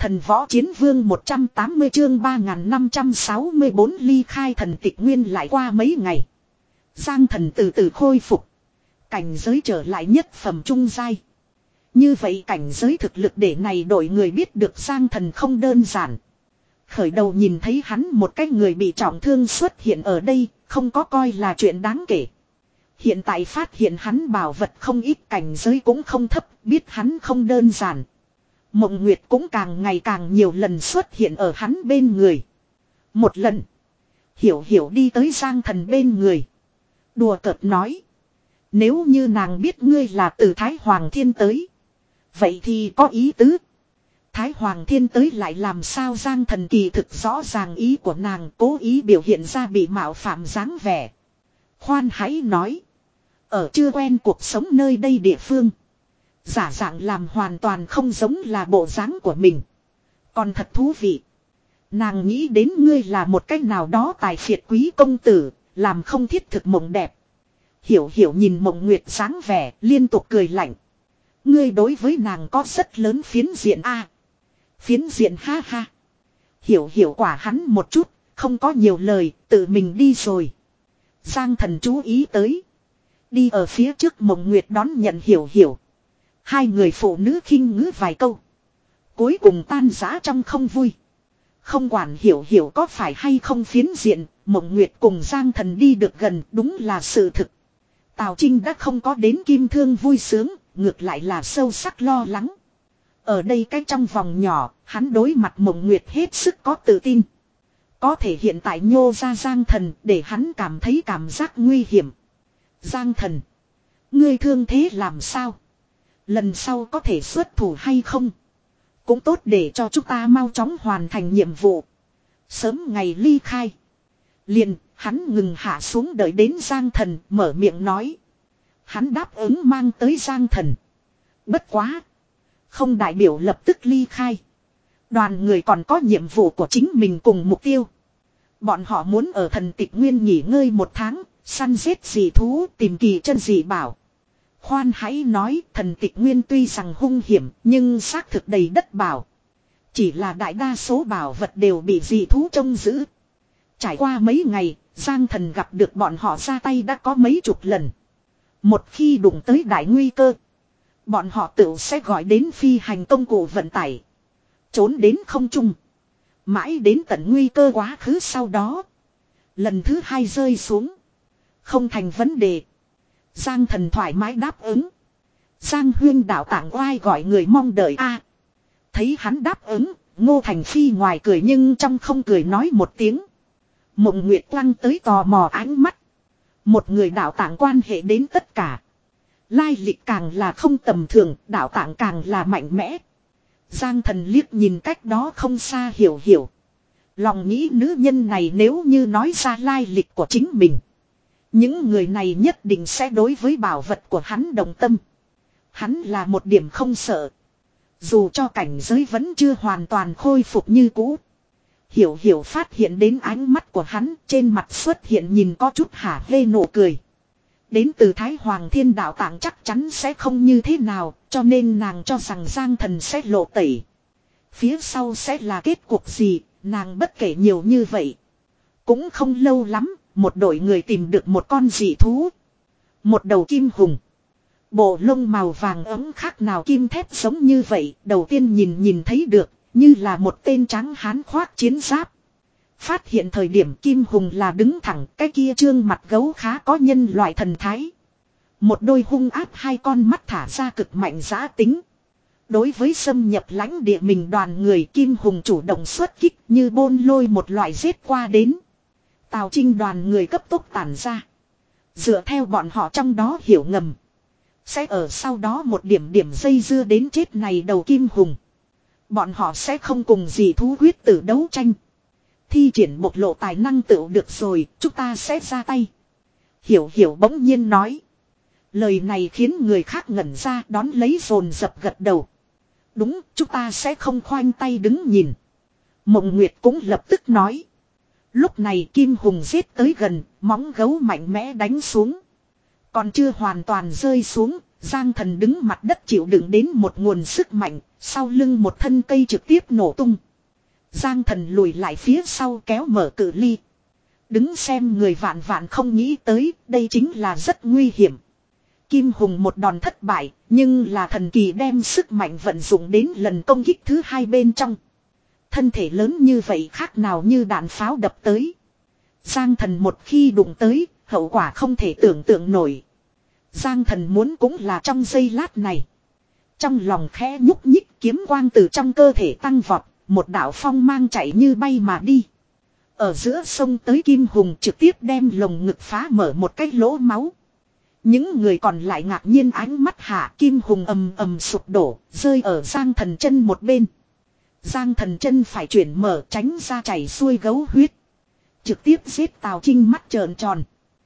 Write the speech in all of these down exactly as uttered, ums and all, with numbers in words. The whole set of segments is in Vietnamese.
Thần võ chiến vương một trăm tám mươi chương ba nghìn năm trăm sáu mươi bốn ly khai thần tịch nguyên lại qua mấy ngày. Giang thần từ từ khôi phục. Cảnh giới trở lại nhất phẩm trung giai. Như vậy cảnh giới thực lực để này đổi người biết được Giang thần không đơn giản. Khởi đầu nhìn thấy hắn một cái người bị trọng thương xuất hiện ở đây, không có coi là chuyện đáng kể. Hiện tại phát hiện hắn bảo vật không ít, cảnh giới cũng không thấp, biết hắn không đơn giản. Mộng Nguyệt cũng càng ngày càng nhiều lần xuất hiện ở hắn bên người. Một lần, Hiểu Hiểu đi tới Giang thần bên người. Đùa cợt nói. Nếu như nàng biết ngươi là từ Thái Hoàng Thiên tới, vậy thì có ý tứ. Thái Hoàng Thiên tới lại làm sao? Giang thần kỳ thực rõ ràng ý của nàng, cố ý biểu hiện ra bị mạo phạm dáng vẻ. Khoan hãy nói. Ở chưa quen cuộc sống nơi đây địa phương, giả dạng làm hoàn toàn không giống là bộ dáng của mình, còn thật thú vị. Nàng nghĩ đến ngươi là một cách nào đó tài phiệt quý công tử, làm không thiết thực mộng đẹp. Hiểu Hiểu nhìn Mộng Nguyệt dáng vẻ, liên tục cười lạnh. Ngươi đối với nàng có rất lớn phiến diện a. À, phiến diện ha ha. Hiểu Hiểu quả hắn một chút, không có nhiều lời, tự mình đi rồi. Giang thần chú ý tới. Đi ở phía trước Mộng Nguyệt đón nhận Hiểu Hiểu. Hai người phụ nữ khinh ngữ vài câu, cuối cùng tan rã trong không vui. Không quản Hiểu Hiểu có phải hay không phiến diện, Mộng Nguyệt cùng Giang thần đi được gần đúng là sự thực. Tào Trinh đã không có đến kim thương vui sướng, ngược lại là sâu sắc lo lắng. Ở đây cái trong vòng nhỏ, hắn đối mặt Mộng Nguyệt hết sức có tự tin. Có thể hiện tại nhô ra Giang thần để hắn cảm thấy cảm giác nguy hiểm. Giang thần, ngươi thương thế làm sao? Lần sau có thể xuất thủ hay không? Cũng tốt để cho chúng ta mau chóng hoàn thành nhiệm vụ, sớm ngày ly khai. Liền, hắn ngừng hạ xuống đợi đến Giang thần mở miệng nói. Hắn đáp ứng mang tới Giang thần. Bất quá, không đại biểu lập tức ly khai. Đoàn người còn có nhiệm vụ của chính mình cùng mục tiêu. Bọn họ muốn ở thần tịch nguyên nghỉ ngơi một tháng, săn giết dị thú, tìm kỳ chân dị bảo. Khoan hãy nói, thần tịch nguyên tuy rằng hung hiểm, nhưng xác thực đầy đất bảo. Chỉ là đại đa số bảo vật đều bị dị thú trông giữ. Trải qua mấy ngày, Giang thần gặp được bọn họ ra tay đã có mấy chục lần. Một khi đụng tới đại nguy cơ, bọn họ tự sẽ gọi đến phi hành công cụ vận tải, trốn đến không trung. Mãi đến tận nguy cơ quá khứ sau đó, lần thứ hai rơi xuống, không thành vấn đề. Giang thần thoải mái đáp ứng. Giang huyên đạo tạng oai gọi người mong đợi a. Thấy hắn đáp ứng, Ngô Thành Phi ngoài cười nhưng trong không cười nói một tiếng. Mộng Nguyệt quăng tới tò mò ánh mắt. Một người đạo tạng quan hệ đến tất cả. Lai lịch càng là không tầm thường, đạo tạng càng là mạnh mẽ. Giang thần liếc nhìn cách đó không xa Hiểu Hiểu. Lòng nghĩ nữ nhân này nếu như nói ra lai lịch của chính mình, những người này nhất định sẽ đối với bảo vật của hắn đồng tâm. Hắn là một điểm không sợ. Dù cho cảnh giới vẫn chưa hoàn toàn khôi phục như cũ. Hiểu Hiểu phát hiện đến ánh mắt của hắn, trên mặt xuất hiện nhìn có chút hả hê nụ cười. Đến từ Thái Hoàng Thiên đạo tạng chắc chắn sẽ không như thế nào, cho nên nàng cho rằng Giang thần sẽ lộ tẩy. Phía sau sẽ là kết cục gì, nàng bất kể nhiều như vậy. Cũng không lâu lắm, một đội người tìm được một con dị thú. Một đầu kim hùng. Bộ lông màu vàng ấm khác nào kim thép giống như vậy, đầu tiên nhìn nhìn thấy được, như là một tên trắng hán khoác chiến giáp. Phát hiện thời điểm kim hùng là đứng thẳng, cái kia trương mặt gấu khá có nhân loại thần thái. Một đôi hung áp hai con mắt thả ra cực mạnh giã tính. Đối với xâm nhập lãnh địa mình đoàn người kim hùng chủ động xuất kích như bôn lôi một loại giết qua đến. Tào Trinh đoàn người cấp tốc tản ra. Dựa theo bọn họ trong đó hiểu ngầm, sẽ ở sau đó một điểm điểm dây dưa đến chết này đầu kim hùng. Bọn họ sẽ không cùng gì thú quyết tử đấu tranh. Thi triển bộc lộ tài năng tựu được rồi, chúng ta sẽ ra tay. Hiểu Hiểu bỗng nhiên nói. Lời này khiến người khác ngẩn ra, đón lấy dồn dập gật đầu. Đúng, chúng ta sẽ không khoanh tay đứng nhìn. Mộng Nguyệt cũng lập tức nói. Lúc này kim hùng giết tới gần, móng gấu mạnh mẽ đánh xuống. Còn chưa hoàn toàn rơi xuống, Giang Thần đứng mặt đất chịu đựng đến một nguồn sức mạnh, sau lưng một thân cây trực tiếp nổ tung. Giang Thần lùi lại phía sau kéo mở cự ly. Đứng xem người vạn vạn không nghĩ tới, đây chính là rất nguy hiểm. Kim Hùng một đòn thất bại, nhưng là thần kỳ đem sức mạnh vận dụng đến lần công kích thứ hai bên trong. Thân thể lớn như vậy khác nào như đạn pháo đập tới. Giang Thần một khi đụng tới, hậu quả không thể tưởng tượng nổi. Giang Thần muốn cũng là trong giây lát này. Trong lòng khẽ nhúc nhích, kiếm quang từ trong cơ thể tăng vọt, một đạo phong mang chạy như bay mà đi. Ở giữa sông tới Kim Hùng trực tiếp đem lồng ngực phá mở một cái lỗ máu. Những người còn lại ngạc nhiên ánh mắt hạ, Kim Hùng ầm ầm sụp đổ, rơi ở Giang Thần chân một bên. Giang Thần chân phải chuyển mở, tránh ra chảy xuôi gấu huyết. Trực tiếp giết Tào Trinh mắt trợn tròn.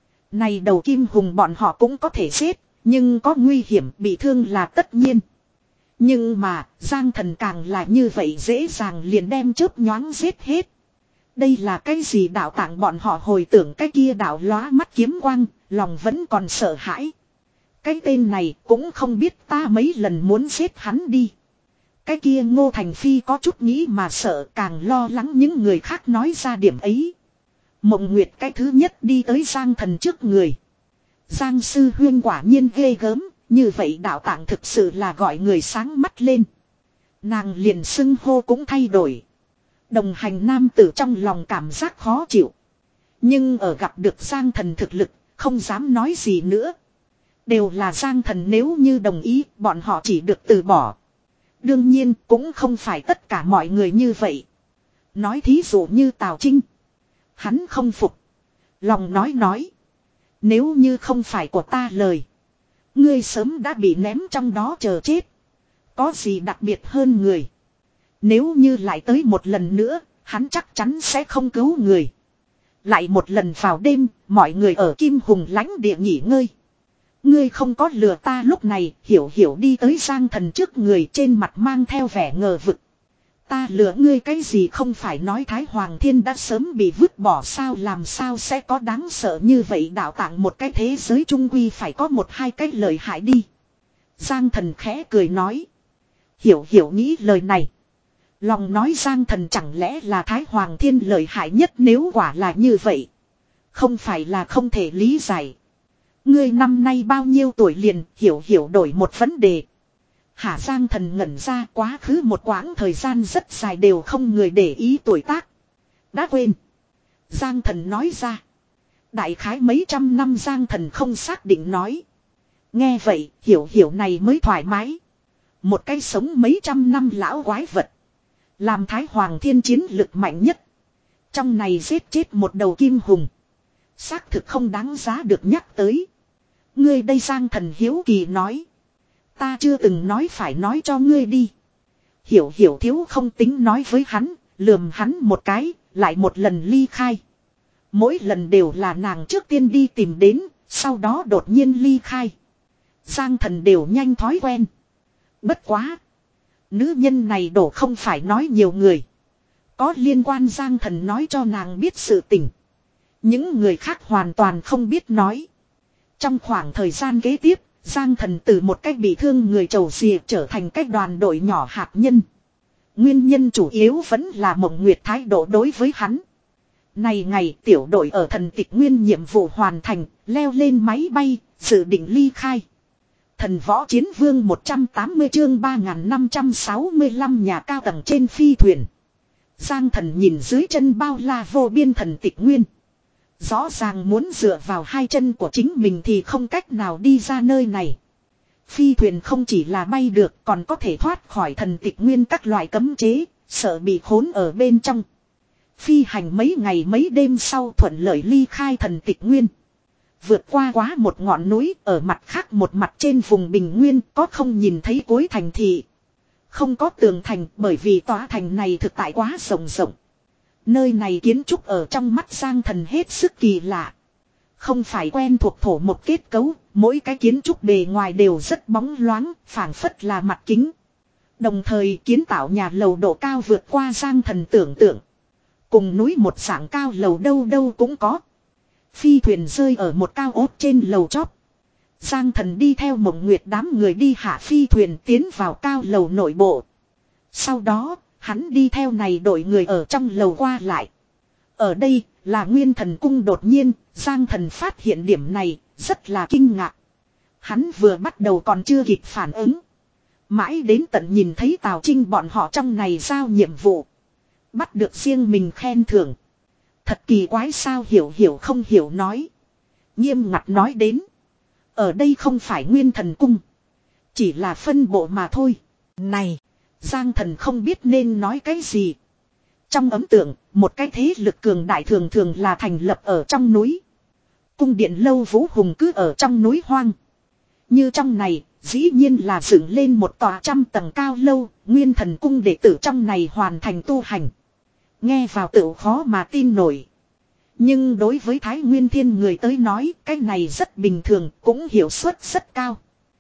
Này đầu Kim Hùng bọn họ cũng có thể giết, nhưng có nguy hiểm bị thương là tất nhiên. Nhưng mà, Giang Thần càng là như vậy dễ dàng liền đem chớp nhoáng giết hết. Đây là cái gì đạo tạng bọn họ hồi tưởng cái kia đạo lóa mắt kiếm quang, lòng vẫn còn sợ hãi. Cái tên này cũng không biết ta mấy lần muốn giết hắn đi. Cái kia Ngô Thành Phi có chút nghĩ mà sợ, càng lo lắng những người khác nói ra điểm ấy. Mộng Nguyệt cái thứ nhất đi tới Giang Thần trước người. Giang sư huyên quả nhiên ghê gớm, như vậy đạo tạng thực sự là gọi người sáng mắt lên. Nàng liền xưng hô cũng thay đổi. Đồng hành nam tử trong lòng cảm giác khó chịu. Nhưng ở gặp được Giang Thần thực lực, không dám nói gì nữa. Đều là Giang Thần, nếu như đồng ý, bọn họ chỉ được từ bỏ. Đương nhiên cũng không phải tất cả mọi người như vậy. Nói thí dụ như Tào Trinh. Hắn không phục. Lòng nói nói. Nếu như không phải của ta lời. Ngươi sớm đã bị ném trong đó chờ chết. Có gì đặc biệt hơn người. Nếu như lại tới một lần nữa, hắn chắc chắn sẽ không cứu người. Lại một lần vào đêm, mọi người ở Kim Hùng lãnh địa nghỉ ngơi. Ngươi không có lừa ta. Lúc này, Hiểu Hiểu đi tới Giang Thần trước người, trên mặt mang theo vẻ ngờ vực. Ta lừa ngươi cái gì, không phải nói Thái Hoàng Thiên đã sớm bị vứt bỏ sao, làm sao sẽ có đáng sợ như vậy. Đạo tạng một cái thế giới trung quy phải có một hai cái lợi hại đi. Giang Thần khẽ cười nói. Hiểu Hiểu nghĩ lời này. Lòng nói Giang Thần chẳng lẽ là Thái Hoàng Thiên lợi hại nhất, nếu quả là như vậy. Không phải là không thể lý giải. Ngươi năm nay bao nhiêu tuổi liền, Hiểu Hiểu đổi một vấn đề. Hả, Giang Thần ngẩn ra, quá khứ một quãng thời gian rất dài đều không người để ý tuổi tác. Đã quên. Giang Thần nói ra. Đại khái mấy trăm năm, Giang Thần không xác định nói. Nghe vậy, Hiểu Hiểu này mới thoải mái. Một cái sống mấy trăm năm lão quái vật. Làm Thái Hoàng Thiên chiến lực mạnh nhất. Trong này giết chết một đầu Kim Hùng. Xác thực không đáng giá được nhắc tới. Ngươi đây, Giang Thần hiếu kỳ nói. Ta chưa từng nói, phải nói cho ngươi đi. Hiểu Hiểu thiếu không tính nói với hắn, lườm hắn một cái, lại một lần ly khai. Mỗi lần đều là nàng trước tiên đi tìm đến, sau đó đột nhiên ly khai. Giang Thần đều nhanh thói quen. Bất quá. Nữ nhân này đổ không phải nói nhiều người. Có liên quan Giang Thần nói cho nàng biết sự tình. Những người khác hoàn toàn không biết nói. Trong khoảng thời gian kế tiếp, Giang Thần từ một cách bị thương người trầu xìa trở thành cách đoàn đội nhỏ hạt nhân. Nguyên nhân chủ yếu vẫn là Mộng Nguyệt thái độ đối với hắn. Này ngày tiểu đội ở Thần Tịch Nguyên nhiệm vụ hoàn thành, leo lên máy bay, dự định ly khai. Thần Võ Chiến Vương một trăm tám mươi chương ba nghìn năm trăm sáu mươi lăm nhà cao tầng trên phi thuyền. Giang Thần nhìn dưới chân bao la vô biên Thần Tịch Nguyên. Rõ ràng muốn dựa vào hai chân của chính mình thì không cách nào đi ra nơi này. Phi thuyền không chỉ là bay được, còn có thể thoát khỏi Thần Tịch Nguyên các loại cấm chế, sợ bị khốn ở bên trong. Phi hành mấy ngày mấy đêm sau thuận lợi ly khai Thần Tịch Nguyên. Vượt qua quá một ngọn núi, ở mặt khác một mặt trên vùng bình nguyên có không nhìn thấy cuối thành thị. Không có tường thành, bởi vì tòa thành này thực tại quá rộng rộng. Nơi này kiến trúc ở trong mắt Giang Thần hết sức kỳ lạ. Không phải quen thuộc thổ một kết cấu, mỗi cái kiến trúc bề ngoài đều rất bóng loáng, phảng phất là mặt kính. Đồng thời kiến tạo nhà lầu độ cao vượt qua Giang Thần tưởng tượng. Cùng núi một dạng cao lầu đâu đâu cũng có. Phi thuyền rơi ở một cao ốt trên lầu chóp. Giang Thần đi theo Mộng Nguyệt đám người đi hạ phi thuyền tiến vào cao lầu nội bộ. Sau đó, hắn đi theo này đội người ở trong lầu qua lại. Ở đây là Nguyên Thần Cung. Đột nhiên, Giang Thần phát hiện điểm này, rất là kinh ngạc. Hắn vừa bắt đầu còn chưa kịp phản ứng. Mãi đến tận nhìn thấy Tào Trinh bọn họ trong này giao nhiệm vụ. Bắt được riêng mình khen thưởng. Thật kỳ quái sao, hiểu hiểu không hiểu nói. Nghiêm ngặt nói đến. Ở đây không phải Nguyên Thần Cung. Chỉ là phân bộ mà thôi. Này, Giang Thần không biết nên nói cái gì. Trong ấn tượng, một cái thế lực cường đại thường thường là thành lập ở trong núi. Cung điện lâu vũ hùng cứ ở trong núi hoang. Như trong này, dĩ nhiên là dựng lên một tòa trăm tầng cao lâu, Nguyên Thần Cung đệ tử trong này hoàn thành tu hành. Nghe vào tự khó mà tin nổi. Nhưng đối với Thái Nguyên Thiên người tới nói, cái này rất bình thường, cũng hiệu suất rất cao.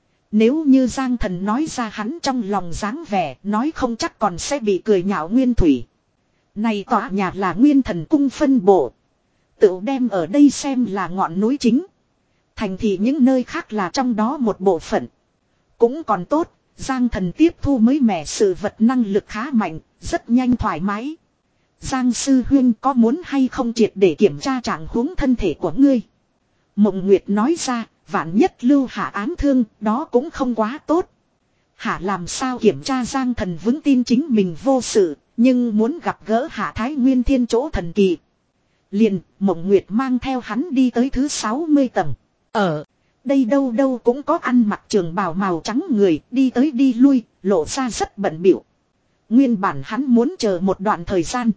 Nếu như Giang Thần nói ra hắn trong lòng dáng vẻ, nói không chắc còn sẽ bị cười nhạo Nguyên Thủy. Này tòa nhà là Nguyên Thần Cung phân bộ. Tự đem ở đây xem là ngọn núi chính. Thành thì những nơi khác là trong đó một bộ phận. Cũng còn tốt, Giang Thần tiếp thu mới mẻ sự vật năng lực khá mạnh, rất nhanh thoải mái. Giang Sư Huyên có muốn hay không triệt để kiểm tra trạng huống thân thể của ngươi? Mộng Nguyệt nói ra, vạn nhất lưu hạ ám thương, đó cũng không quá tốt. Hạ làm sao kiểm tra? Giang Thần vững tin chính mình vô sự, nhưng muốn gặp gỡ Hạ Thái Nguyên Thiên chỗ thần kỳ. Liền, Mộng Nguyệt mang theo hắn đi tới thứ sáu mươi tầng. Ở đây đâu đâu cũng có ăn mặc trường bào màu trắng người, đi tới đi lui, lộ ra rất bận bịu. Nguyên bản hắn muốn chờ một đoạn thời gian.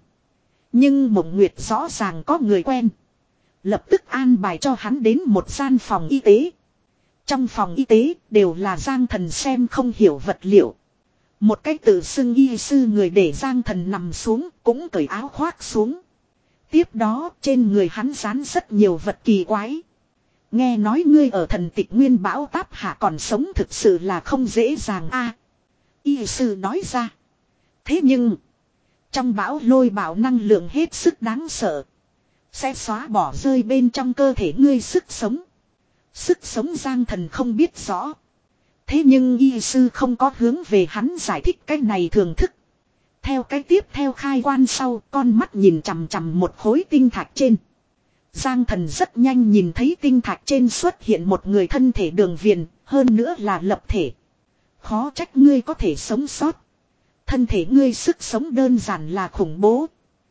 Nhưng Mộng Nguyệt rõ ràng có người quen. Lập tức an bài cho hắn đến một gian phòng y tế. Trong phòng y tế đều là Giang Thần xem không hiểu vật liệu. Một cái tự xưng y sư người để Giang Thần nằm xuống, cũng cởi áo khoác xuống. Tiếp đó trên người hắn dán rất nhiều vật kỳ quái. Nghe nói ngươi ở thần tịch nguyên bão táp hạ còn sống thực sự là không dễ dàng a. À, y sư nói ra. Thế nhưng, trong bão lôi bão năng lượng hết sức đáng sợ. Sẽ xóa bỏ rơi bên trong cơ thể ngươi sức sống. Sức sống Giang Thần không biết rõ. Thế nhưng y sư không có hướng về hắn giải thích cái này thường thức. Theo cái tiếp theo khai quan sau, con mắt nhìn chằm chằm một khối tinh thạch trên. Giang Thần rất nhanh nhìn thấy tinh thạch trên xuất hiện một người thân thể đường viền, hơn nữa là lập thể. Khó trách ngươi có thể sống sót. Thân thể ngươi sức sống đơn giản là khủng bố.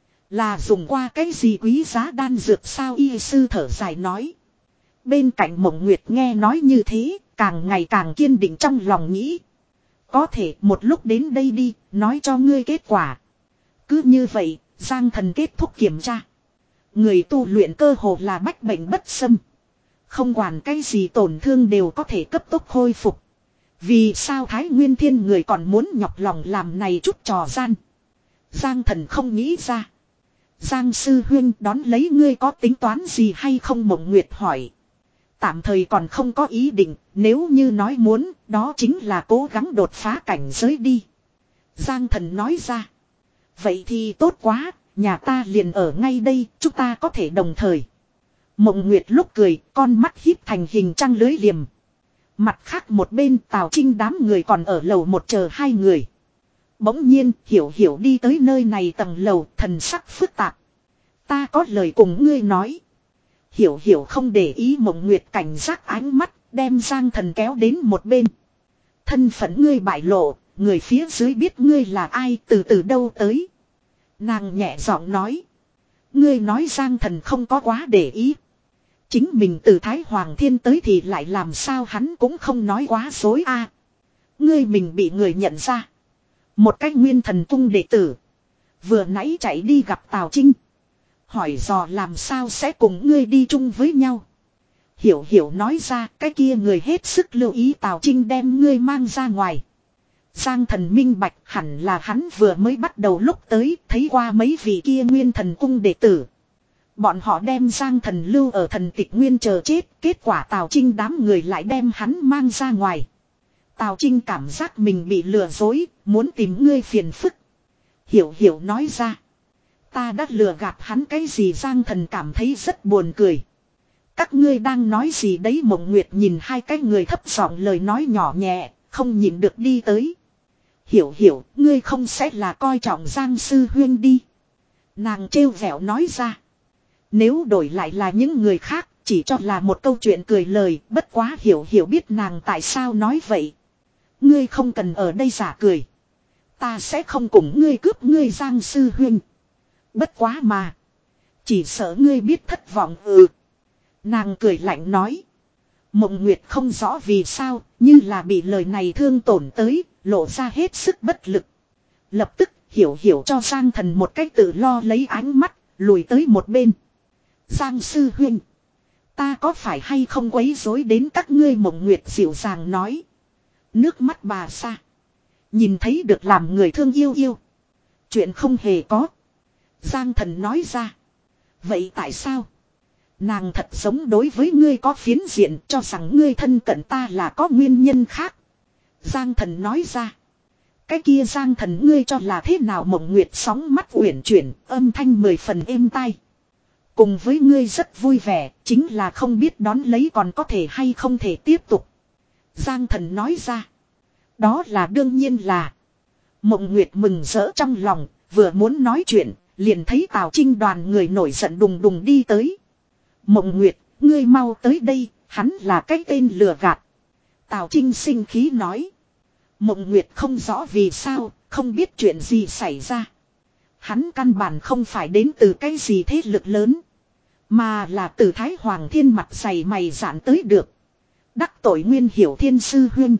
Là dùng qua cái gì quý giá đan dược sao? Y sư thở dài nói. Bên cạnh Mộng Nguyệt nghe nói như thế, càng ngày càng kiên định trong lòng nghĩ. Có thể một lúc đến đây đi, nói cho ngươi kết quả. Cứ như vậy, Giang Thần kết thúc kiểm tra. Người tu luyện cơ hồ là bách bệnh bất xâm. Không quản cái gì tổn thương đều có thể cấp tốc khôi phục. Vì sao Thái Nguyên Thiên người còn muốn nhọc lòng làm này chút trò gian? Giang Thần không nghĩ ra. Giang Sư Huyên đón lấy ngươi có tính toán gì hay không? Mộng Nguyệt hỏi. Tạm thời còn không có ý định, nếu như nói muốn, đó chính là cố gắng đột phá cảnh giới đi. Giang Thần nói ra. Vậy thì tốt quá, nhà ta liền ở ngay đây, chúng ta có thể đồng thời. Mộng Nguyệt lúc cười, con mắt híp thành hình trăng lưới liềm. Mặt khác một bên Tào Trinh đám người còn ở lầu một chờ hai người. Bỗng nhiên Hiểu Hiểu đi tới nơi này tầng lầu, thần sắc phức tạp. Ta có lời cùng ngươi nói. Hiểu Hiểu không để ý Mộng Nguyệt cảnh giác ánh mắt, đem Giang Thần kéo đến một bên. Thân phận ngươi bại lộ, người phía dưới biết ngươi là ai, từ từ đâu tới. Nàng nhẹ giọng nói. Ngươi nói Giang Thần không có quá để ý. Chính mình từ Thái Hoàng Thiên tới thì lại làm sao hắn cũng không nói quá dối a. Ngươi mình bị người nhận ra. Một cách Nguyên Thần Cung đệ tử. Vừa nãy chạy đi gặp Tào Trinh. Hỏi dò làm sao sẽ cùng ngươi đi chung với nhau. Hiểu Hiểu nói ra cái kia người hết sức lưu ý Tào Trinh đem ngươi mang ra ngoài. Giang Thần minh bạch hẳn là hắn vừa mới bắt đầu lúc tới thấy qua mấy vị kia Nguyên Thần Cung đệ tử. Bọn họ đem Giang Thần lưu ở thần tịch nguyên chờ chết, kết quả Tào Trinh đám người lại đem hắn mang ra ngoài. Tào Trinh cảm giác mình bị lừa dối, muốn tìm ngươi phiền phức. Hiểu Hiểu nói ra. Ta đã lừa gạt hắn cái gì? Giang Thần cảm thấy rất buồn cười. các ngươi đang nói gì đấy? Mộng Nguyệt nhìn hai cái người thấp giọng lời nói nhỏ nhẹ, không nhìn được đi tới. Hiểu hiểu, ngươi không sẽ là coi trọng Giang sư huyên đi. Nàng trêu vẻo nói ra. Nếu đổi lại là những người khác, chỉ cho là một câu chuyện cười lời, bất quá hiểu hiểu biết nàng tại sao nói vậy. Ngươi không cần ở đây giả cười. Ta sẽ không cùng ngươi cướp ngươi Giang sư huynh. Bất quá mà. Chỉ sợ ngươi biết thất vọng. Ừ. Nàng cười lạnh nói. Mộng Nguyệt không rõ vì sao, như là bị lời này thương tổn tới, lộ ra hết sức bất lực. Lập tức hiểu hiểu cho Giang Thần một cách tự lo lấy ánh mắt, lùi tới một bên. Giang sư huynh. Ta có phải hay không quấy rối đến các ngươi? Mộng Nguyệt dịu dàng nói. Nước mắt bà xa. Nhìn thấy được làm người thương yêu yêu. Chuyện không hề có. Giang Thần nói ra. Vậy tại sao? Nàng thật giống đối với ngươi có phiến diện, cho rằng ngươi thân cận ta là có nguyên nhân khác. Giang Thần nói ra. Cái kia Giang Thần ngươi cho là thế nào? Mộng Nguyệt sóng mắt uyển chuyển, âm thanh mười phần êm tai. Cùng với ngươi rất vui vẻ, chính là không biết đón lấy còn có thể hay không thể tiếp tục. Giang Thần nói ra. Đó là đương nhiên là. Mộng Nguyệt mừng rỡ trong lòng, vừa muốn nói chuyện, liền thấy Tào Trinh đoàn người nổi giận đùng đùng đi tới. Mộng Nguyệt, ngươi mau tới đây, hắn là cái tên lừa gạt. Tào Trinh sinh khí nói. Mộng Nguyệt không rõ vì sao, không biết chuyện gì xảy ra. Hắn căn bản không phải đến từ cái gì thế lực lớn. Mà là từ Thái Hoàng Thiên mặt dày mày dạn tới được. Đắc tội Nguyên Hiểu Thiên sư huynh.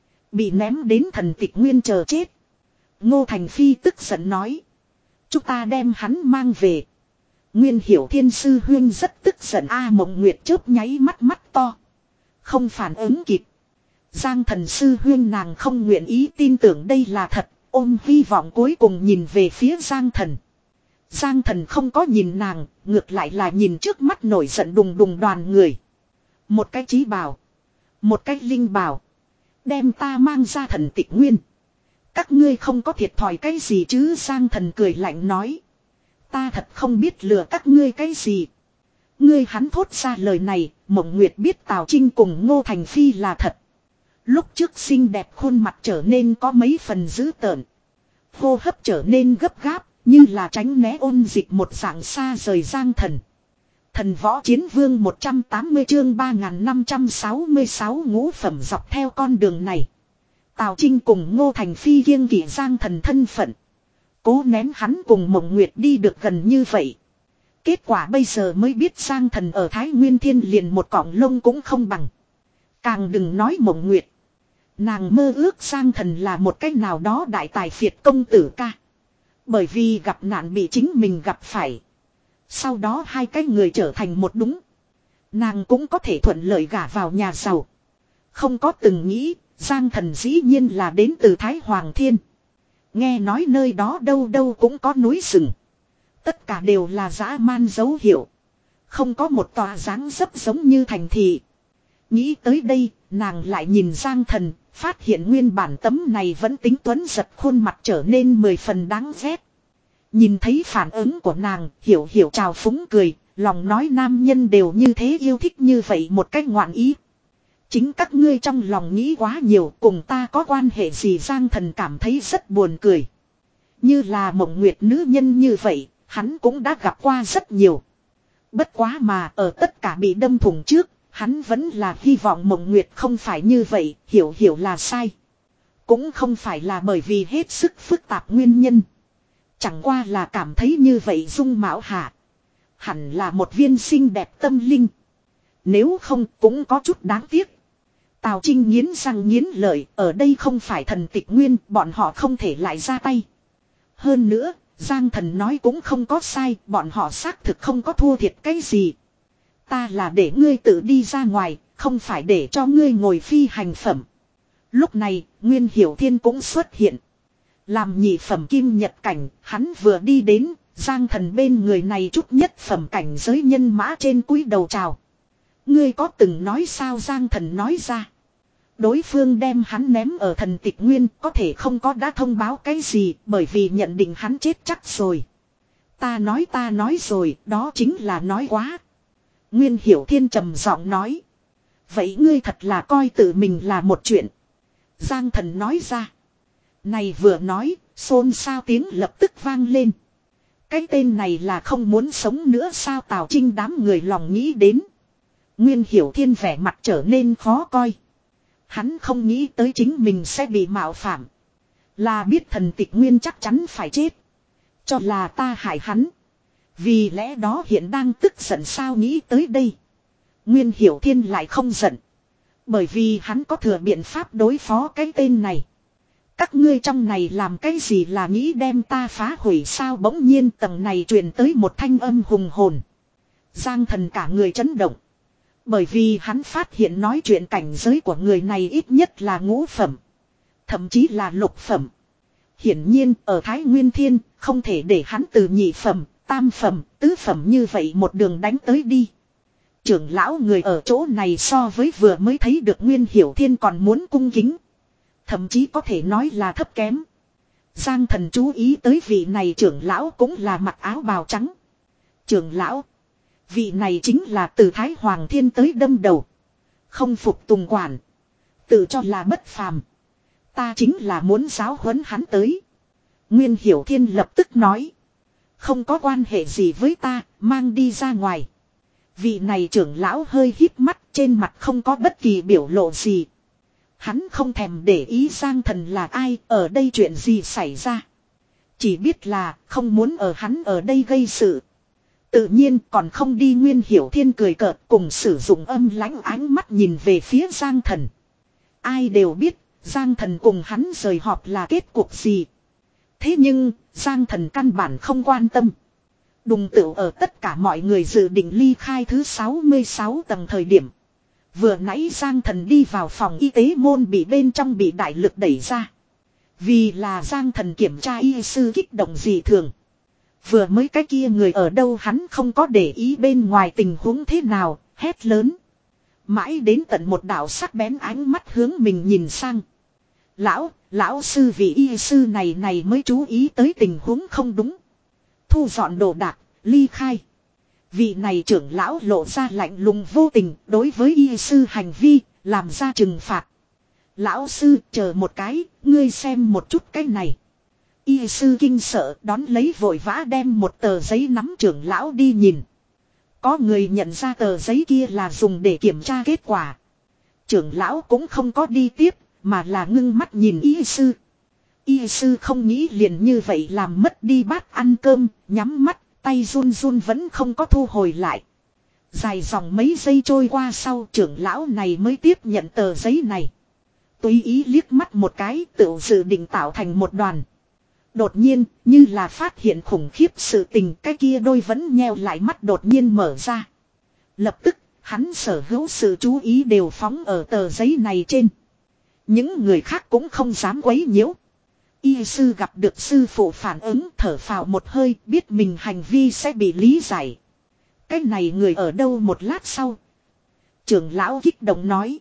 Bị ném đến thần tịch nguyên chờ chết. Ngô Thành Phi tức giận nói. Chúng ta đem hắn mang về. Nguyên Hiểu Thiên sư huynh rất tức giận. A Mộng Nguyệt chớp nháy mắt mắt to. Không phản ứng kịp. Giang Thần sư huynh nàng không nguyện ý tin tưởng đây là thật. Ôm hy vọng cuối cùng nhìn về phía Giang Thần. Giang Thần không có nhìn nàng, ngược lại là nhìn trước mắt nổi giận đùng đùng đoàn người. Một cái trí bảo. Một cái linh bảo. Đem ta mang ra thần tịch nguyên. Các ngươi không có thiệt thòi cái gì chứ? Giang Thần cười lạnh nói. Ta thật không biết lừa các ngươi cái gì. Ngươi hắn thốt ra lời này, Mộng Nguyệt biết Tào Trinh cùng Ngô Thành Phi là thật. Lúc trước xinh đẹp khuôn mặt trở nên có mấy phần dữ tợn. Hô hấp trở nên gấp gáp, như là tránh né ôn dịch một dạng xa rời Giang Thần. Thần Võ Chiến Vương một trăm tám mươi chương ba nghìn năm trăm sáu mươi sáu ngũ phẩm dọc theo con đường này. Tào Trinh cùng Ngô Thành Phi kiêng kỵ Giang Thần thân phận. Cố nén hắn cùng Mộng Nguyệt đi được gần như vậy. Kết quả bây giờ mới biết Giang Thần ở Thái Nguyên Thiên liền một cọng lông cũng không bằng. Càng đừng nói Mộng Nguyệt. Nàng mơ ước Giang Thần là một cách nào đó đại tài phiệt công tử ca. Bởi vì gặp nạn bị chính mình gặp phải. Sau đó hai cái người trở thành một đúng. Nàng cũng có thể thuận lợi gả vào nhà giàu. Không có từng nghĩ, Giang Thần dĩ nhiên là đến từ Thái Hoàng Thiên. Nghe nói nơi đó đâu đâu cũng có núi rừng. Tất cả đều là dã man dấu hiệu. Không có một tòa dáng dấp giống như thành thị. Nghĩ tới đây, nàng lại nhìn Giang Thần, phát hiện nguyên bản tấm này vẫn tính tuấn giật khuôn mặt trở nên mười phần đáng ghét. Nhìn thấy phản ứng của nàng, hiểu hiểu trào phúng cười, lòng nói nam nhân đều như thế yêu thích như vậy một cách ngoạn ý. Chính các ngươi trong lòng nghĩ quá nhiều, cùng ta có quan hệ gì? Giang Thần cảm thấy rất buồn cười. Như là Mộng Nguyệt nữ nhân như vậy, hắn cũng đã gặp qua rất nhiều. Bất quá mà ở tất cả bị đâm thủng trước, hắn vẫn là hy vọng Mộng Nguyệt không phải như vậy, hiểu hiểu là sai. Cũng không phải là bởi vì hết sức phức tạp nguyên nhân. Chẳng qua là cảm thấy như vậy dung mạo hạ. Hẳn là một viên xinh đẹp tâm linh. Nếu không cũng có chút đáng tiếc. Tào Trinh nghiến răng nghiến lợi, ở đây không phải thần tịch nguyên, bọn họ không thể lại ra tay. Hơn nữa, Giang Thần nói cũng không có sai, bọn họ xác thực không có thua thiệt cái gì. Ta là để ngươi tự đi ra ngoài, không phải để cho ngươi ngồi phi hành phẩm. Lúc này, Nguyên Hiểu Thiên cũng xuất hiện. Làm nhị phẩm kim nhật cảnh, hắn vừa đi đến, Giang Thần bên người này chút nhất phẩm cảnh giới nhân mã trên cúi đầu chào. Ngươi có từng nói sao? Giang Thần nói ra. Đối phương đem hắn ném ở thần tịch nguyên, có thể không có đã thông báo cái gì, bởi vì nhận định hắn chết chắc rồi. Ta nói ta nói rồi, đó chính là nói quá. Nguyên Hiểu Thiên trầm giọng nói. Vậy ngươi thật là coi tự mình là một chuyện. Giang thần nói ra. Này vừa nói, xôn xao tiếng lập tức vang lên. Cái tên này là không muốn sống nữa sao Tào Trinh đám người lòng nghĩ đến. Nguyên Hiểu Thiên vẻ mặt trở nên khó coi. Hắn không nghĩ tới chính mình sẽ bị mạo phạm. Là biết thần tịch nguyên chắc chắn phải chết. Cho là ta hại hắn. Vì lẽ đó hiện đang tức giận sao nghĩ tới đây. Nguyên Hiểu Thiên lại không giận. Bởi vì hắn có thừa biện pháp đối phó cái tên này. Các ngươi trong này làm cái gì là nghĩ đem ta phá hủy sao bỗng nhiên tầng này truyền tới một thanh âm hùng hồn. Giang thần cả người chấn động. Bởi vì hắn phát hiện nói chuyện cảnh giới của người này ít nhất là ngũ phẩm. Thậm chí là lục phẩm. Hiển nhiên ở Thái Nguyên Thiên không thể để hắn từ nhị phẩm, tam phẩm, tứ phẩm như vậy một đường đánh tới đi. Trưởng lão người ở chỗ này so với vừa mới thấy được Nguyên Hiểu Thiên còn muốn cung kính. Thậm chí có thể nói là thấp kém. Giang thần chú ý tới vị này trưởng lão cũng là mặc áo bào trắng. Trưởng lão. Vị này chính là từ Thái Hoàng Thiên tới đâm đầu. Không phục tùng quản. Tự cho là bất phàm. Ta chính là muốn giáo huấn hắn tới. Nguyên Hiểu Thiên lập tức nói. Không có quan hệ gì với ta, mang đi ra ngoài. Vị này trưởng lão hơi híp mắt, trên mặt không có bất kỳ biểu lộ gì. Hắn không thèm để ý Giang thần là ai, ở đây chuyện gì xảy ra. Chỉ biết là không muốn ở hắn ở đây gây sự. Tự nhiên còn không đi. Nguyên Hiểu Thiên cười cợt cùng sử dụng âm lãnh ánh mắt nhìn về phía Giang thần. Ai đều biết Giang thần cùng hắn rời họp là kết cục gì. Thế nhưng Giang thần căn bản không quan tâm. Đùng tựu ở tất cả mọi người dự định ly khai thứ sáu mươi sáu tầng thời điểm. Vừa nãy Giang thần đi vào phòng y tế môn bị bên trong bị đại lực đẩy ra. Vì là Giang thần kiểm tra y sư kích động gì thường. Vừa mới cái kia người ở đâu hắn không có để ý bên ngoài tình huống thế nào, hét lớn. Mãi đến tận một đạo sắc bén ánh mắt hướng mình nhìn sang. Lão, lão sư vị y sư này này mới chú ý tới tình huống không đúng. Thu dọn đồ đạc, ly khai. Vị này trưởng lão lộ ra lạnh lùng vô tình đối với y sư hành vi, làm ra trừng phạt. Lão sư chờ một cái, ngươi xem một chút cái này. Y sư kinh sợ đón lấy vội vã đem một tờ giấy nắm trưởng lão đi nhìn. Có người nhận ra tờ giấy kia là dùng để kiểm tra kết quả. Trưởng lão cũng không có đi tiếp, mà là ngưng mắt nhìn y sư. Y sư không nghĩ liền như vậy làm mất đi bát ăn cơm, nhắm mắt, tay run run vẫn không có thu hồi lại. Dài dòng mấy giây trôi qua sau trưởng lão này mới tiếp nhận tờ giấy này. Tùy ý liếc mắt một cái tự dự định tạo thành một đoàn. Đột nhiên như là phát hiện khủng khiếp sự tình cái kia đôi vẫn nheo lại mắt đột nhiên mở ra. Lập tức hắn sở hữu sự chú ý đều phóng ở tờ giấy này trên. Những người khác cũng không dám quấy nhiễu. Y sư gặp được sư phụ phản ứng thở phào một hơi biết mình hành vi sẽ bị lý giải. Cái này người ở đâu một lát sau. Trưởng lão kích động nói.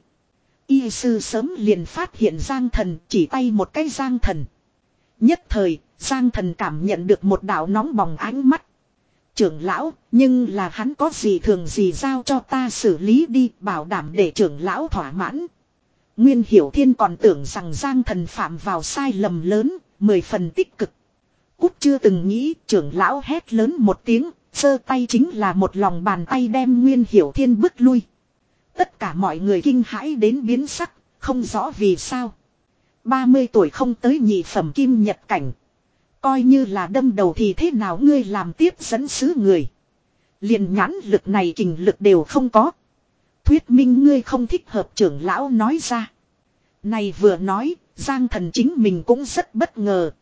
Y sư sớm liền phát hiện Giang thần chỉ tay một cái Giang thần. Nhất thời Giang thần cảm nhận được một đạo nóng bỏng ánh mắt. Trưởng lão nhưng là hắn có gì thường gì giao cho ta xử lý đi bảo đảm để trưởng lão thỏa mãn. Nguyên Hiểu Thiên còn tưởng rằng Giang thần phạm vào sai lầm lớn, mười phần tích cực. Cút chưa từng nghĩ trưởng lão hét lớn một tiếng, giơ tay chính là một lòng bàn tay đem Nguyên Hiểu Thiên bước lui. Tất cả mọi người kinh hãi đến biến sắc, không rõ vì sao. ba mươi tuổi không tới nhị phẩm kim nhật cảnh. Coi như là đâm đầu thì thế nào ngươi làm tiếp dẫn sứ người. Liền nhãn lực này kình lực đều không có. Thuyết minh ngươi không thích hợp trưởng lão nói ra. Này vừa nói, Giang thần chính mình cũng rất bất ngờ.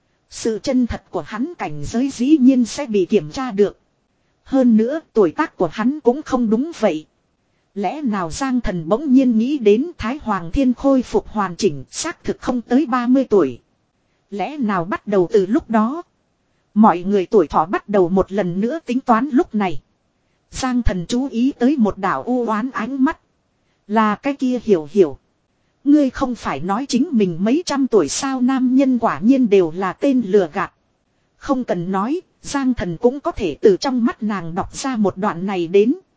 Sự chân thật của hắn cảnh giới dĩ nhiên sẽ bị kiểm tra được. Hơn nữa tuổi tác của hắn cũng không đúng vậy. Lẽ nào Giang thần bỗng nhiên nghĩ đến Thái Hoàng Thiên khôi phục hoàn chỉnh xác thực không tới ba mươi tuổi. Lẽ nào bắt đầu từ lúc đó. Mọi người tuổi thọ bắt đầu một lần nữa tính toán lúc này. Giang thần chú ý tới một đảo u oán ánh mắt. Là cái kia hiểu hiểu. Ngươi không phải nói chính mình mấy trăm tuổi sao nam nhân quả nhiên đều là tên lừa gạt. Không cần nói, Giang thần cũng có thể từ trong mắt nàng đọc ra một đoạn này đến.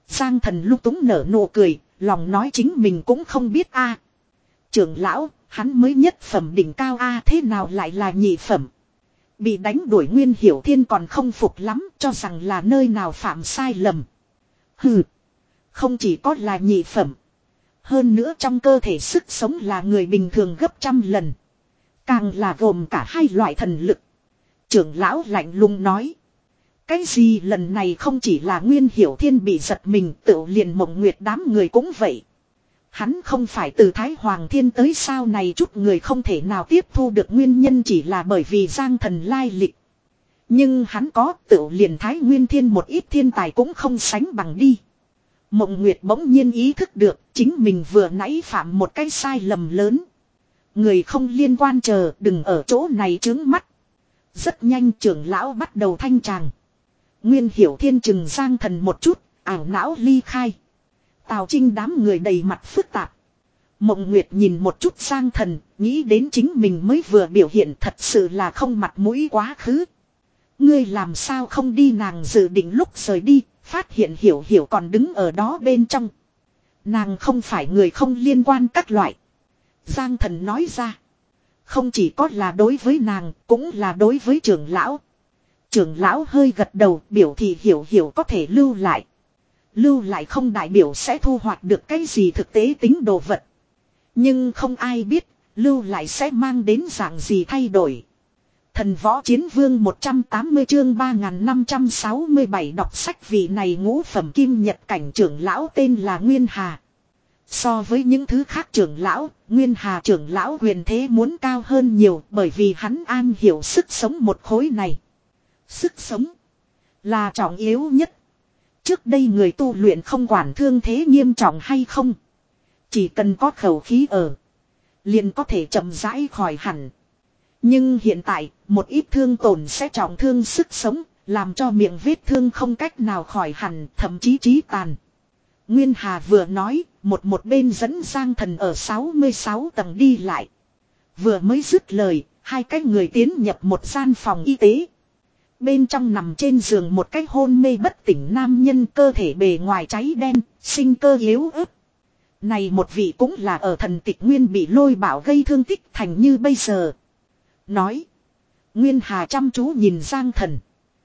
Giang Thần lúc túng nở nụ cười, lòng nói chính mình cũng không biết a. Trưởng lão, hắn mới nhất phẩm đỉnh cao a, thế nào lại là nhị phẩm? Bị đánh đuổi Nguyên Hiểu Thiên còn không phục lắm, cho rằng là nơi nào phạm sai lầm. Hừ, không chỉ có là nhị phẩm, hơn nữa trong cơ thể sức sống là người bình thường gấp trăm lần. Càng là gồm cả hai loại thần lực. Trưởng lão lạnh lùng nói. Cái gì lần này không chỉ là Nguyên Hiểu Thiên bị giật mình, tự liền Mộng Nguyệt đám người cũng vậy. Hắn không phải từ Thái Hoàng Thiên tới sao này, chút người không thể nào tiếp thu được nguyên nhân chỉ là bởi vì Giang Thần lai lịch. Nhưng hắn có, tự liền Thái Nguyên Thiên một ít thiên tài cũng không sánh bằng đi. Mộng Nguyệt bỗng nhiên ý thức được chính mình vừa nãy phạm một cái sai lầm lớn. Người không liên quan chờ, đừng ở chỗ này trướng mắt. Rất nhanh trưởng lão bắt đầu thanh tràng. Nguyên Hiểu Thiên chừng Giang Thần một chút, ảo não ly khai. Tào Trinh đám người đầy mặt phức tạp. Mộng Nguyệt nhìn một chút Giang Thần, nghĩ đến chính mình mới vừa biểu hiện thật sự là không mặt mũi quá khứ. Ngươi làm sao không đi, nàng dự định lúc rời đi, phát hiện Hiểu Hiểu còn đứng ở đó bên trong. Nàng không phải người không liên quan các loại. Giang Thần nói ra. Không chỉ có là đối với nàng, cũng là đối với trưởng lão. Trưởng lão hơi gật đầu, biểu thị Hiểu Hiểu có thể lưu lại. Lưu lại không đại biểu sẽ thu hoạch được cái gì thực tế tính đồ vật. Nhưng không ai biết, lưu lại sẽ mang đến dạng gì thay đổi. Thần Võ Chiến Vương một trăm tám mươi chương ba nghìn năm trăm sáu mươi bảy đọc sách, vị này ngũ phẩm kim nhật cảnh trưởng lão tên là Nguyên Hà. So với những thứ khác trưởng lão, Nguyên Hà trưởng lão quyền thế muốn cao hơn nhiều, bởi vì hắn an hiểu sức sống một khối này. Sức sống là trọng yếu nhất. Trước đây người tu luyện không quản thương thế nghiêm trọng hay không, chỉ cần có khẩu khí ở, liền có thể chậm rãi khỏi hẳn. Nhưng hiện tại, một ít thương tổn sẽ trọng thương sức sống, làm cho miệng vết thương không cách nào khỏi hẳn, thậm chí chí tàn. Nguyên Hà vừa nói, một một bên dẫn Giang Thần ở sáu mươi sáu tầng đi lại. Vừa mới dứt lời, hai cái người tiến nhập một gian phòng y tế. Bên trong nằm trên giường một cái hôn mê bất tỉnh nam nhân, cơ thể bề ngoài cháy đen, sinh cơ yếu ớt. Này một vị cũng là ở Thần Tịch Nguyên bị Lôi Bảo gây thương tích thành như bây giờ. Nói. Nguyên Hà chăm chú nhìn Giang Thần.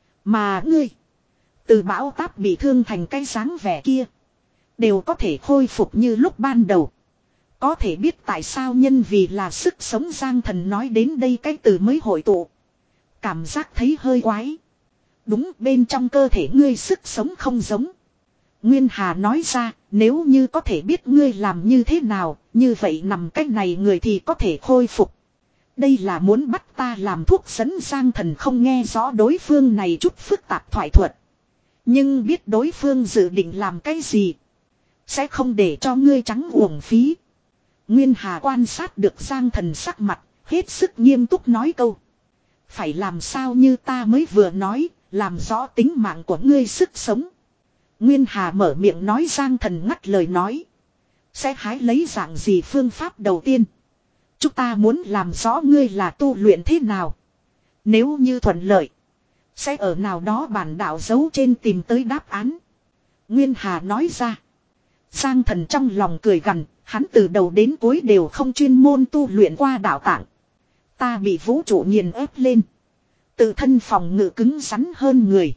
Mà ngươi, từ bão táp bị thương thành cái dáng vẻ kia, đều có thể khôi phục như lúc ban đầu. Có thể biết tại sao nhân vì là sức sống. Giang Thần nói đến đây cái từ mới hội tụ. Cảm giác thấy hơi quái. Đúng, bên trong cơ thể ngươi sức sống không giống. Nguyên Hà nói ra, nếu như có thể biết ngươi làm như thế nào, như vậy nằm cách này người thì có thể khôi phục. Đây là muốn bắt ta làm thuốc dẫn. Giang Thần không nghe rõ đối phương này chút phức tạp thoại thuật. Nhưng biết đối phương dự định làm cái gì. Sẽ không để cho ngươi trắng uổng phí. Nguyên Hà quan sát được Giang Thần sắc mặt, hết sức nghiêm túc nói câu. Phải làm sao như ta mới vừa nói, làm rõ tính mạng của ngươi sức sống. Nguyên Hà mở miệng nói. Giang Thần ngắt lời nói. Sẽ hái lấy dạng gì phương pháp đầu tiên. Chúng ta muốn làm rõ ngươi là tu luyện thế nào. Nếu như thuận lợi, sẽ ở nào đó bản đạo dấu trên tìm tới đáp án. Nguyên Hà nói ra. Giang Thần trong lòng cười gằn, hắn từ đầu đến cuối đều không chuyên môn tu luyện qua đạo tạng. Ta bị vũ trụ nghiền ép lên, tự thân phòng ngự cứng rắn hơn người.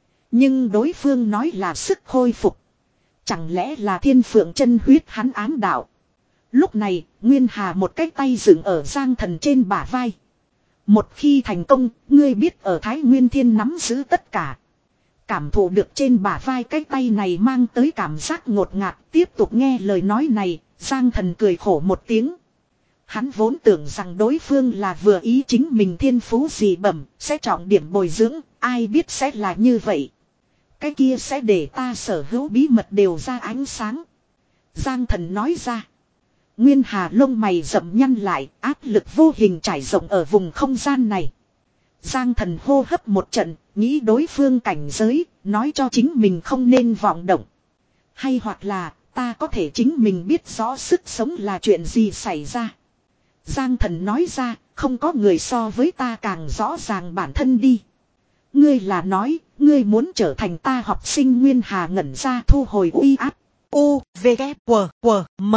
Nhưng đối phương nói là sức khôi phục. Chẳng lẽ là thiên phượng chân huyết hắn ám đạo. Lúc này, Nguyên Hà một cái tay dựng ở Giang Thần trên bả vai. Một khi thành công, ngươi biết ở Thái Nguyên Thiên nắm giữ tất cả. Cảm thụ được trên bả vai cái tay này mang tới cảm giác ngột ngạt. Tiếp tục nghe lời nói này, Giang Thần cười khổ một tiếng. Hắn vốn tưởng rằng đối phương là vừa ý chính mình thiên phú dị bẩm, sẽ trọng điểm bồi dưỡng, ai biết sẽ là như vậy. Cái kia sẽ để ta sở hữu bí mật đều ra ánh sáng. Giang Thần nói ra. Nguyên Hà lông mày rậm nhăn lại, áp lực vô hình trải rộng ở vùng không gian này. Giang Thần hô hấp một trận, nghĩ đối phương cảnh giới, nói cho chính mình không nên vọng động. Hay hoặc là, ta có thể chính mình biết rõ sức sống là chuyện gì xảy ra. Giang Thần nói ra, không có người so với ta càng rõ ràng bản thân đi. Ngươi là nói, ngươi muốn trở thành ta học sinh. Nguyên Hà ngẩn ra thu hồi uy áp. U, V, K, W, W, M.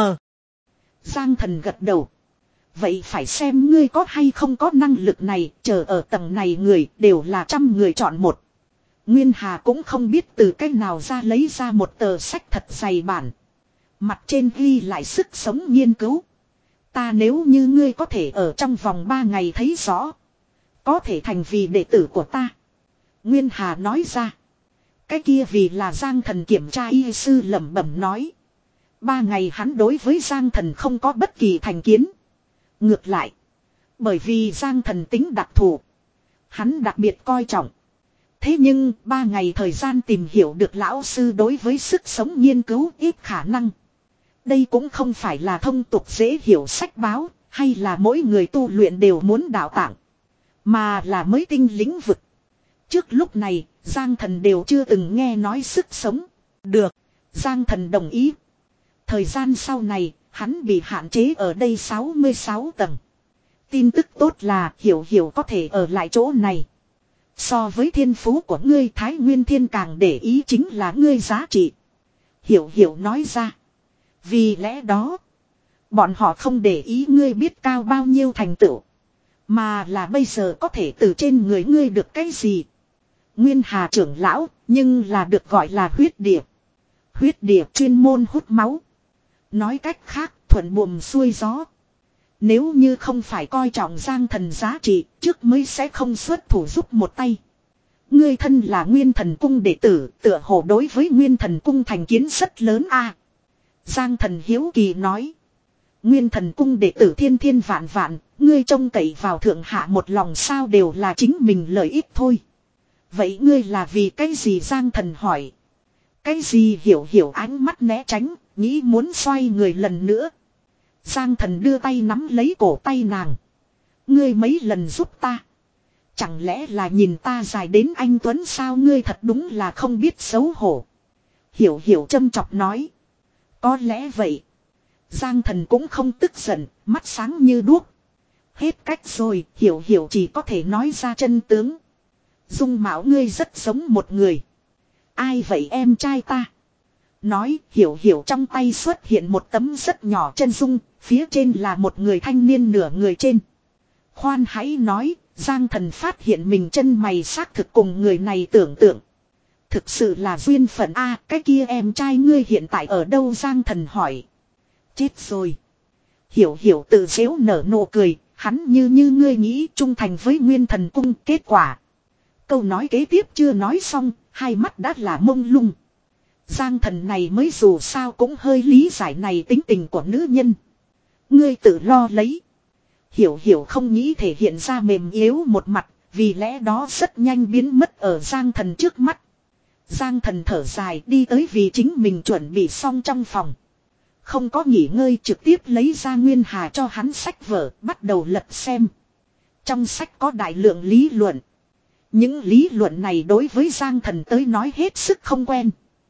Giang Thần gật đầu. Vậy phải xem ngươi có hay không có năng lực này, chờ ở tầng này người đều là trăm người chọn một. Nguyên Hà cũng không biết từ cách nào ra lấy ra một tờ sách thật dày bản. Mặt trên ghi lại sức sống nghiên cứu. Ta nếu như ngươi có thể ở trong vòng ba ngày thấy rõ. Có thể thành vì đệ tử của ta. Nguyên Hà nói ra. Cái kia vì là Giang Thần kiểm tra y sư lẩm bẩm nói. Ba ngày hắn đối với Giang Thần không có bất kỳ thành kiến. Ngược lại. Bởi vì Giang Thần tính đặc thù. Hắn đặc biệt coi trọng. Thế nhưng ba ngày thời gian tìm hiểu được lão sư đối với sức sống nghiên cứu ít khả năng. Đây cũng không phải là thông tục dễ hiểu sách báo. Hay là mỗi người tu luyện đều muốn đào tạng. Mà là mới tinh lĩnh vực. Trước lúc này Giang Thần đều chưa từng nghe nói sức sống. Được. Giang Thần đồng ý. Thời gian sau này hắn bị hạn chế ở đây sáu mươi sáu tầng. Tin tức tốt là Hiểu Hiểu có thể ở lại chỗ này. So với thiên phú của ngươi Thái Nguyên Thiên càng để ý chính là ngươi giá trị. Hiểu Hiểu nói ra. Vì lẽ đó. Bọn họ không để ý ngươi biết cao bao nhiêu thành tựu. Mà là bây giờ có thể từ trên người ngươi được cái gì. Nguyên Hà trưởng lão nhưng là được gọi là huyết địa. Huyết địa chuyên môn hút máu. Nói cách khác thuận buồm xuôi gió. Nếu như không phải coi trọng Giang Thần giá trị trước mới sẽ không xuất thủ giúp một tay. Ngươi thân là Nguyên Thần Cung đệ tử tựa hồ đối với Nguyên Thần Cung thành kiến rất lớn a. Giang Thần hiếu kỳ nói. Nguyên Thần Cung đệ tử thiên thiên vạn vạn. Ngươi trông cậy vào thượng hạ một lòng sao đều là chính mình lợi ích thôi. Vậy ngươi là vì cái gì Giang Thần hỏi. Cái gì Hiểu Hiểu ánh mắt né tránh. Nghĩ muốn xoay người lần nữa. Giang Thần đưa tay nắm lấy cổ tay nàng. Ngươi mấy lần giúp ta. Chẳng lẽ là nhìn ta dài đến anh Tuấn sao ngươi thật đúng là không biết xấu hổ. Hiểu Hiểu châm chọc nói. Có lẽ vậy. Giang Thần cũng không tức giận, mắt sáng như đuốc. Hết cách rồi, Hiểu Hiểu chỉ có thể nói ra chân tướng. Dung mạo ngươi rất giống một người. Ai vậy em trai ta? Nói Hiểu Hiểu trong tay xuất hiện một tấm rất nhỏ chân dung, phía trên là một người thanh niên nửa người trên. Khoan hãy nói, Giang Thần phát hiện mình chân mày xác thực cùng người này tưởng tượng. Thực sự là duyên phận a, cái kia em trai ngươi hiện tại ở đâu Giang Thần hỏi. Chết rồi. Hiểu Hiểu tự giễu nở nụ cười, hắn như như ngươi nghĩ trung thành với Nguyên Thần Cung kết quả. Câu nói kế tiếp chưa nói xong, hai mắt đã là mông lung. Giang Thần này mới dù sao cũng hơi lý giải này tính tình của nữ nhân. Ngươi tự lo lấy. Hiểu Hiểu không nghĩ thể hiện ra mềm yếu một mặt, vì lẽ đó rất nhanh biến mất ở Giang Thần trước mắt. Giang Thần thở dài đi tới vì chính mình chuẩn bị xong trong phòng. Không có nghỉ ngơi trực tiếp lấy ra Nguyên Hà cho hắn sách vở, bắt đầu lật xem. Trong sách có đại lượng lý luận. Những lý luận này đối với Giang Thần tới nói hết sức không quen.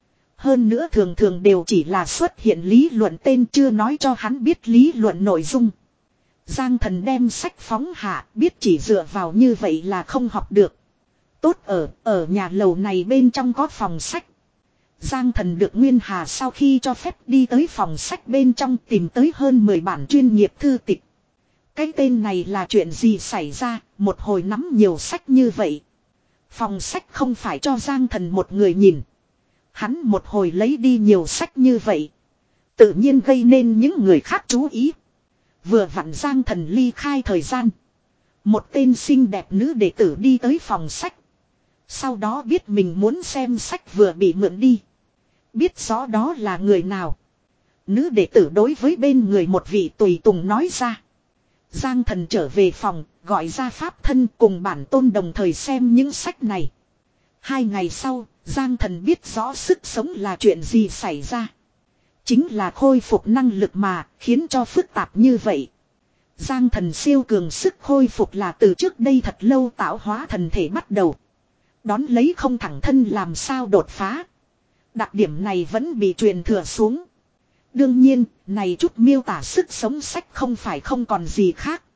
Hơn nữa thường thường đều chỉ là xuất hiện lý luận tên chưa nói cho hắn biết lý luận nội dung. Giang Thần đem sách phóng hạ, biết chỉ dựa vào như vậy là không học được. Tốt ở, ở nhà lầu này bên trong có phòng sách. Giang Thần được Nguyên Hà sau khi cho phép đi tới phòng sách bên trong tìm tới hơn mười bản chuyên nghiệp thư tịch. Cái tên này là chuyện gì xảy ra, một hồi nắm nhiều sách như vậy. Phòng sách không phải cho Giang Thần một người nhìn. Hắn một hồi lấy đi nhiều sách như vậy. Tự nhiên gây nên những người khác chú ý. Vừa vặn Giang Thần ly khai thời gian. Một tên xinh đẹp nữ đệ tử đi tới phòng sách. Sau đó biết mình muốn xem sách vừa bị mượn đi. Biết rõ đó là người nào. Nữ đệ tử đối với bên người một vị tùy tùng nói ra. Giang Thần trở về phòng, gọi ra pháp thân cùng bản tôn đồng thời xem những sách này. Hai ngày sau, Giang Thần biết rõ sức sống là chuyện gì xảy ra. Chính là khôi phục năng lực mà, khiến cho phức tạp như vậy. Giang Thần siêu cường sức khôi phục là từ trước đây thật lâu tạo hóa thần thể bắt đầu. Đón lấy không thẳng thân làm sao đột phá. Đặc điểm này vẫn bị truyền thừa xuống. Đương nhiên, này chút miêu tả sức sống sách không phải không còn gì khác.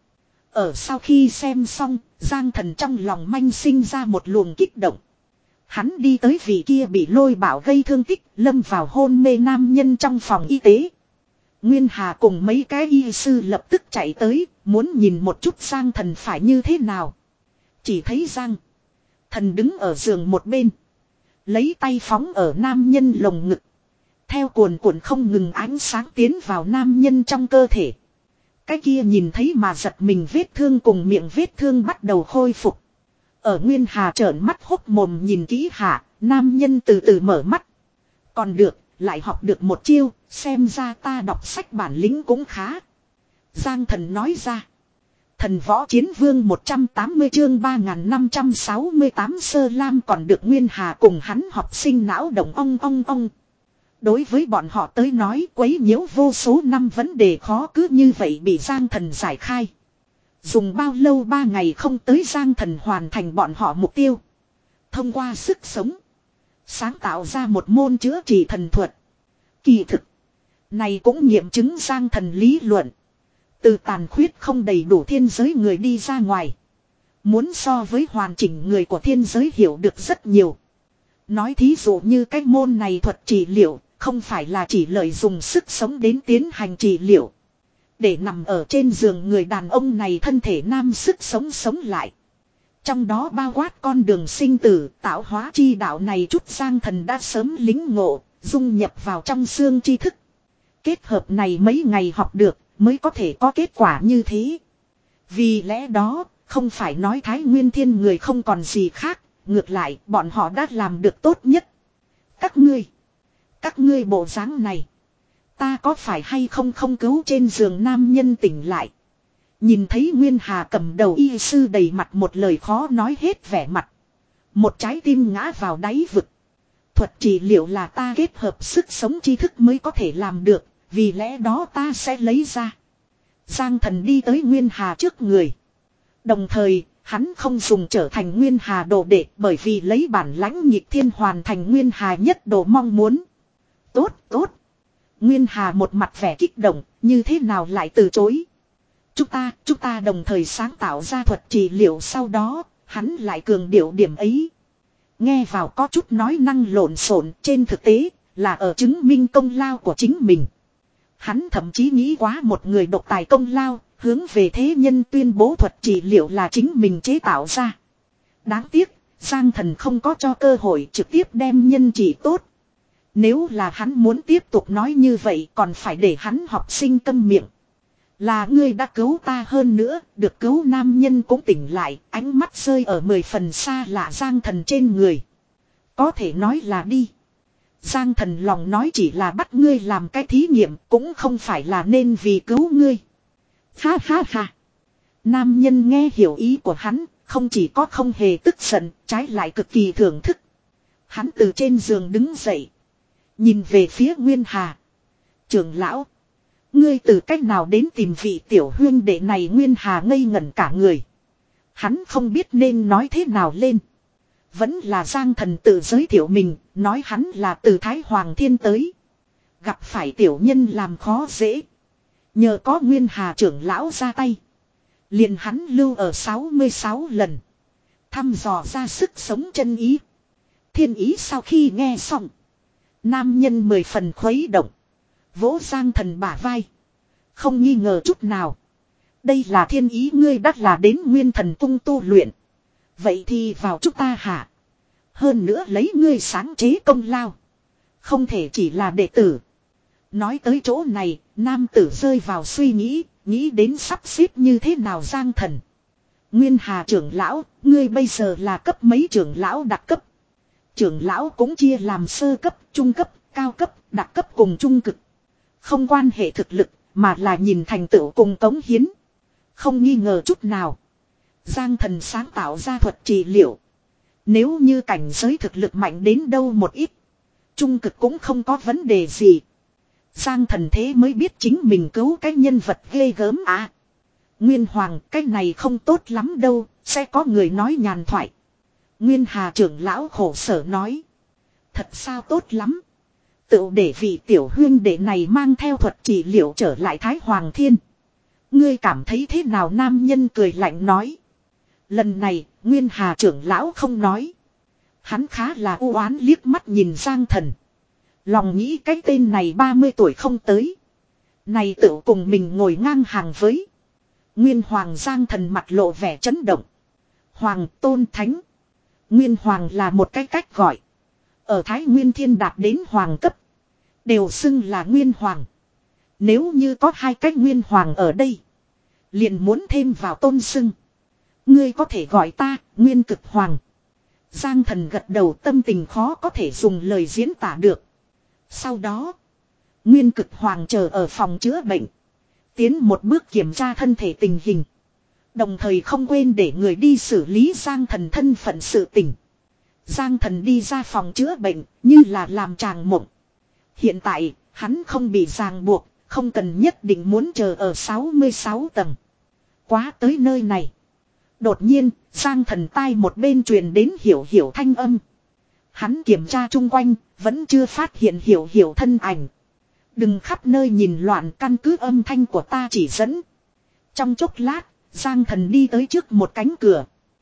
Ở sau khi xem xong, Giang Thần trong lòng manh sinh ra một luồng kích động. Hắn đi tới vị kia bị lôi bảo gây thương tích, lâm vào hôn mê nam nhân trong phòng y tế. Nguyên Hà cùng mấy cái y sư lập tức chạy tới, muốn nhìn một chút Giang Thần phải như thế nào. Chỉ thấy Giang Thần đứng ở giường một bên, lấy tay phóng ở nam nhân lồng ngực. Theo cuồn cuộn không ngừng ánh sáng tiến vào nam nhân trong cơ thể. Cái kia nhìn thấy mà giật mình vết thương cùng miệng vết thương bắt đầu khôi phục. Ở Nguyên Hà trợn mắt hốc mồm nhìn kỹ hạ, nam nhân từ từ mở mắt. Còn được, lại học được một chiêu, xem ra ta đọc sách bản lĩnh cũng khá. Giang Thần nói ra. Thần võ chiến vương một trăm tám mươi chương ba nghìn năm trăm sáu mươi tám Sơ Lam còn được Nguyên Hà cùng hắn học sinh não động ong ong ong. Đối với bọn họ tới nói quấy nhiễu vô số năm vấn đề khó cứ như vậy bị Giang Thần giải khai. Dùng bao lâu ba ngày không tới Giang Thần hoàn thành bọn họ mục tiêu. Thông qua sức sống. Sáng tạo ra một môn chữa trị thần thuật. Kỳ thực. Này cũng nghiệm chứng Giang Thần lý luận. Từ tàn khuyết không đầy đủ thiên giới người đi ra ngoài. Muốn so với hoàn chỉnh người của thiên giới hiểu được rất nhiều. Nói thí dụ như cái môn này thuật trị liệu. Không phải là chỉ lợi dùng sức sống đến tiến hành trị liệu. Để nằm ở trên giường người đàn ông này thân thể nam sức sống sống lại. Trong đó bao quát con đường sinh tử tạo hóa chi đạo này chút Giang Thần đã sớm lính ngộ, dung nhập vào trong xương tri thức. Kết hợp này mấy ngày học được mới có thể có kết quả như thế. Vì lẽ đó, không phải nói Thái Nguyên Thiên người không còn gì khác, ngược lại bọn họ đã làm được tốt nhất. Các ngươi, các ngươi bộ dáng này. Ta có phải hay không không cứu trên giường nam nhân tỉnh lại. Nhìn thấy Nguyên Hà cầm đầu y sư đầy mặt một lời khó nói hết vẻ mặt. Một trái tim ngã vào đáy vực. Thuật trị liệu là ta kết hợp sức sống tri thức mới có thể làm được. Vì lẽ đó ta sẽ lấy ra. Giang Thần đi tới Nguyên Hà trước người. Đồng thời, hắn không dùng trở thành Nguyên Hà đồ đệ bởi vì lấy bản lãnh nhịp thiên hoàn thành Nguyên Hà nhất đồ mong muốn. Tốt, tốt. Nguyên Hà một mặt vẻ kích động, như thế nào lại từ chối. Chúng ta, chúng ta đồng thời sáng tạo ra thuật trị liệu sau đó, hắn lại cường điệu điểm ấy. Nghe vào có chút nói năng lộn xộn, trên thực tế, là ở chứng minh công lao của chính mình. Hắn thậm chí nghĩ quá một người độc tài công lao, hướng về thế nhân tuyên bố thuật trị liệu là chính mình chế tạo ra. Đáng tiếc, Giang Thần không có cho cơ hội trực tiếp đem nhân trị tốt. Nếu là hắn muốn tiếp tục nói như vậy còn phải để hắn học sinh câm miệng. Là ngươi đã cứu ta hơn nữa, được cứu nam nhân cũng tỉnh lại, ánh mắt rơi ở mười phần xa lạ Giang Thần trên người. Có thể nói là đi. Giang Thần lòng nói chỉ là bắt ngươi làm cái thí nghiệm, cũng không phải là nên vì cứu ngươi. Ha ha ha. Nam nhân nghe hiểu ý của hắn, không chỉ có không hề tức giận, trái lại cực kỳ thưởng thức. Hắn từ trên giường đứng dậy. Nhìn về phía Nguyên Hà. Trưởng lão. Ngươi từ cách nào đến tìm vị tiểu huyên đệ này Nguyên Hà ngây ngẩn cả người. Hắn không biết nên nói thế nào lên. Vẫn là Giang Thần tự giới thiệu mình, nói hắn là từ Thái Hoàng Thiên tới. Gặp phải tiểu nhân làm khó dễ. Nhờ có Nguyên Hà trưởng lão ra tay. Liền hắn lưu ở sáu mươi sáu lần. Thăm dò ra sức sống chân ý. Thiên ý sau khi nghe xong. Nam nhân mười phần khuấy động. Vỗ Giang Thần bả vai. Không nghi ngờ chút nào. Đây là thiên ý ngươi đắt là đến Nguyên Thần Cung tu luyện. Vậy thì vào chúng ta hả? Hơn nữa lấy ngươi sáng chế công lao. Không thể chỉ là đệ tử. Nói tới chỗ này, nam tử rơi vào suy nghĩ, nghĩ đến sắp xếp như thế nào Giang Thần. Nguyên Hà trưởng lão, ngươi bây giờ là cấp mấy trưởng lão đặc cấp. Trưởng lão cũng chia làm sơ cấp, trung cấp, cao cấp, đặc cấp cùng trung cực. Không quan hệ thực lực, mà là nhìn thành tựu cùng cống hiến. Không nghi ngờ chút nào. Giang Thần sáng tạo ra thuật trị liệu. Nếu như cảnh giới thực lực mạnh đến đâu một ít. Trung cực cũng không có vấn đề gì. Giang Thần thế mới biết chính mình cứu cái nhân vật ghê gớm à. Nguyên Hoàng cái này không tốt lắm đâu. Sẽ có người nói nhàn thoại. Nguyên Hà trưởng lão khổ sở nói. Thật sao tốt lắm. Tự để vị tiểu huyên đệ này mang theo thuật trị liệu trở lại Thái Hoàng Thiên. Ngươi cảm thấy thế nào? Nam nhân cười lạnh nói. Lần này, Nguyên Hà trưởng lão không nói. Hắn khá là u oán liếc mắt nhìn Giang Thần. Lòng nghĩ cái tên này ba mươi tuổi không tới. Này tự cùng mình ngồi ngang hàng với. Nguyên Hoàng. Giang Thần mặt lộ vẻ chấn động. Hoàng tôn thánh. Nguyên Hoàng là một cái cách gọi. Ở Thái Nguyên Thiên đạt đến Hoàng cấp. Đều xưng là Nguyên Hoàng. Nếu như có hai cách Nguyên Hoàng ở đây. Liền muốn thêm vào tôn xưng. Ngươi có thể gọi ta Nguyên Cực Hoàng. Giang Thần gật đầu, tâm tình khó có thể dùng lời diễn tả được. Sau đó. Nguyên Cực Hoàng chờ ở phòng chữa bệnh. Tiến một bước kiểm tra thân thể tình hình. Đồng thời không quên để người đi xử lý Giang Thần thân phận sự tình. Giang Thần đi ra phòng chữa bệnh như là làm tràng mộng. Hiện tại hắn không bị ràng buộc. Không cần nhất định muốn chờ ở sáu mươi sáu tầng. Quá tới nơi này. Đột nhiên, Giang Thần tai một bên truyền đến Hiểu Hiểu thanh âm. Hắn kiểm tra chung quanh, vẫn chưa phát hiện Hiểu Hiểu thân ảnh. Đừng khắp nơi nhìn loạn, căn cứ âm thanh của ta chỉ dẫn. Trong chốc lát, Giang Thần đi tới trước một cánh cửa.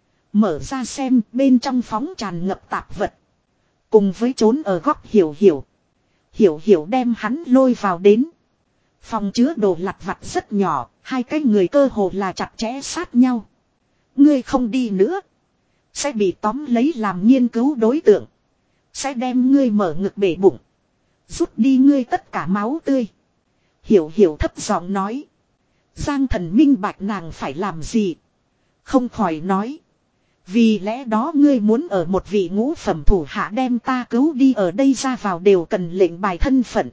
Mở ra xem, bên trong phóng tràn ngập tạp vật. Cùng với trốn ở góc Hiểu Hiểu. Hiểu Hiểu đem hắn lôi vào đến. Phòng chứa đồ lặt vặt rất nhỏ, hai cái người cơ hồ là chặt chẽ sát nhau. Ngươi không đi nữa. Sẽ bị tóm lấy làm nghiên cứu đối tượng. Sẽ đem ngươi mở ngực bể bụng. Rút đi ngươi tất cả máu tươi. Hiểu Hiểu thấp giọng nói. Giang Thần minh bạch nàng phải làm gì. Không khỏi nói. Vì lẽ đó ngươi muốn ở một vị ngũ phẩm thủ hạ đem ta cứu đi, ở đây ra vào đều cần lệnh bài thân phận.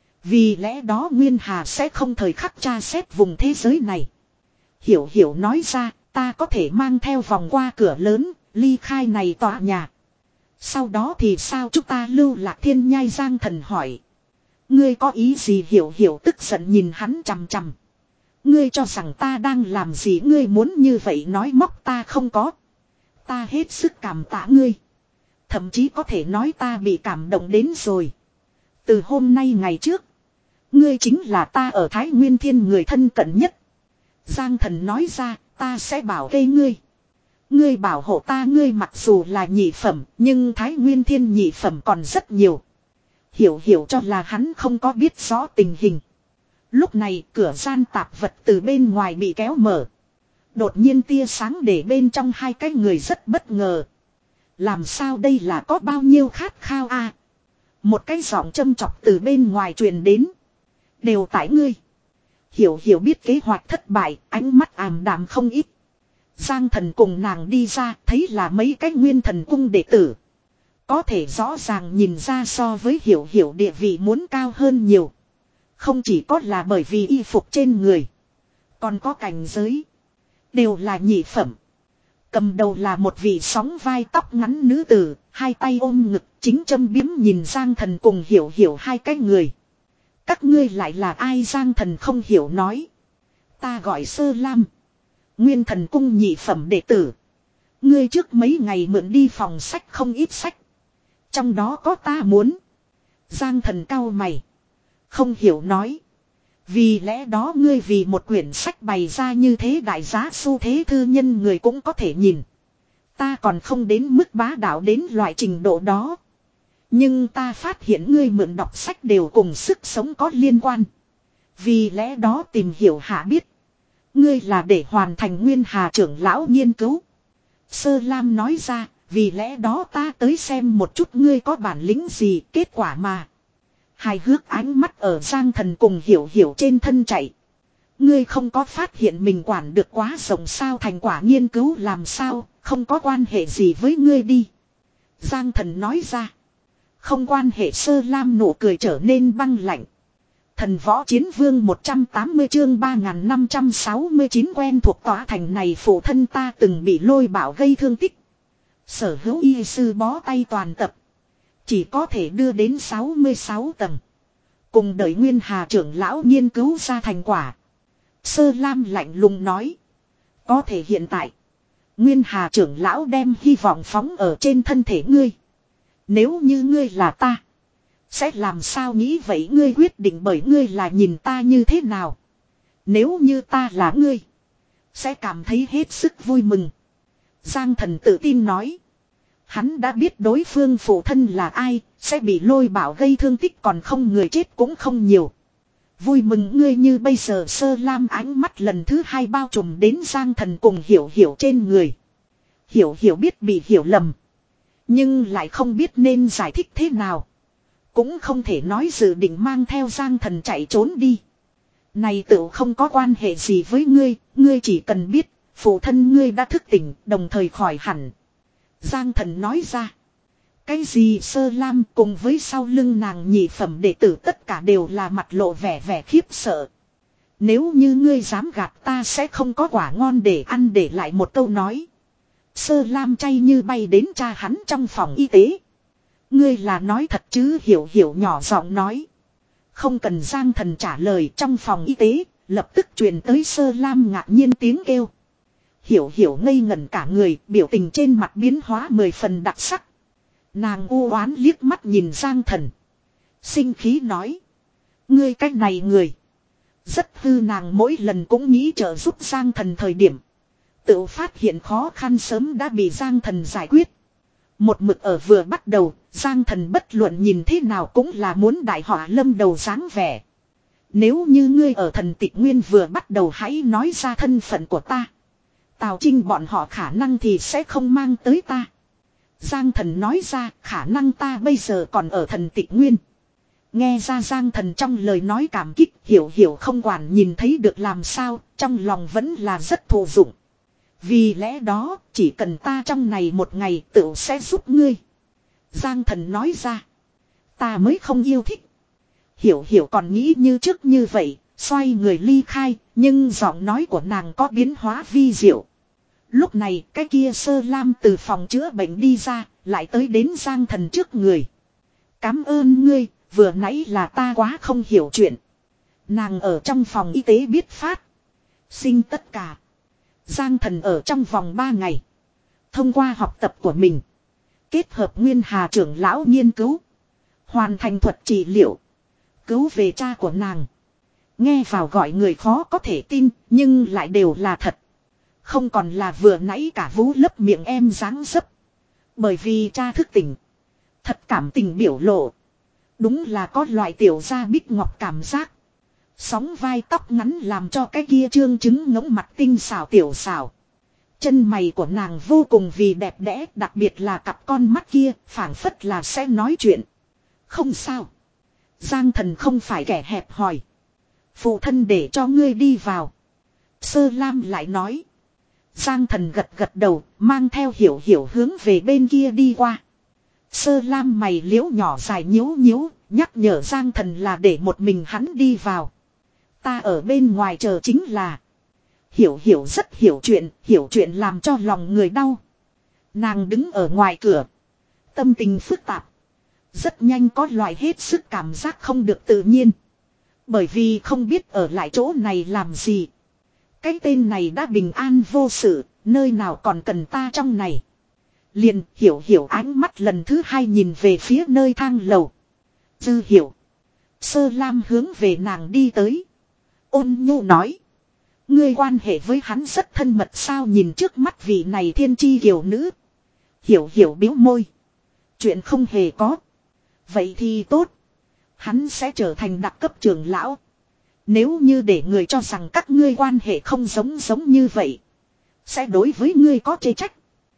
Vì lẽ đó Nguyên Hà sẽ không thời khắc tra xét vùng thế giới này. Hiểu Hiểu nói ra, ta có thể mang theo vòng qua cửa lớn, ly khai này tòa nhà. Sau đó thì sao? Chúng ta lưu lạc thiên nhai? Giang Thần hỏi. Ngươi có ý gì? Hiểu Hiểu tức giận nhìn hắn chằm chằm. Ngươi cho rằng ta đang làm gì? Ngươi muốn như vậy nói móc ta? Không có. Ta hết sức cảm tạ ngươi. Thậm chí có thể nói ta bị cảm động đến rồi. Từ hôm nay ngày trước, ngươi chính là ta ở Thái Nguyên Thiên người thân cận nhất. Giang Thần nói ra, ta sẽ bảo kê ngươi. Ngươi bảo hộ ta. Ngươi mặc dù là nhị phẩm, nhưng Thái Nguyên Thiên nhị phẩm còn rất nhiều. Hiểu Hiểu cho là hắn không có biết rõ tình hình. Lúc này cửa gian tạp vật từ bên ngoài bị kéo mở. Đột nhiên tia sáng để bên trong hai cái người rất bất ngờ. Làm sao đây, là có bao nhiêu khát khao a? À, một cái giọng châm chọc từ bên ngoài truyền đến. Đều tại ngươi. Hiểu Hiểu biết kế hoạch thất bại, ánh mắt ảm đạm không ít. Giang Thần cùng nàng đi ra, thấy là mấy cái Nguyên Thần cung đệ tử. Có thể rõ ràng nhìn ra so với Hiểu Hiểu địa vị muốn cao hơn nhiều. Không chỉ có là bởi vì y phục trên người, còn có cảnh giới. Đều là nhị phẩm. Cầm đầu là một vị sóng vai tóc ngắn nữ tử, hai tay ôm ngực, chính châm biếm nhìn Giang Thần cùng Hiểu Hiểu hai cái người. Các ngươi lại là ai? Giang Thần không hiểu nói. Ta gọi Sơ Lam, Nguyên Thần cung nhị phẩm đệ tử. Ngươi trước mấy ngày mượn đi phòng sách không ít sách. Trong đó có ta muốn. Giang Thần cau mày. Không hiểu nói. Vì lẽ đó ngươi vì một quyển sách bày ra như thế đại giá, xu thế thư nhân người cũng có thể nhìn. Ta còn không đến mức bá đạo đến loại trình độ đó. Nhưng ta phát hiện ngươi mượn đọc sách đều cùng sức sống có liên quan. Vì lẽ đó tìm hiểu hạ biết. Ngươi là để hoàn thành Nguyên Hà trưởng lão nghiên cứu. Sơ Lam nói ra, vì lẽ đó ta tới xem một chút ngươi có bản lĩnh gì. Kết quả mà hài hước ánh mắt ở Giang Thần cùng Hiểu Hiểu trên thân chạy. Ngươi không có phát hiện mình quản được quá rộng sao? Thành quả nghiên cứu làm sao, không có quan hệ gì với ngươi đi. Giang Thần nói ra. Không quan hệ. Sơ Lam nụ cười trở nên băng lạnh. Thần Võ Chiến Vương một trăm tám mươi chương ba nghìn năm trăm sáu mươi chín quen thuộc tòa thành này. Phụ thân ta từng bị lôi bạo gây thương tích. Sở hữu y sư bó tay toàn tập. Chỉ có thể đưa đến sáu mươi sáu tầng. Cùng đợi Nguyên Hà trưởng lão nghiên cứu ra thành quả. Sơ Lam lạnh lùng nói. Có thể hiện tại Nguyên Hà trưởng lão đem hy vọng phóng ở trên thân thể ngươi. Nếu như ngươi là ta, sẽ làm sao nghĩ vậy? Ngươi quyết định bởi ngươi là nhìn ta như thế nào. Nếu như ta là ngươi, sẽ cảm thấy hết sức vui mừng. Giang Thần tự tin nói. Hắn đã biết đối phương phụ thân là ai, sẽ bị Lôi Bảo gây thương tích, còn không người chết cũng không nhiều. Vui mừng ngươi như bây giờ. Sơ Lam ánh mắt lần thứ hai bao trùm đến Giang Thần cùng Hiểu Hiểu trên người. Hiểu Hiểu biết bị hiểu lầm, nhưng lại không biết nên giải thích thế nào. Cũng không thể nói dự định mang theo Giang Thần chạy trốn đi. Này tự không có quan hệ gì với ngươi, ngươi chỉ cần biết phụ thân ngươi đã thức tỉnh, đồng thời khỏi hẳn. Giang Thần nói ra. Cái gì? Sơ Lam cùng với sau lưng nàng nhị phẩm đệ tử tất cả đều là mặt lộ vẻ vẻ khiếp sợ. Nếu như ngươi dám gạt ta sẽ không có quả ngon để ăn, để lại một câu nói. Sơ Lam chay như bay đến cha hắn trong phòng y tế. Ngươi là nói thật chứ? Hiểu Hiểu nhỏ giọng nói. Không cần Giang Thần trả lời, trong phòng y tế lập tức truyền tới Sơ Lam ngạc nhiên tiếng kêu. Hiểu Hiểu ngây ngẩn cả người, biểu tình trên mặt biến hóa mười phần đặc sắc. Nàng u oán liếc mắt nhìn Giang Thần, sinh khí nói. Ngươi cách này người rất hư. Nàng mỗi lần cũng nghĩ trợ giúp Giang Thần thời điểm, tự phát hiện khó khăn sớm đã bị Giang Thần giải quyết. Một mực ở vừa bắt đầu, Giang Thần bất luận nhìn thế nào cũng là muốn đại họa lâm đầu dáng vẻ. Nếu như ngươi ở Thần Tịch Nguyên vừa bắt đầu hãy nói ra thân phận của ta, Tào Trinh bọn họ khả năng thì sẽ không mang tới ta. Giang Thần nói ra. Khả năng ta bây giờ còn ở Thần Tịch Nguyên. Nghe ra Giang Thần trong lời nói cảm kích, Hiểu Hiểu không quản nhìn thấy được làm sao, trong lòng vẫn là rất thụ dụng. Vì lẽ đó, chỉ cần ta trong này một ngày tự sẽ giúp ngươi. Giang Thần nói ra. Ta mới không yêu thích. Hiểu Hiểu còn nghĩ như trước như vậy, xoay người ly khai, nhưng giọng nói của nàng có biến hóa vi diệu. Lúc này cái kia Sơ Lam từ phòng chữa bệnh đi ra, lại tới đến Giang Thần trước người. Cảm ơn ngươi, vừa nãy là ta quá không hiểu chuyện. Nàng ở trong phòng y tế biết phát sinh tất cả. Giang Thần ở trong vòng ba ngày, thông qua học tập của mình, kết hợp Nguyên Hà trưởng lão nghiên cứu, hoàn thành thuật trị liệu, cứu về cha của nàng. Nghe vào gọi người khó có thể tin, nhưng lại đều là thật. Không còn là vừa nãy cả vú lấp miệng em dáng dấp. Bởi vì cha thức tỉnh, thật cảm tình biểu lộ, đúng là có loại tiểu gia bích ngọc cảm giác. Sóng vai tóc ngắn làm cho cái kia trương trứng ngỗng mặt tinh xảo tiểu xảo. Chân mày của nàng vô cùng vì đẹp đẽ, đặc biệt là cặp con mắt kia, phảng phất là sẽ nói chuyện. Không sao. Giang Thần không phải kẻ hẹp hòi. Phụ thân để cho ngươi đi vào. Sơ Lam lại nói. Giang Thần gật gật đầu, mang theo Hiểu Hiểu hướng về bên kia đi qua. Sơ Lam mày liễu nhỏ dài nhíu nhíu, nhắc nhở Giang Thần là để một mình hắn đi vào. Ta ở bên ngoài chờ chính là. Hiểu Hiểu rất hiểu chuyện, hiểu chuyện làm cho lòng người đau. Nàng đứng ở ngoài cửa, tâm tình phức tạp. Rất nhanh có loại hết sức cảm giác không được tự nhiên. Bởi vì không biết ở lại chỗ này làm gì. Cái tên này đã bình an vô sự, nơi nào còn cần ta trong này. Liền Hiểu Hiểu ánh mắt lần thứ hai nhìn về phía nơi thang lầu. Dư Hiểu. Sơ Lam hướng về nàng đi tới. Ôn nhu nói. Ngươi quan hệ với hắn rất thân mật sao? Nhìn trước mắt vị này thiên chi kiều nữ. Hiểu Hiểu biếu môi. Chuyện không hề có. Vậy thì tốt. Hắn sẽ trở thành đặc cấp trưởng lão. Nếu như để người cho rằng các ngươi quan hệ không giống giống như vậy, sẽ đối với ngươi có chê trách.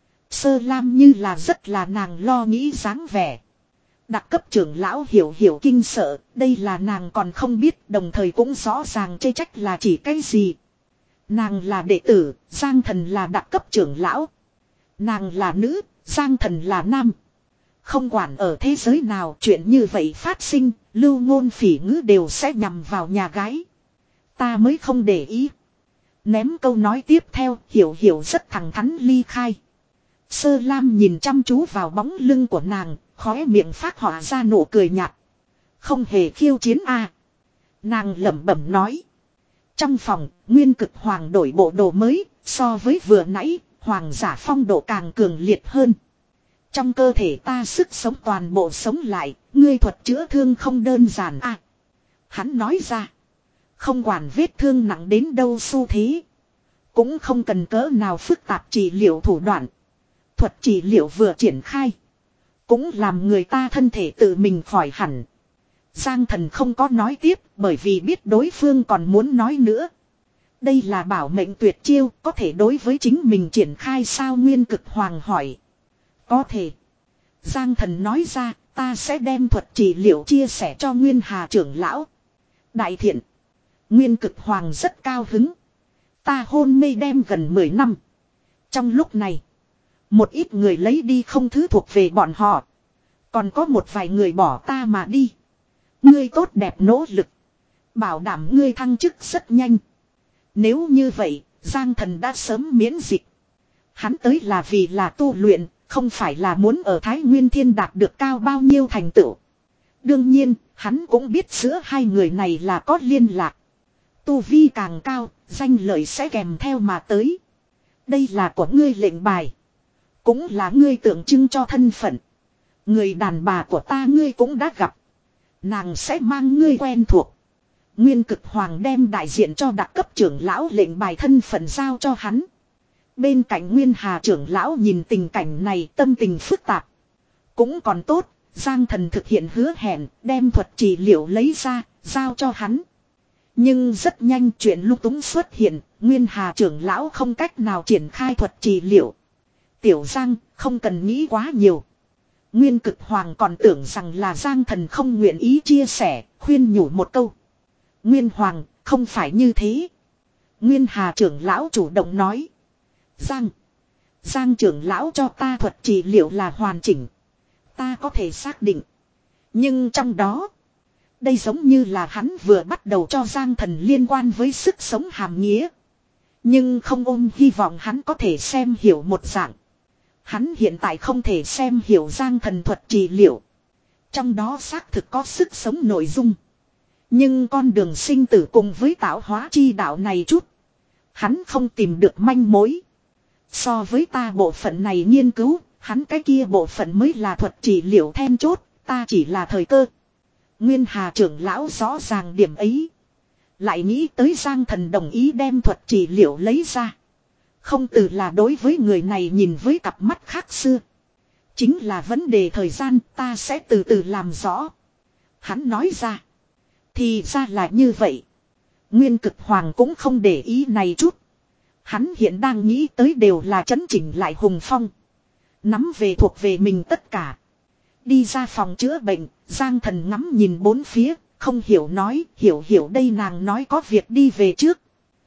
Sơ Lam như là rất là nàng lo nghĩ dáng vẻ. Đặc cấp trưởng lão Hiểu Hiểu kinh sợ, đây là nàng còn không biết, đồng thời cũng rõ ràng chê trách là chỉ cái gì. Nàng là đệ tử, Giang Thần là đặc cấp trưởng lão. Nàng là nữ, Giang Thần là nam. Không quản ở thế giới nào chuyện như vậy phát sinh, lưu ngôn phỉ ngữ đều sẽ nhằm vào nhà gái. Ta mới không để ý. Ném câu nói tiếp theo, Hiểu Hiểu rất thẳng thắn ly khai. Sơ Lam nhìn chăm chú vào bóng lưng của nàng, khóe miệng phát họa ra nụ cười nhạt. Không hề khiêu chiến a à. Nàng lẩm bẩm nói. Trong phòng, Nguyên Cực Hoàng đổi bộ đồ mới, so với vừa nãy, Hoàng giả phong độ càng cường liệt hơn. Trong cơ thể ta sức sống toàn bộ sống lại, ngươi thuật chữa thương không đơn giản a à. Hắn nói ra. Không quản vết thương nặng đến đâu xu thế. Cũng không cần cỡ nào phức tạp trị liệu thủ đoạn. Thuật trị liệu vừa triển khai. Cũng làm người ta thân thể tự mình khỏi hẳn. Giang Thần không có nói tiếp bởi vì biết đối phương còn muốn nói nữa. Đây là bảo mệnh tuyệt chiêu, có thể đối với chính mình triển khai sao? Nguyên Cực Hoàng hỏi. Có thể. Giang Thần nói ra, ta sẽ đem thuật trị liệu chia sẻ cho Nguyên Hà trưởng lão. Đại thiện. Nguyên Cực Hoàng rất cao hứng. Ta hôn mê đem gần mười năm. Trong lúc này, một ít người lấy đi không thứ thuộc về bọn họ. Còn có một vài người bỏ ta mà đi. Ngươi tốt đẹp nỗ lực. Bảo đảm ngươi thăng chức rất nhanh. Nếu như vậy, Giang Thần đã sớm miễn dịch. Hắn tới là vì là tu luyện, không phải là muốn ở Thái Nguyên Thiên đạt được cao bao nhiêu thành tựu. Đương nhiên, hắn cũng biết giữa hai người này là có liên lạc. Tu vi càng cao, danh lợi sẽ kèm theo mà tới. Đây là của ngươi lệnh bài. Cũng là ngươi tượng trưng cho thân phận. Người đàn bà của ta ngươi cũng đã gặp. Nàng sẽ mang ngươi quen thuộc. Nguyên Cực Hoàng đem đại diện cho đặc cấp trưởng lão lệnh bài thân phận giao cho hắn. Bên cạnh Nguyên Hà trưởng lão nhìn tình cảnh này tâm tình phức tạp. Cũng còn tốt, Giang Thần thực hiện hứa hẹn, đem thuật trị liệu lấy ra, giao cho hắn. Nhưng rất nhanh chuyện lung túng xuất hiện, Nguyên Hà trưởng lão không cách nào triển khai thuật trị liệu. Tiểu Giang, không cần nghĩ quá nhiều. Nguyên Cực Hoàng còn tưởng rằng là Giang Thần không nguyện ý chia sẻ, khuyên nhủ một câu. Nguyên Hoàng, không phải như thế. Nguyên Hà trưởng lão chủ động nói. Giang. Giang trưởng lão cho ta thuật trị liệu là hoàn chỉnh. Ta có thể xác định. Nhưng trong đó. Đây giống như là hắn vừa bắt đầu cho Giang Thần liên quan với sức sống hàm nghĩa. Nhưng không ôm hy vọng hắn có thể xem hiểu một dạng. Hắn hiện tại không thể xem hiểu Giang Thần thuật trị liệu. Trong đó xác thực có sức sống nội dung. Nhưng con đường sinh tử cùng với tạo hóa chi đạo này chút. Hắn không tìm được manh mối. So với ta bộ phận này nghiên cứu, hắn cái kia bộ phận mới là thuật trị liệu then chốt, ta chỉ là thời cơ. Nguyên Hà trưởng lão rõ ràng điểm ấy. Lại nghĩ tới Giang Thần đồng ý đem thuật trị liệu lấy ra. Không từ là đối với người này nhìn với cặp mắt khác xưa. Chính là vấn đề thời gian, ta sẽ từ từ làm rõ. Hắn nói ra. Thì ra là như vậy. Nguyên Cực Hoàng cũng không để ý này chút. Hắn hiện đang nghĩ tới đều là chấn chỉnh lại Hùng Phong. Nắm về thuộc về mình tất cả. Đi ra phòng chữa bệnh, Giang Thần ngắm nhìn bốn phía, không hiểu nói, hiểu hiểu đây nàng nói có việc đi về trước.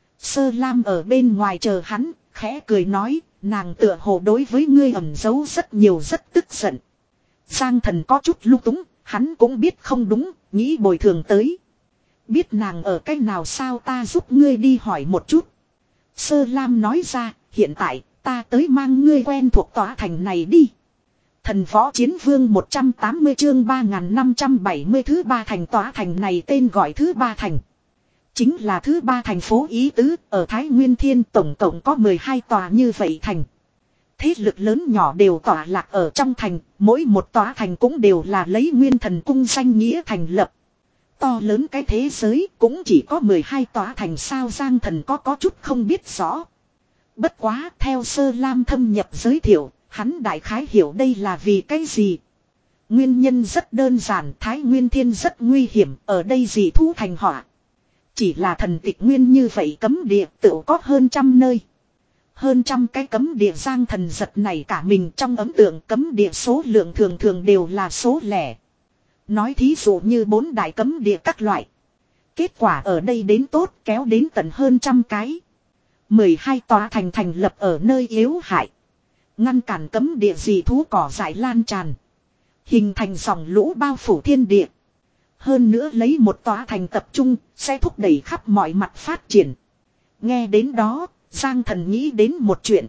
Sơ Lam ở bên ngoài chờ hắn, khẽ cười nói, nàng tựa hồ đối với ngươi ẩn giấu rất nhiều rất tức giận. Giang Thần có chút lung túng, hắn cũng biết không đúng, nghĩ bồi thường tới. Biết nàng ở cách nào sao ta giúp ngươi đi hỏi một chút. Sơ Lam nói ra, hiện tại, ta tới mang ngươi quen thuộc tòa thành này đi. Thần Võ Chiến Vương một trăm tám mươi chương ba nghìn năm trăm bảy mươi thứ ba thành tòa thành này tên gọi thứ ba thành. Chính là thứ ba thành phố ý tứ, ở Thái Nguyên Thiên tổng cộng có mười hai tòa như vậy thành. Thế lực lớn nhỏ đều tỏa lạc ở trong thành, mỗi một tòa thành cũng đều là lấy Nguyên Thần Cung danh nghĩa thành lập. To lớn cái thế giới cũng chỉ có mười hai tòa thành sao Giang Thần có có chút không biết rõ. Bất quá theo Sơ Lam thâm nhập giới thiệu, hắn đại khái hiểu đây là vì cái gì. Nguyên nhân rất đơn giản, Thái Nguyên Thiên rất nguy hiểm, ở đây dị thú thành họa. Chỉ là thần tịch nguyên như vậy cấm địa tự có hơn trăm nơi. Hơn trăm cái cấm địa Giang Thần giật này cả mình trong ấn tượng cấm địa số lượng thường thường đều là số lẻ. Nói thí dụ như bốn đại cấm địa các loại. Kết quả ở đây đến tốt kéo đến tận hơn trăm cái. mười hai tòa thành thành lập ở nơi yếu hại. Ngăn cản cấm địa dị thú cỏ dại lan tràn. Hình thành dòng lũ bao phủ thiên địa. Hơn nữa lấy một tòa thành tập trung sẽ thúc đẩy khắp mọi mặt phát triển. Nghe đến đó, Giang Thần nghĩ đến một chuyện.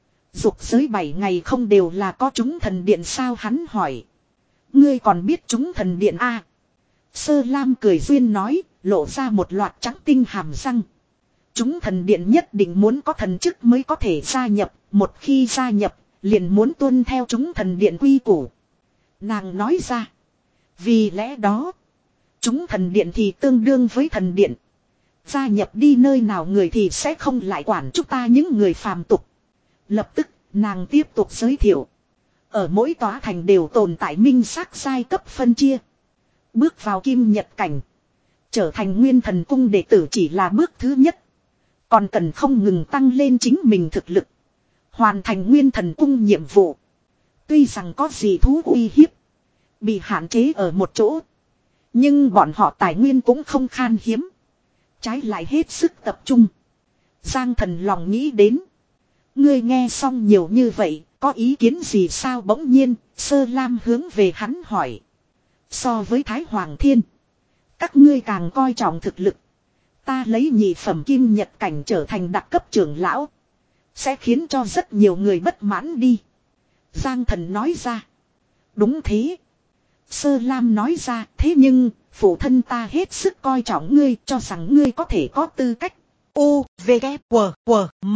Dục giới bảy ngày không đều là có chúng thần điện sao hắn hỏi. Ngươi còn biết chúng thần điện a? À? Sơ Lam cười duyên nói, lộ ra một loạt trắng tinh hàm răng. Chúng thần điện nhất định muốn có thần chức mới có thể gia nhập, một khi gia nhập, liền muốn tuân theo chúng thần điện quy củ. Nàng nói ra. Vì lẽ đó, chúng thần điện thì tương đương với thần điện. Gia nhập đi nơi nào người thì sẽ không lại quản chúng ta những người phàm tục. Lập tức, nàng tiếp tục giới thiệu. Ở mỗi tòa thành đều tồn tại minh xác giai cấp phân chia. Bước vào kim nhật cảnh. Trở thành nguyên thần cung đệ tử chỉ là bước thứ nhất. Còn cần không ngừng tăng lên chính mình thực lực. Hoàn thành nguyên thần cung nhiệm vụ. Tuy rằng có gì thú uy hiếp. Bị hạn chế ở một chỗ. Nhưng bọn họ tài nguyên cũng không khan hiếm. Trái lại hết sức tập trung. Giang Thần lòng nghĩ đến. Ngươi nghe xong nhiều như vậy, có ý kiến gì sao? Bỗng nhiên, Sơ Lam hướng về hắn hỏi. So với Thái Hoàng Thiên, các ngươi càng coi trọng thực lực. Ta lấy nhị phẩm kim nhật cảnh trở thành đặc cấp trưởng lão. Sẽ khiến cho rất nhiều người bất mãn đi. Giang Thần nói ra. Đúng thế. Sơ Lam nói ra, thế nhưng, phụ thân ta hết sức coi trọng ngươi, cho rằng ngươi có thể có tư cách. U, V, K, W, W, M.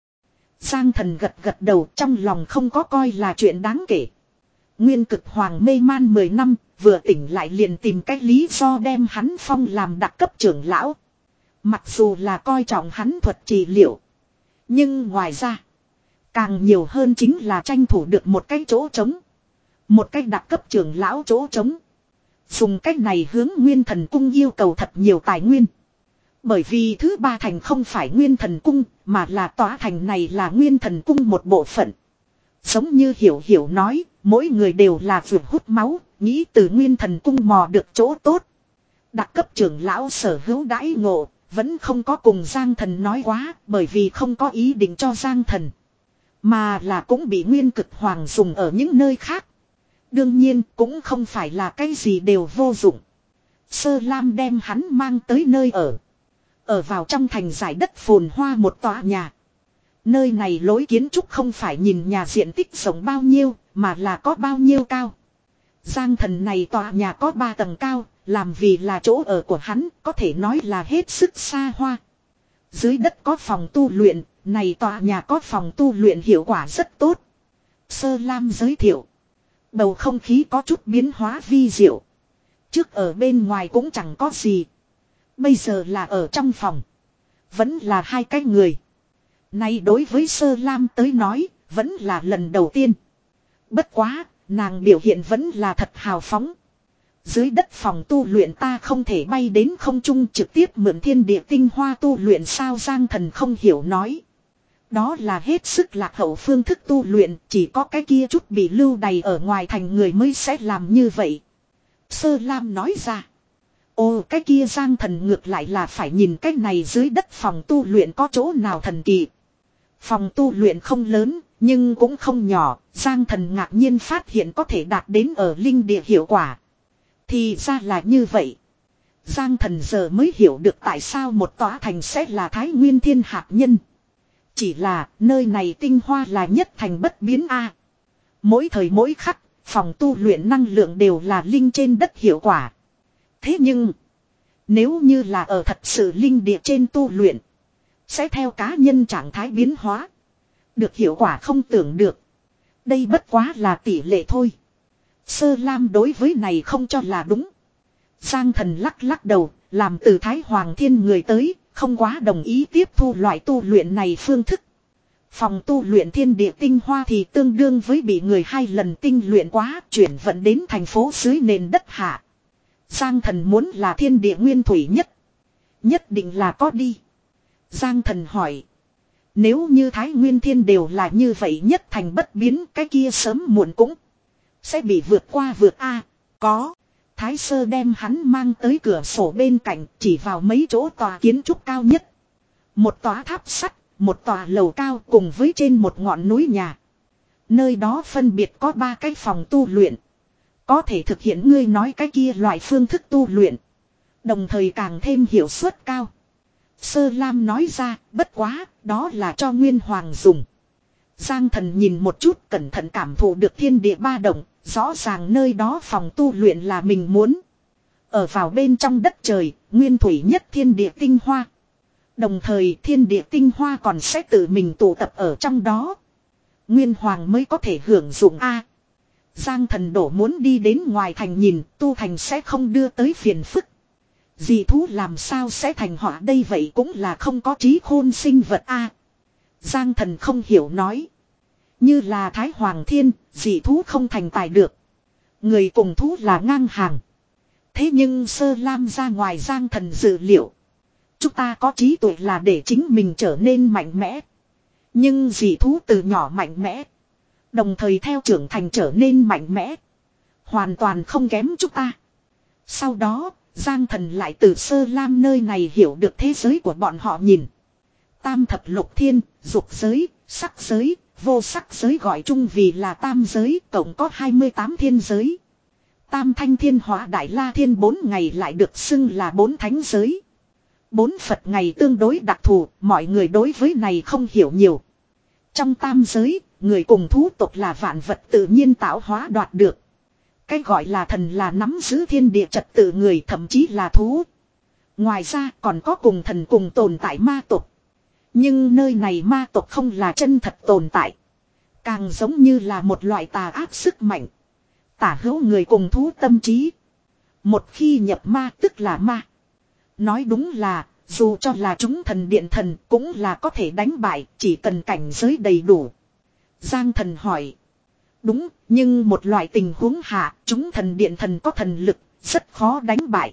Giang Thần gật gật đầu, trong lòng không có coi là chuyện đáng kể. Nguyên Cực Hoàng mê man mười năm, vừa tỉnh lại liền tìm cách lý do đem hắn phong làm đặc cấp trưởng lão. Mặc dù là coi trọng hắn thuật trị liệu. Nhưng ngoài ra, càng nhiều hơn chính là tranh thủ được một cái chỗ trống. Một cái đặc cấp trưởng lão chỗ trống. Dùng cách này hướng Nguyên Thần Cung yêu cầu thật nhiều tài nguyên. Bởi vì thứ ba thành không phải Nguyên Thần Cung, mà là tòa thành này là Nguyên Thần Cung một bộ phận. Giống như Hiểu Hiểu nói, mỗi người đều là vượt hút máu, nghĩ từ Nguyên Thần Cung mò được chỗ tốt. Đặc cấp trưởng lão sở hữu đãi ngộ, vẫn không có cùng Giang Thần nói quá, bởi vì không có ý định cho Giang Thần. Mà là cũng bị Nguyên Cực Hoàng dùng ở những nơi khác. Đương nhiên cũng không phải là cái gì đều vô dụng. Sơ Lam đem hắn mang tới nơi ở. Ở vào trong thành giải đất phồn hoa một tòa nhà. Nơi này lối kiến trúc không phải nhìn nhà diện tích rộng bao nhiêu, mà là có bao nhiêu cao. Giang Thần này tòa nhà có ba tầng cao, làm vì là chỗ ở của hắn, có thể nói là hết sức xa hoa. Dưới đất có phòng tu luyện, này tòa nhà có phòng tu luyện hiệu quả rất tốt. Sơ Lam giới thiệu. Bầu không khí có chút biến hóa vi diệu. Trước ở bên ngoài cũng chẳng có gì. Bây giờ là ở trong phòng. Vẫn là hai cái người. Này đối với Sơ Lam tới nói, vẫn là lần đầu tiên. Bất quá, nàng biểu hiện vẫn là thật hào phóng. Dưới đất phòng tu luyện ta không thể bay đến không trung trực tiếp mượn thiên địa tinh hoa tu luyện sao? Giang Thần không hiểu nói. Đó là hết sức lạc hậu phương thức tu luyện, chỉ có cái kia chút bị lưu đày ở ngoài thành người mới sẽ làm như vậy. Sơ Lam nói ra. Ồ, cái kia Giang Thần ngược lại là phải nhìn cái này dưới đất phòng tu luyện có chỗ nào thần kỳ. Phòng tu luyện không lớn, nhưng cũng không nhỏ, Giang Thần ngạc nhiên phát hiện có thể đạt đến ở linh địa hiệu quả. Thì ra là như vậy. Giang Thần giờ mới hiểu được tại sao một tòa thành sẽ là Thái Nguyên Thiên hạt nhân. Chỉ là nơi này tinh hoa là nhất thành bất biến a. Mỗi thời mỗi khắc, phòng tu luyện năng lượng đều là linh trên đất hiệu quả. Thế nhưng, nếu như là ở thật sự linh địa trên tu luyện, sẽ theo cá nhân trạng thái biến hóa. Được hiệu quả không tưởng được. Đây bất quá là tỷ lệ thôi. Sơ Lam đối với này không cho là đúng. Giang Thần lắc lắc đầu, làm từ Thái Hoàng Thiên người tới, không quá đồng ý tiếp thu loại tu luyện này phương thức. Phòng tu luyện thiên địa tinh hoa thì tương đương với bị người hai lần tinh luyện quá, chuyển vận đến thành phố dưới nền đất hạ. Giang Thần muốn là thiên địa nguyên thủy nhất. Nhất định là có đi. Giang Thần hỏi. Nếu như Thái Nguyên Thiên đều là như vậy nhất thành bất biến, cái kia sớm muộn cũng sẽ bị vượt qua vượt A. Có. Thái Sơ đem hắn mang tới cửa sổ bên cạnh, chỉ vào mấy chỗ tòa kiến trúc cao nhất. Một tòa tháp sắt, một tòa lầu cao cùng với trên một ngọn núi nhà. Nơi đó phân biệt có ba cái phòng tu luyện. Có thể thực hiện ngươi nói cái kia loại phương thức tu luyện. Đồng thời càng thêm hiệu suất cao. Sơ Lam nói ra, bất quá, đó là cho Nguyên Hoàng dùng. Giang Thần nhìn một chút, cẩn thận cảm thụ được thiên địa ba động, rõ ràng nơi đó phòng tu luyện là mình muốn. Ở vào bên trong đất trời, nguyên thủy nhất thiên địa tinh hoa. Đồng thời thiên địa tinh hoa còn sẽ tự mình tụ tập ở trong đó. Nguyên Hoàng mới có thể hưởng dụng A. Giang Thần đổ muốn đi đến ngoài thành nhìn, tu thành sẽ không đưa tới phiền phức. Dị thú làm sao sẽ thành họa đây, vậy cũng là không có trí khôn sinh vật a. Giang Thần không hiểu nói. Như là Thái Hoàng Thiên, dị thú không thành tài được. Người cùng thú là ngang hàng. Thế nhưng Sơ Lam ra ngoài Giang Thần dự liệu. Chúng ta có trí tuệ là để chính mình trở nên mạnh mẽ. Nhưng dị thú từ nhỏ mạnh mẽ. Đồng thời theo trưởng thành trở nên mạnh mẽ. Hoàn toàn không kém chúng ta. Sau đó, Giang Thần lại từ Sơ Lam nơi này hiểu được thế giới của bọn họ nhìn. Tam thập lục thiên, dục giới, sắc giới, vô sắc giới gọi chung vì là tam giới, tổng có hai mươi tám thiên giới. Tam thanh thiên hóa đại la thiên bốn ngày lại được xưng là bốn thánh giới. Bốn Phật ngày tương đối đặc thù, mọi người đối với này không hiểu nhiều. Trong tam giới, người cùng thú tộc là vạn vật tự nhiên tạo hóa đoạt được. Cái gọi là thần là nắm giữ thiên địa trật tự người, thậm chí là thú. Ngoài ra còn có cùng thần cùng tồn tại ma tộc. Nhưng nơi này ma tộc không là chân thật tồn tại. Càng giống như là một loại tà ác sức mạnh. Tả hữu người cùng thú tâm trí. Một khi nhập ma tức là ma. Nói đúng là, dù cho là chúng thần điện thần cũng là có thể đánh bại, chỉ cần cảnh giới đầy đủ. Giang Thần hỏi. Đúng, nhưng một loại tình huống hạ, chúng thần điện thần có thần lực, rất khó đánh bại.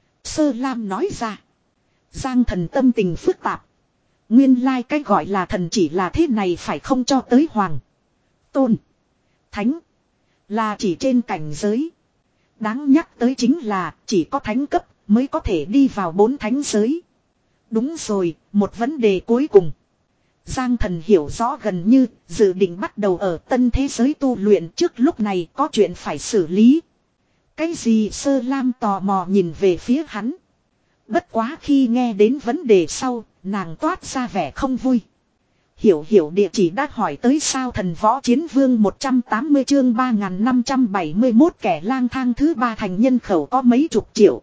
Sơ Lam nói ra. Giang Thần tâm tình phức tạp. Nguyên lai cái gọi là thần chỉ là thế này phải không, cho tới hoàng, tôn, thánh. Là chỉ trên cảnh giới. Đáng nhắc tới chính là chỉ có thánh cấp mới có thể đi vào bốn thánh giới. Đúng rồi, một vấn đề cuối cùng. Giang Thần hiểu rõ gần như dự định bắt đầu ở tân thế giới tu luyện, trước lúc này có chuyện phải xử lý. Cái gì? Sơ Lam tò mò nhìn về phía hắn. Bất quá khi nghe đến vấn đề sau, nàng toát ra vẻ không vui. Hiểu hiểu địa chỉ đã hỏi tới sao? Thần Võ Chiến Vương một trăm tám mươi chương ba nghìn năm trăm bảy mươi mốt kẻ lang thang thứ ba thành nhân khẩu có mấy chục triệu.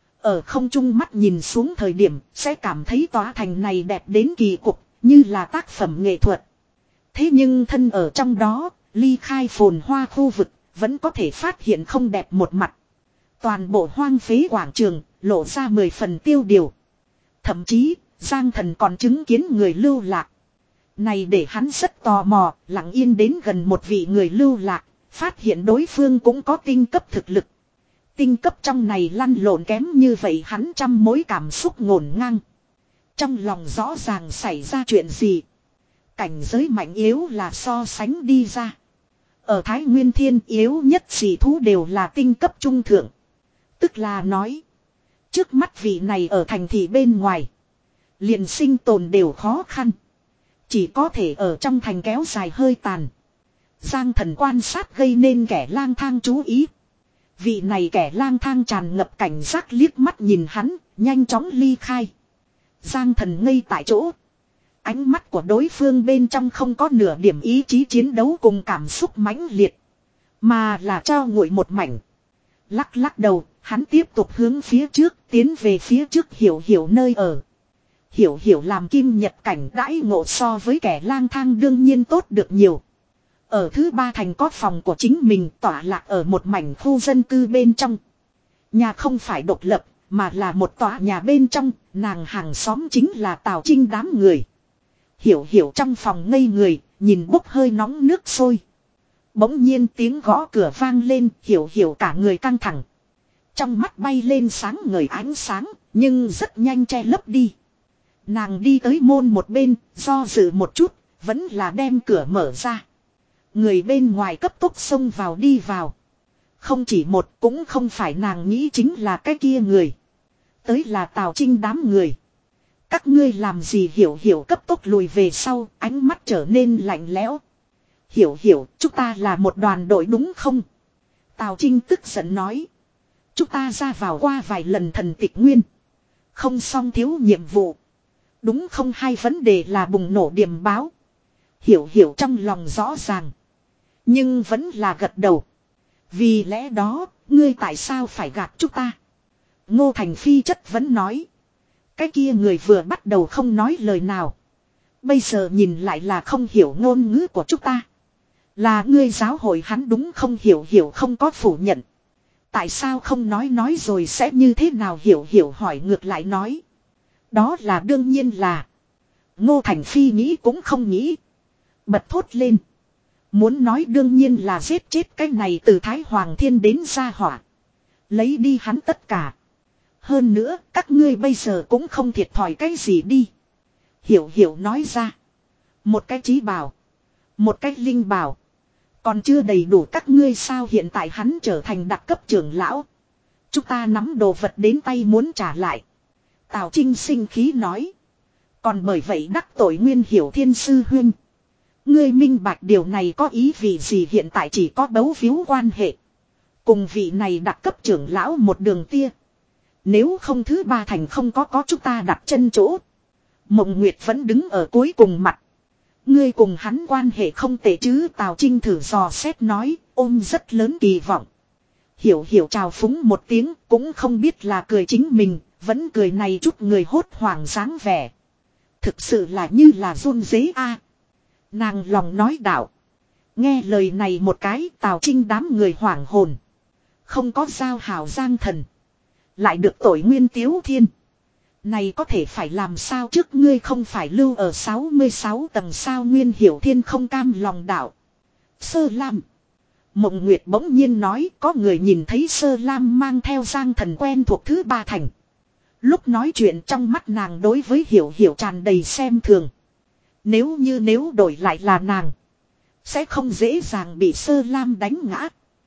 Ở không trung mắt nhìn xuống thời điểm sẽ cảm thấy tòa thành này đẹp đến kỳ cục, như là tác phẩm nghệ thuật. Thế nhưng thân ở trong đó, ly khai phồn hoa khu vực, vẫn có thể phát hiện không đẹp một mặt. Toàn bộ hoang phế quảng trường, lộ ra mười phần tiêu điều. Thậm chí, Giang Thần còn chứng kiến người lưu lạc. Này để hắn rất tò mò, lặng yên đến gần một vị người lưu lạc, phát hiện đối phương cũng có tinh cấp thực lực. Tinh cấp trong này lăn lộn kém như vậy, hắn trăm mối cảm xúc ngổn ngang. Trong lòng rõ ràng xảy ra chuyện gì. Cảnh giới mạnh yếu là so sánh đi ra. Ở Thái Nguyên Thiên yếu nhất dị thú đều là tinh cấp trung thượng. Tức là nói, trước mắt vị này ở thành thị bên ngoài, liền sinh tồn đều khó khăn. Chỉ có thể ở trong thành kéo dài hơi tàn. Giang Thần quan sát gây nên kẻ lang thang chú ý. Vị này kẻ lang thang tràn ngập cảnh giác liếc mắt nhìn hắn, nhanh chóng ly khai. Giang Thần ngây tại chỗ. Ánh mắt của đối phương bên trong không có nửa điểm ý chí chiến đấu cùng cảm xúc mãnh liệt, mà là cho nguội một mảnh. Lắc lắc đầu, hắn tiếp tục hướng phía trước, tiến về phía trước Hiểu Hiểu nơi ở. Hiểu Hiểu làm kim nhật cảnh đãi ngộ so với kẻ lang thang đương nhiên tốt được nhiều. Ở thứ ba thành có phòng của chính mình, tọa lạc ở một mảnh khu dân cư bên trong. Nhà không phải độc lập, mà là một tòa nhà bên trong, nàng hàng xóm chính là Tào Trinh đám người. Hiểu Hiểu trong phòng ngây người, nhìn bốc hơi nóng nước sôi. Bỗng nhiên tiếng gõ cửa vang lên, Hiểu Hiểu cả người căng thẳng. Trong mắt bay lên sáng ngời ánh sáng, nhưng rất nhanh che lấp đi. Nàng đi tới môn một bên, do dự một chút, vẫn là đem cửa mở ra. Người bên ngoài cấp tốc xông vào đi vào. Không chỉ một, cũng không phải nàng nghĩ chính là cái kia người. Tới là Tào Trinh đám người. Các ngươi làm gì? Hiểu Hiểu cấp tốc lùi về sau, ánh mắt trở nên lạnh lẽo. Hiểu Hiểu, chúng ta là một đoàn đội đúng không? Tào Trinh tức giận nói. Chúng ta ra vào qua vài lần thần tịch nguyên. Không xong thiếu nhiệm vụ. Đúng không? Hai vấn đề là bùng nổ điểm báo. Hiểu Hiểu trong lòng rõ ràng, nhưng vẫn là gật đầu. Vì lẽ đó, ngươi tại sao phải gạt chúng ta? Ngô Thành Phi chất vấn nói. Cái kia người vừa bắt đầu không nói lời nào, bây giờ nhìn lại là không hiểu ngôn ngữ của chúng ta. Là ngươi giáo hội hắn đúng không? Hiểu Hiểu không có phủ nhận. Tại sao không nói nói rồi sẽ như thế nào Hiểu Hiểu hỏi ngược lại nói. Đó là đương nhiên là. Ngô Thành Phi nghĩ cũng không nghĩ. Bật thốt lên. Muốn nói đương nhiên là giết chết cái này từ Thái Hoàng Thiên đến gia hỏa. Lấy đi hắn tất cả. Hơn nữa các ngươi bây giờ cũng không thiệt thòi cái gì đi. Hiểu Hiểu nói ra. Một cái trí bảo. Một cái linh bảo. Còn chưa đầy đủ các ngươi sao hiện tại hắn trở thành đặc cấp trưởng lão. Chúng ta nắm đồ vật đến tay muốn trả lại. Tào Trinh sinh khí nói. Còn bởi vậy đắc tội Nguyên Hiểu Thiên sư huynh. Ngươi minh bạch điều này có ý vị gì hiện tại chỉ có bấu víu quan hệ. Cùng vị này đặc cấp trưởng lão một đường tia. Nếu không thứ ba thành không có có chúng ta đặt chân chỗ. Mộng Nguyệt vẫn đứng ở cuối cùng mặt. Ngươi cùng hắn quan hệ không tệ chứ Tào Trinh thử dò xét nói ôm rất lớn kỳ vọng. Hiểu Hiểu chào phúng một tiếng cũng không biết là cười chính mình. Vẫn cười này chút người hốt hoảng dáng vẻ. Thực sự là như là run dế a. Nàng lòng nói đạo. Nghe lời này một cái Tào Trinh đám người hoảng hồn. Không có giao hảo giang thần. Lại được tội Nguyên Tiếu Thiên. Này có thể phải làm sao trước ngươi không phải lưu ở sáu mươi sáu tầng sao Nguyên Hiểu Thiên không cam lòng đạo. Sơ Lam. Mộng Nguyệt bỗng nhiên nói có người nhìn thấy Sơ Lam mang theo giang thần quen thuộc thứ ba thành. Lúc nói chuyện trong mắt nàng đối với Hiểu Hiểu tràn đầy xem thường. Nếu như nếu đổi lại là nàng. Sẽ không dễ dàng bị Sơ Lam đánh ngã.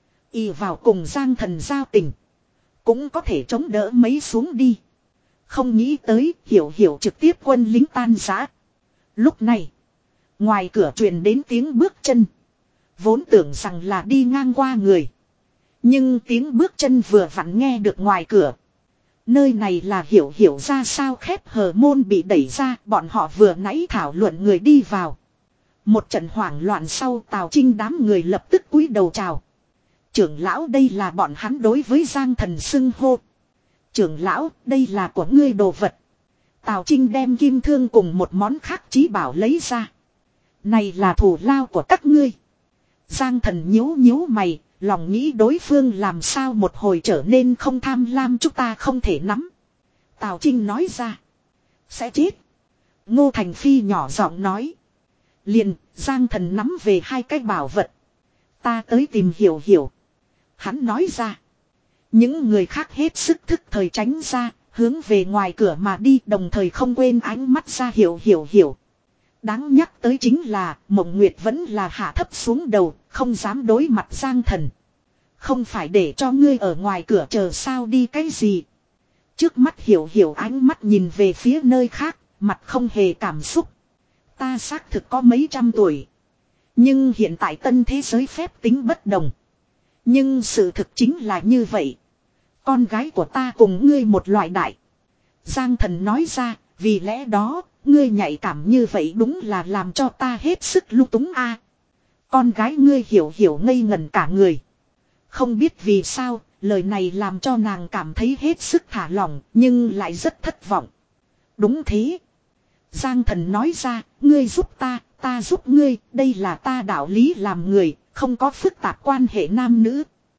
Y vào cùng giang thần giao tình. Cũng có thể chống đỡ mấy xuống đi. Không nghĩ tới Hiểu Hiểu trực tiếp quân lính tan rã. Lúc này. Ngoài cửa truyền đến tiếng bước chân. Vốn tưởng rằng là đi ngang qua người. Nhưng tiếng bước chân vừa vặn nghe được ngoài cửa. Nơi này là Hiểu Hiểu ra sao khép hờ môn bị đẩy ra. Bọn họ vừa nãy thảo luận người đi vào. Một trận hoảng loạn sau Tào Trinh đám người lập tức cúi đầu chào. Trưởng lão đây là bọn hắn đối với giang thần xưng hô. Trưởng lão đây là của ngươi đồ vật. Tào Trinh đem kim thương cùng một món khác chí bảo lấy ra. Này là thù lao của các ngươi. Giang thần nhíu nhíu mày. Lòng nghĩ đối phương làm sao một hồi trở nên không tham lam chúng ta không thể nắm. Tào Trinh nói ra. Sẽ chết. Ngô Thành Phi nhỏ giọng nói. Liền Giang thần nắm về hai cái bảo vật. Ta tới tìm Hiểu Hiểu. Hắn nói ra. Những người khác hết sức thức thời tránh ra. Hướng về ngoài cửa mà đi đồng thời không quên ánh mắt ra Hiểu Hiểu Hiểu. Đáng nhắc tới chính là Mộng Nguyệt vẫn là hạ thấp xuống đầu. Không dám đối mặt Giang thần. Không phải để cho ngươi ở ngoài cửa chờ sao đi cái gì. Trước mắt Hiểu Hiểu ánh mắt nhìn về phía nơi khác. Mặt không hề cảm xúc. Ta xác thực có mấy trăm tuổi. Nhưng hiện tại tân thế giới phép tính bất đồng. Nhưng sự thực chính là như vậy. Con gái của ta cùng ngươi một loại đại. Giang thần nói ra. Vì lẽ đó ngươi nhạy cảm như vậy đúng là làm cho ta hết sức lung túng a. Con gái ngươi Hiểu Hiểu ngây ngẩn cả người. Không biết vì sao, lời này làm cho nàng cảm thấy hết sức thả lỏng, nhưng lại rất thất vọng. Đúng thế. Giang thần nói ra, ngươi giúp ta, ta giúp ngươi, đây là ta đạo lý làm người, không có phức tạp quan hệ nam nữ.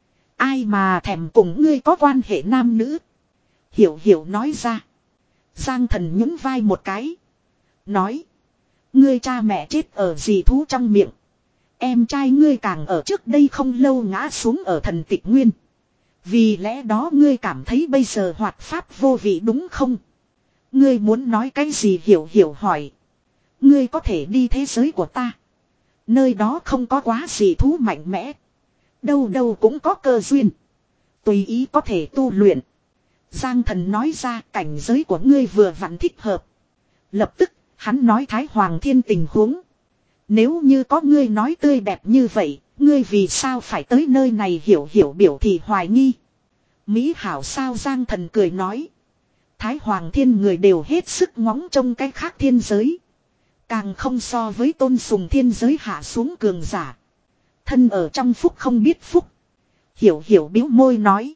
Ai mà thèm cùng ngươi có quan hệ nam nữ. Hiểu Hiểu nói ra. Giang thần nhún vai một cái. Nói. Ngươi cha mẹ chết ở dì thú trong miệng. Em trai ngươi càng ở trước đây không lâu ngã xuống ở thần tịch nguyên. Vì lẽ đó ngươi cảm thấy bây giờ hoạt pháp vô vị đúng không? Ngươi muốn nói cái gì Hiểu Hiểu hỏi. Ngươi có thể đi thế giới của ta. Nơi đó không có quá gì thú mạnh mẽ. Đâu đâu cũng có cơ duyên. Tùy ý có thể tu luyện. Giang thần nói ra cảnh giới của ngươi vừa vặn thích hợp. Lập tức hắn nói Thái Hoàng Thiên tình huống. Nếu như có ngươi nói tươi đẹp như vậy, ngươi vì sao phải tới nơi này Hiểu Hiểu biểu thị hoài nghi. Mỹ hảo sao Giang thần cười nói. Thái Hoàng Thiên người đều hết sức ngóng trông cái khác thiên giới. Càng không so với tôn sùng thiên giới hạ xuống cường giả. Thân ở trong phúc không biết phúc. Hiểu Hiểu biếu môi nói.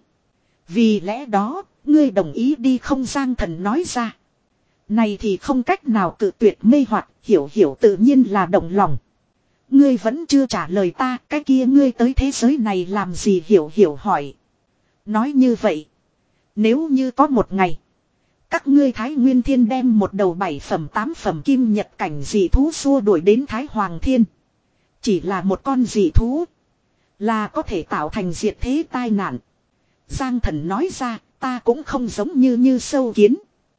Vì lẽ đó, ngươi đồng ý đi không Giang thần nói ra. Này thì không cách nào cự tuyệt mê hoặc Hiểu Hiểu tự nhiên là động lòng. Ngươi vẫn chưa trả lời ta, cái kia ngươi tới thế giới này làm gì Hiểu Hiểu hỏi. Nói như vậy. Nếu như có một ngày. Các ngươi Thái Nguyên Thiên đem một đầu bảy phẩm tám phẩm kim nhật cảnh dị thú xua đuổi đến Thái Hoàng Thiên. Chỉ là một con dị thú. Là có thể tạo thành diệt thế tai nạn. Giang Thần nói ra, ta cũng không giống như như sâu kiến.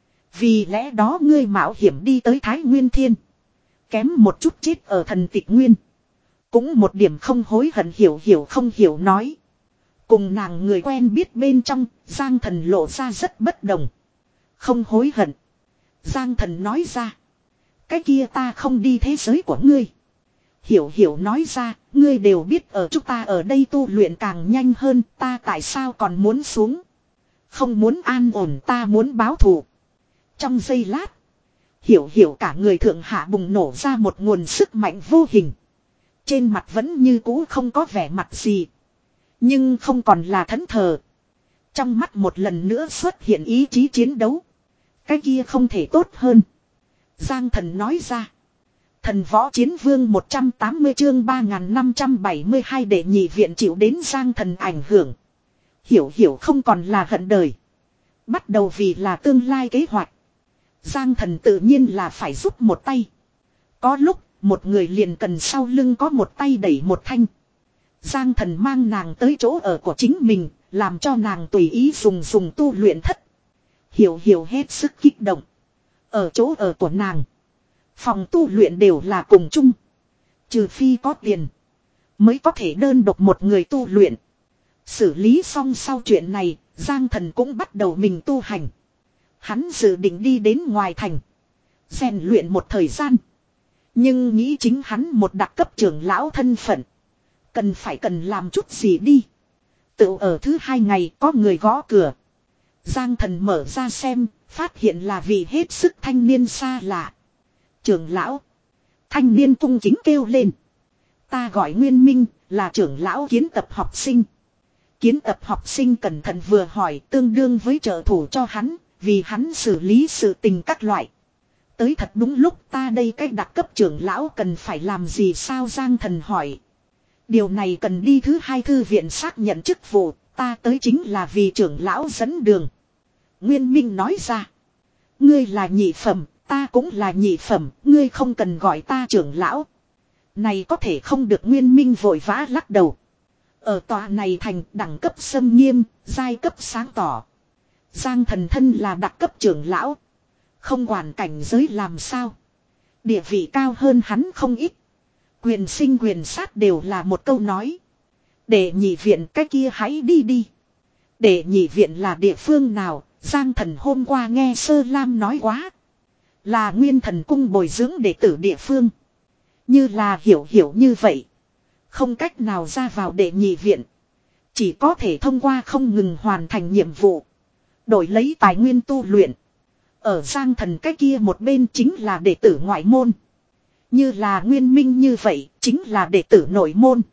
Vì lẽ đó ngươi mạo hiểm đi tới Thái Nguyên Thiên. Kém một chút chết ở thần tịch nguyên. Cũng một điểm không hối hận, hiểu hiểu không hiểu nói. Cùng nàng người quen biết bên trong, Giang Thần lộ ra rất bất đồng. Không hối hận. Giang Thần nói ra. Cái kia ta không đi thế giới của ngươi. Hiểu hiểu nói ra, ngươi đều biết ở chúng ta ở đây tu luyện càng nhanh hơn, ta tại sao còn muốn xuống. Không muốn an ổn, ta muốn báo thù. Trong giây lát, hiểu hiểu cả người thượng hạ bùng nổ ra một nguồn sức mạnh vô hình. Trên mặt vẫn như cũ không có vẻ mặt gì. Nhưng không còn là thẫn thờ. Trong mắt một lần nữa xuất hiện ý chí chiến đấu. Cái kia không thể tốt hơn. Giang Thần nói ra. Thần võ chiến vương một trăm tám mươi chương ba nghìn năm trăm bảy mươi hai để nhị viện chịu đến Giang Thần ảnh hưởng. Hiểu hiểu không còn là hận đời. Bắt đầu vì là tương lai kế hoạch. Giang Thần tự nhiên là phải giúp một tay. Có lúc một người liền cần sau lưng có một tay đẩy một thanh. Giang Thần mang nàng tới chỗ ở của chính mình, làm cho nàng tùy ý dùng dùng tu luyện thất. Hiểu hiểu hết sức kích động. Ở chỗ ở của nàng, phòng tu luyện đều là cùng chung. Trừ phi có tiền, mới có thể đơn độc một người tu luyện. Xử lý xong sau chuyện này, Giang Thần cũng bắt đầu mình tu hành. Hắn dự định đi đến ngoài thành, rèn luyện một thời gian. Nhưng nghĩ chính hắn một đặc cấp trưởng lão thân phận, cần phải cần làm chút gì đi. Tự ở thứ hai ngày có người gõ cửa. Giang Thần mở ra xem, phát hiện là vị hết sức thanh niên xa lạ. Trưởng lão. Thanh niên cung kính kêu lên. Ta gọi Nguyên Minh, là trưởng lão kiến tập học sinh. Kiến tập học sinh cẩn thận vừa hỏi, tương đương với trợ thủ cho hắn, vì hắn xử lý sự tình các loại. Tới thật đúng lúc, ta đây cách đặc cấp trưởng lão cần phải làm gì sao? Giang Thần hỏi. Điều này cần đi thứ hai thư viện xác nhận chức vụ, ta tới chính là vì trưởng lão dẫn đường. Nguyên Minh nói ra. Ngươi là nhị phẩm, ta cũng là nhị phẩm, ngươi không cần gọi ta trưởng lão. Này có thể không được. Nguyên Minh vội vã lắc đầu. Ở tòa này thành đẳng cấp xâm nghiêm, giai cấp sáng tỏ. Giang Thần thân là đặc cấp trưởng lão. Không quản cảnh giới làm sao. Địa vị cao hơn hắn không ít. Quyền sinh quyền sát đều là một câu nói. Để nhị viện cái kia hãy đi đi. Để nhị viện là địa phương nào? Giang Thần hôm qua nghe Sơ Lam nói quá. Là Nguyên Thần cung bồi dưỡng đệ tử địa phương. Như là hiểu hiểu như vậy. Không cách nào ra vào đệ nhị viện. Chỉ có thể thông qua không ngừng hoàn thành nhiệm vụ. Đổi lấy tài nguyên tu luyện. Ở Giang Thần cái kia một bên chính là đệ tử ngoại môn. Như là Nguyên Minh như vậy chính là đệ tử nội môn.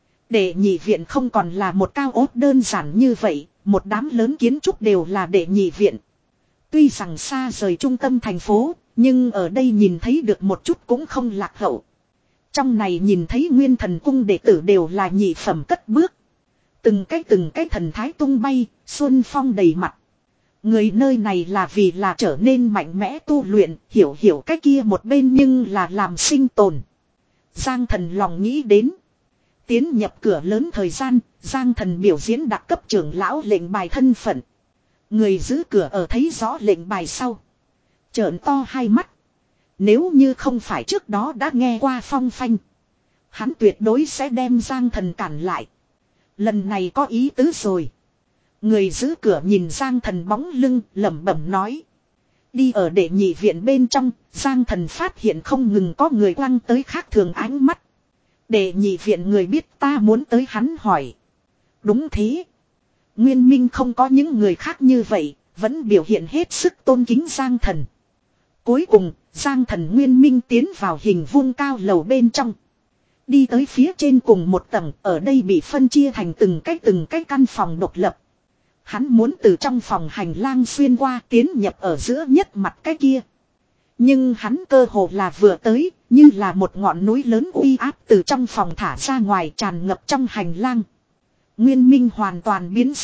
Đệ nhị viện không còn là một cao ốt đơn giản như vậy. Một đám lớn kiến trúc đều là đệ nhị viện. Tuy rằng xa rời trung tâm thành phố, nhưng ở đây nhìn thấy được một chút cũng không lạc hậu. Trong này nhìn thấy Nguyên Thần cung đệ tử đều là nhị phẩm cất bước. Từng cái từng cái thần thái tung bay, xuân phong đầy mặt. Người nơi này là vì là trở nên mạnh mẽ tu luyện, hiểu hiểu cái kia một bên nhưng là làm sinh tồn. Giang Thần lòng nghĩ đến. Tiến nhập cửa lớn thời gian, Giang Thần biểu diễn đặc cấp trưởng lão lệnh bài thân phận. Người giữ cửa ở thấy rõ lệnh bài sau. Trợn to hai mắt. Nếu như không phải trước đó đã nghe qua phong phanh. Hắn tuyệt đối sẽ đem Giang Thần cản lại. Lần này có ý tứ rồi. Người giữ cửa nhìn Giang Thần bóng lưng lẩm bẩm nói. Đi ở đệ nhị viện bên trong, Giang Thần phát hiện không ngừng có người quăng tới khác thường ánh mắt. Đệ nhị viện người biết ta muốn tới hắn hỏi. Đúng thế. Nguyên Minh không có những người khác như vậy, vẫn biểu hiện hết sức tôn kính Giang Thần. Cuối cùng, Giang Thần Nguyên Minh tiến vào hình vuông cao lầu bên trong. Đi tới phía trên cùng một tầng, ở đây bị phân chia thành từng cái từng cái căn phòng độc lập. Hắn muốn từ trong phòng hành lang xuyên qua tiến nhập ở giữa nhất mặt cái kia. Nhưng hắn cơ hồ là vừa tới, như là một ngọn núi lớn uy áp từ trong phòng thả ra ngoài tràn ngập trong hành lang. Nguyên Minh hoàn toàn biến sắc,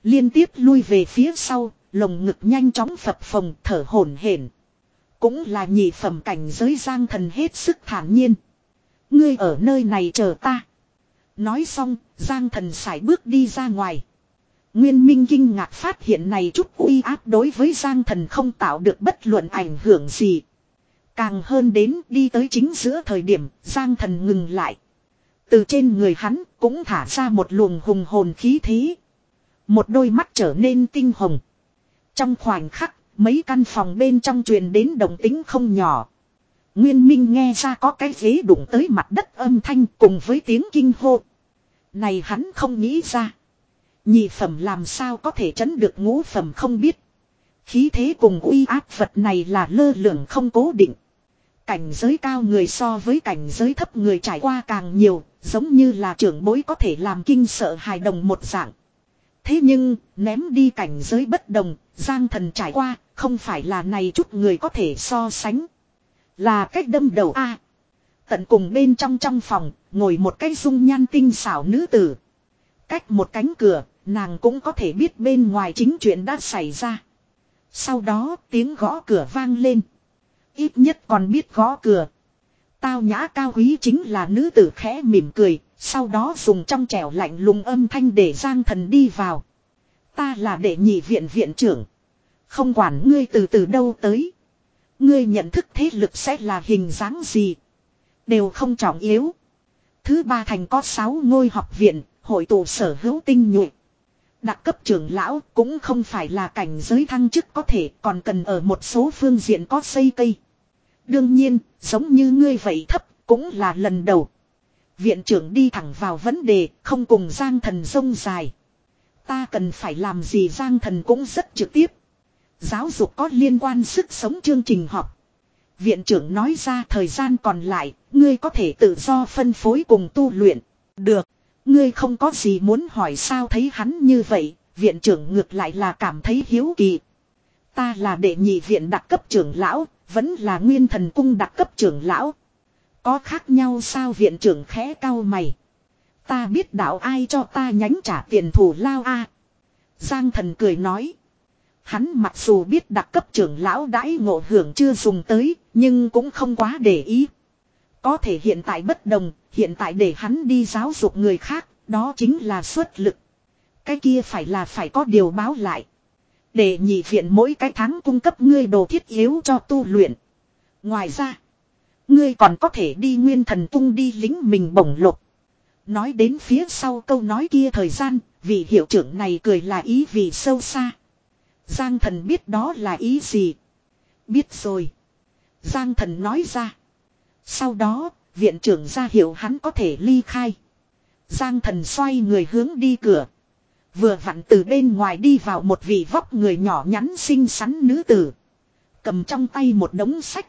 Liên tiếp lui về phía sau, lồng ngực nhanh chóng phập phồng thở hổn hển. Cũng là nhị phẩm cảnh giới Giang Thần hết sức thản nhiên. Ngươi ở nơi này chờ ta. Nói xong, Giang Thần sải bước đi ra ngoài. Nguyên Minh kinh ngạc phát hiện này chút uy áp đối với Giang Thần không tạo được bất luận ảnh hưởng gì. Càng hơn đến đi tới chính giữa thời điểm, Giang Thần ngừng lại. Từ trên người hắn cũng thả ra một luồng hùng hồn khí thế. Một đôi mắt trở nên tinh hồng. Trong khoảnh khắc, mấy căn phòng bên trong truyền đến động tĩnh không nhỏ. Nguyên Minh nghe ra có cái ghế đụng tới mặt đất âm thanh cùng với tiếng kinh hô. Này hắn không nghĩ ra. Nhị phẩm làm sao có thể chấn được ngũ phẩm không biết. Khí thế cùng uy áp vật này là lơ lửng không cố định. Cảnh giới cao người so với cảnh giới thấp người trải qua càng nhiều, giống như là trưởng bối có thể làm kinh sợ hài đồng một dạng. Thế nhưng, ném đi cảnh giới bất đồng, Giang Thần trải qua, không phải là này chút người có thể so sánh. Là cách đâm đầu a. Tận cùng bên trong trong phòng, ngồi một cái dung nhan tinh xảo nữ tử. Cách một cánh cửa, nàng cũng có thể biết bên ngoài chính chuyện đã xảy ra. Sau đó tiếng gõ cửa vang lên. Ít nhất còn biết gõ cửa. Tao nhã cao quý chính là nữ tử khẽ mỉm cười. Sau đó dùng trong trẻo lạnh lùng âm thanh để Giang Thần đi vào. Ta là đệ nhị viện viện trưởng. Không quản ngươi từ từ đâu tới. Ngươi nhận thức thế lực sẽ là hình dáng gì. Đều không trọng yếu. Thứ ba thành có sáu ngôi học viện. Hội tụ sở hữu tinh nhuệ. Đặc cấp trưởng lão cũng không phải là cảnh giới thăng chức có thể, còn cần ở một số phương diện có xây cây. Đương nhiên, giống như ngươi vậy thấp, cũng là lần đầu. Viện trưởng đi thẳng vào vấn đề, không cùng Giang Thần rông dài. Ta cần phải làm gì Giang Thần cũng rất trực tiếp. Giáo dục có liên quan sức sống chương trình học. Viện trưởng nói ra thời gian còn lại, ngươi có thể tự do phân phối cùng tu luyện. Được. Ngươi không có gì muốn hỏi sao thấy hắn như vậy, viện trưởng ngược lại là cảm thấy hiếu kỳ. Ta là đệ nhị viện đặc cấp trưởng lão, vẫn là nguyên thần cung đặc cấp trưởng lão. Có khác nhau sao viện trưởng khẽ cau mày. Ta biết đạo ai cho ta nhánh trả tiền thù lao a. Giang Thần cười nói. Hắn mặc dù biết đặc cấp trưởng lão đãi ngộ hưởng chưa dùng tới, nhưng cũng không quá để ý. Có thể hiện tại bất đồng, hiện tại để hắn đi giáo dục người khác, đó chính là xuất lực. Cái kia phải là phải có điều báo lại. Để nhị viện mỗi cái tháng cung cấp ngươi đồ thiết yếu cho tu luyện. Ngoài ra, ngươi còn có thể đi nguyên thần cung đi lính mình bổng lộc. Nói đến phía sau câu nói kia thời gian, vị hiệu trưởng này cười là ý vì sâu xa. Giang Thần biết đó là ý gì. Biết rồi. Giang Thần nói ra. Sau đó, viện trưởng ra hiệu hắn có thể ly khai. Giang Thần xoay người hướng đi cửa. Vừa vặn từ bên ngoài đi vào một vị vóc người nhỏ nhắn xinh xắn nữ tử. Cầm trong tay một đống sách.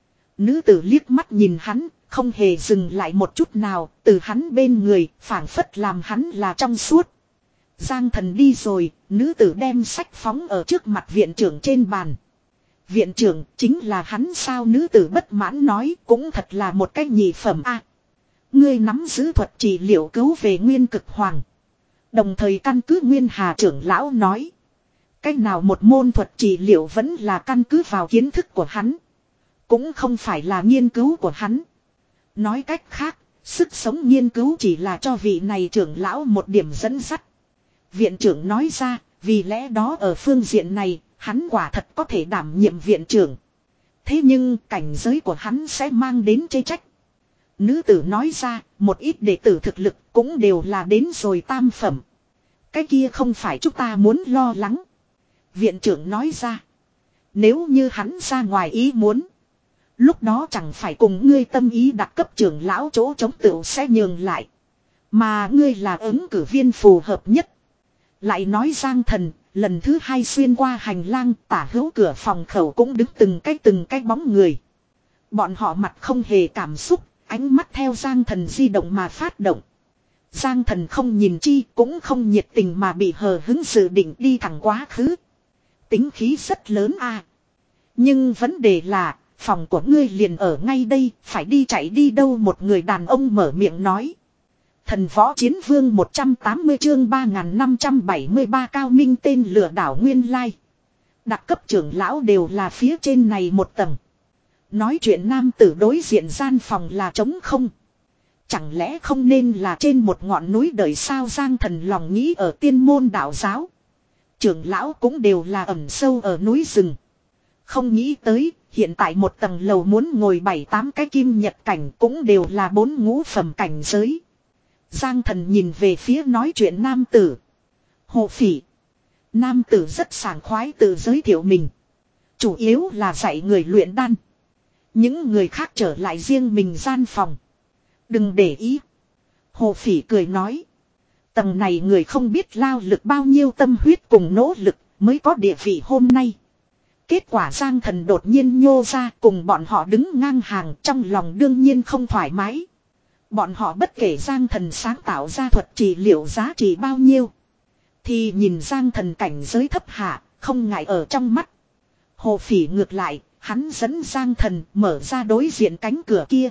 Nữ tử liếc mắt nhìn hắn, không hề dừng lại một chút nào, từ hắn bên người, phảng phất làm hắn là trong suốt. Giang Thần đi rồi, nữ tử đem sách phóng ở trước mặt viện trưởng trên bàn. Viện trưởng chính là hắn sao nữ tử bất mãn nói cũng thật là một cái nhị phẩm a. Ngươi nắm giữ thuật trị liệu cứu về nguyên cực hoàng. Đồng thời căn cứ Nguyên Hà trưởng lão nói. Cách nào một môn thuật trị liệu vẫn là căn cứ vào kiến thức của hắn. Cũng không phải là nghiên cứu của hắn. Nói cách khác, sức sống nghiên cứu chỉ là cho vị này trưởng lão một điểm dẫn dắt. Viện trưởng nói ra, vì lẽ đó ở phương diện này, hắn quả thật có thể đảm nhiệm viện trưởng. Thế nhưng cảnh giới của hắn sẽ mang đến chê trách. Nữ tử nói ra, một ít đệ tử thực lực cũng đều là đến rồi tam phẩm. Cái kia không phải chúng ta muốn lo lắng. Viện trưởng nói ra, nếu như hắn ra ngoài ý muốn, lúc đó chẳng phải cùng ngươi tâm ý đặc cấp trưởng lão chỗ chống tựu sẽ nhường lại. Mà ngươi là ứng cử viên phù hợp nhất. Lại nói Giang Thần, lần thứ hai xuyên qua hành lang tả hữu cửa phòng khẩu cũng đứng từng cái từng cái bóng người. Bọn họ mặt không hề cảm xúc, ánh mắt theo Giang Thần di động mà phát động. Giang Thần không nhìn chi cũng không nhiệt tình mà bị hờ hứng dự định đi thẳng quá khứ. Tính khí rất lớn à. Nhưng vấn đề là, phòng của ngươi liền ở ngay đây, phải đi chạy đi đâu một người đàn ông mở miệng nói. Thần võ chiến vương một trăm tám mươi chương ba nghìn năm trăm bảy mươi ba cao minh tên lừa đảo nguyên lai. Đặc cấp trưởng lão đều là phía trên này một tầng. Nói chuyện nam tử đối diện gian phòng là trống không. Chẳng lẽ không nên là trên một ngọn núi đời sao Giang Thần lòng nghĩ ở tiên môn đạo giáo. Trưởng lão cũng đều là ẩn sâu ở núi rừng. Không nghĩ tới, hiện tại một tầng lầu muốn ngồi bảy tám cái kim nhật cảnh cũng đều là bốn ngũ phẩm cảnh giới. Giang Thần nhìn về phía nói chuyện nam tử. Hồ Phỉ. Nam tử rất sảng khoái tự giới thiệu mình. Chủ yếu là dạy người luyện đan. Những người khác trở lại riêng mình gian phòng. Đừng để ý. Hồ Phỉ cười nói. Tầng này người không biết lao lực bao nhiêu tâm huyết cùng nỗ lực mới có địa vị hôm nay. Kết quả Giang Thần đột nhiên nhô ra cùng bọn họ đứng ngang hàng trong lòng đương nhiên không thoải mái. Bọn họ bất kể Giang Thần sáng tạo ra thuật trị liệu giá trị bao nhiêu. Thì nhìn Giang Thần cảnh giới thấp hạ, không ngại ở trong mắt. Hồ Phỉ ngược lại, hắn dẫn Giang Thần mở ra đối diện cánh cửa kia.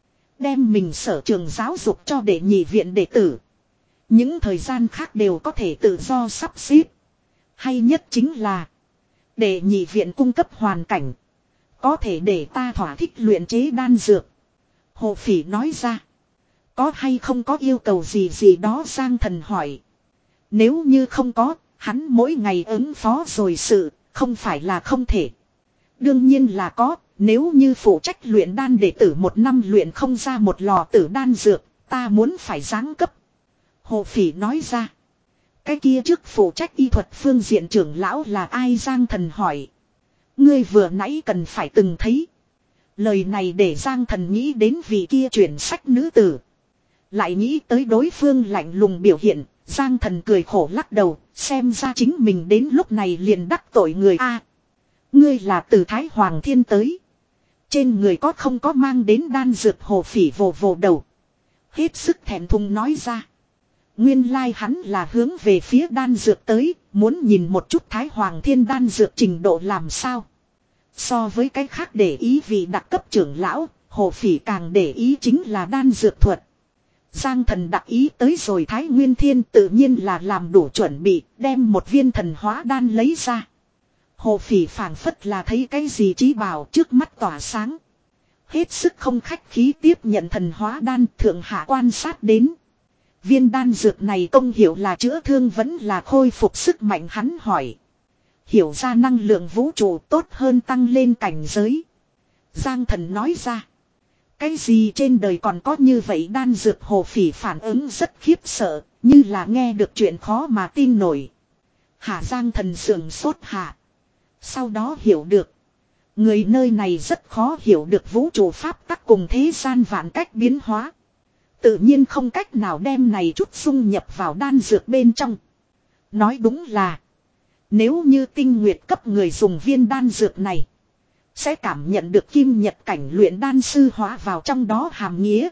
Đem mình sở trường giáo dục cho đệ nhị viện đệ tử. Những thời gian khác đều có thể tự do sắp xếp. Hay nhất chính là đệ nhị viện cung cấp hoàn cảnh. Có thể để ta thỏa thích luyện chế đan dược. Hồ Phỉ nói ra. Có hay không có yêu cầu gì gì đó Giang Thần hỏi. Nếu như không có, hắn mỗi ngày ứng phó rồi sự, không phải là không thể. Đương nhiên là có, nếu như phụ trách luyện đan đệ tử một năm luyện không ra một lò tử đan dược, ta muốn phải giáng cấp. Hồ Phỉ nói ra. Cái kia trước phụ trách y thuật phương diện trưởng lão là ai Giang Thần hỏi. Ngươi vừa nãy cần phải từng thấy. Lời này để Giang Thần nghĩ đến vị kia chuyển sách nữ tử. Lại nghĩ tới đối phương lạnh lùng biểu hiện, Giang Thần cười khổ lắc đầu, xem ra chính mình đến lúc này liền đắc tội người a. Ngươi là từ Thái Hoàng Thiên tới. Trên người có không có mang đến đan dược Hồ Phỉ vồ vồ đầu. Hết sức thẹn thùng nói ra. Nguyên lai like hắn là hướng về phía đan dược tới, muốn nhìn một chút Thái Hoàng Thiên đan dược trình độ làm sao. So với cái khác để ý vì đặc cấp trưởng lão, Hồ Phỉ càng để ý chính là đan dược thuật. Giang Thần đặc ý tới rồi Thái Nguyên Thiên tự nhiên là làm đủ chuẩn bị, đem một viên thần hóa đan lấy ra. Hồ Phỉ phảng phất là thấy cái gì trí bảo trước mắt tỏa sáng. Hết sức không khách khí tiếp nhận thần hóa đan thượng hạ quan sát đến. Viên đan dược này công hiệu là chữa thương vẫn là khôi phục sức mạnh hắn hỏi. Hiểu ra năng lượng vũ trụ tốt hơn tăng lên cảnh giới. Giang Thần nói ra. Cái gì trên đời còn có như vậy đan dược Hồ Phỉ phản ứng rất khiếp sợ, như là nghe được chuyện khó mà tin nổi. Hạ Giang Thần sườn sốt hạ. Sau đó hiểu được. Người nơi này rất khó hiểu được vũ trụ pháp tắc cùng thế gian vạn cách biến hóa. Tự nhiên không cách nào đem này chút dung nhập vào đan dược bên trong. Nói đúng là. Nếu như tinh nguyệt cấp người dùng viên đan dược này. Sẽ cảm nhận được kim nhật cảnh luyện đan sư hóa vào trong đó hàm nghĩa.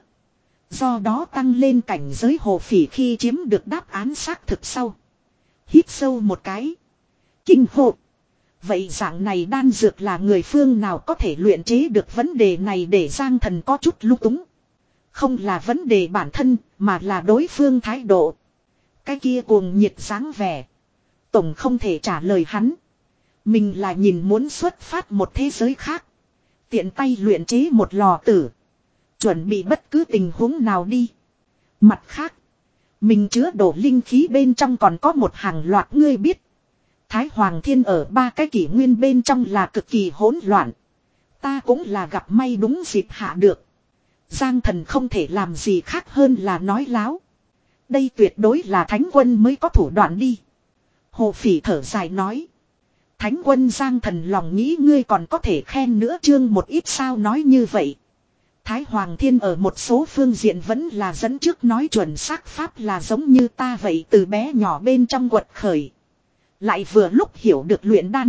Do đó tăng lên cảnh giới Hồ Phỉ khi chiếm được đáp án xác thực sau. Hít sâu một cái. Kinh hộ. Vậy dạng này đan dược là người phương nào có thể luyện chế được vấn đề này để Giang Thần có chút lung túng. Không là vấn đề bản thân mà là đối phương thái độ. Cái kia cuồng nhiệt dáng vẻ. Tổng không thể trả lời hắn. Mình là nhìn muốn xuất phát một thế giới khác. Tiện tay luyện chế một lò tử. Chuẩn bị bất cứ tình huống nào đi. Mặt khác. Mình chứa đổ linh khí bên trong còn có một hàng loạt ngươi biết. Thái Hoàng Thiên ở ba cái kỷ nguyên bên trong là cực kỳ hỗn loạn. Ta cũng là gặp may đúng dịp hạ được. Giang Thần không thể làm gì khác hơn là nói láo. Đây tuyệt đối là thánh quân mới có thủ đoạn đi. Hồ Phỉ thở dài nói. Thánh quân Giang Thần lòng nghĩ ngươi còn có thể khen nữa chương một ít sao nói như vậy. Thái Hoàng Thiên ở một số phương diện vẫn là dẫn trước nói chuẩn xác pháp là giống như ta vậy từ bé nhỏ bên trong quật khởi. Lại vừa lúc hiểu được luyện đan.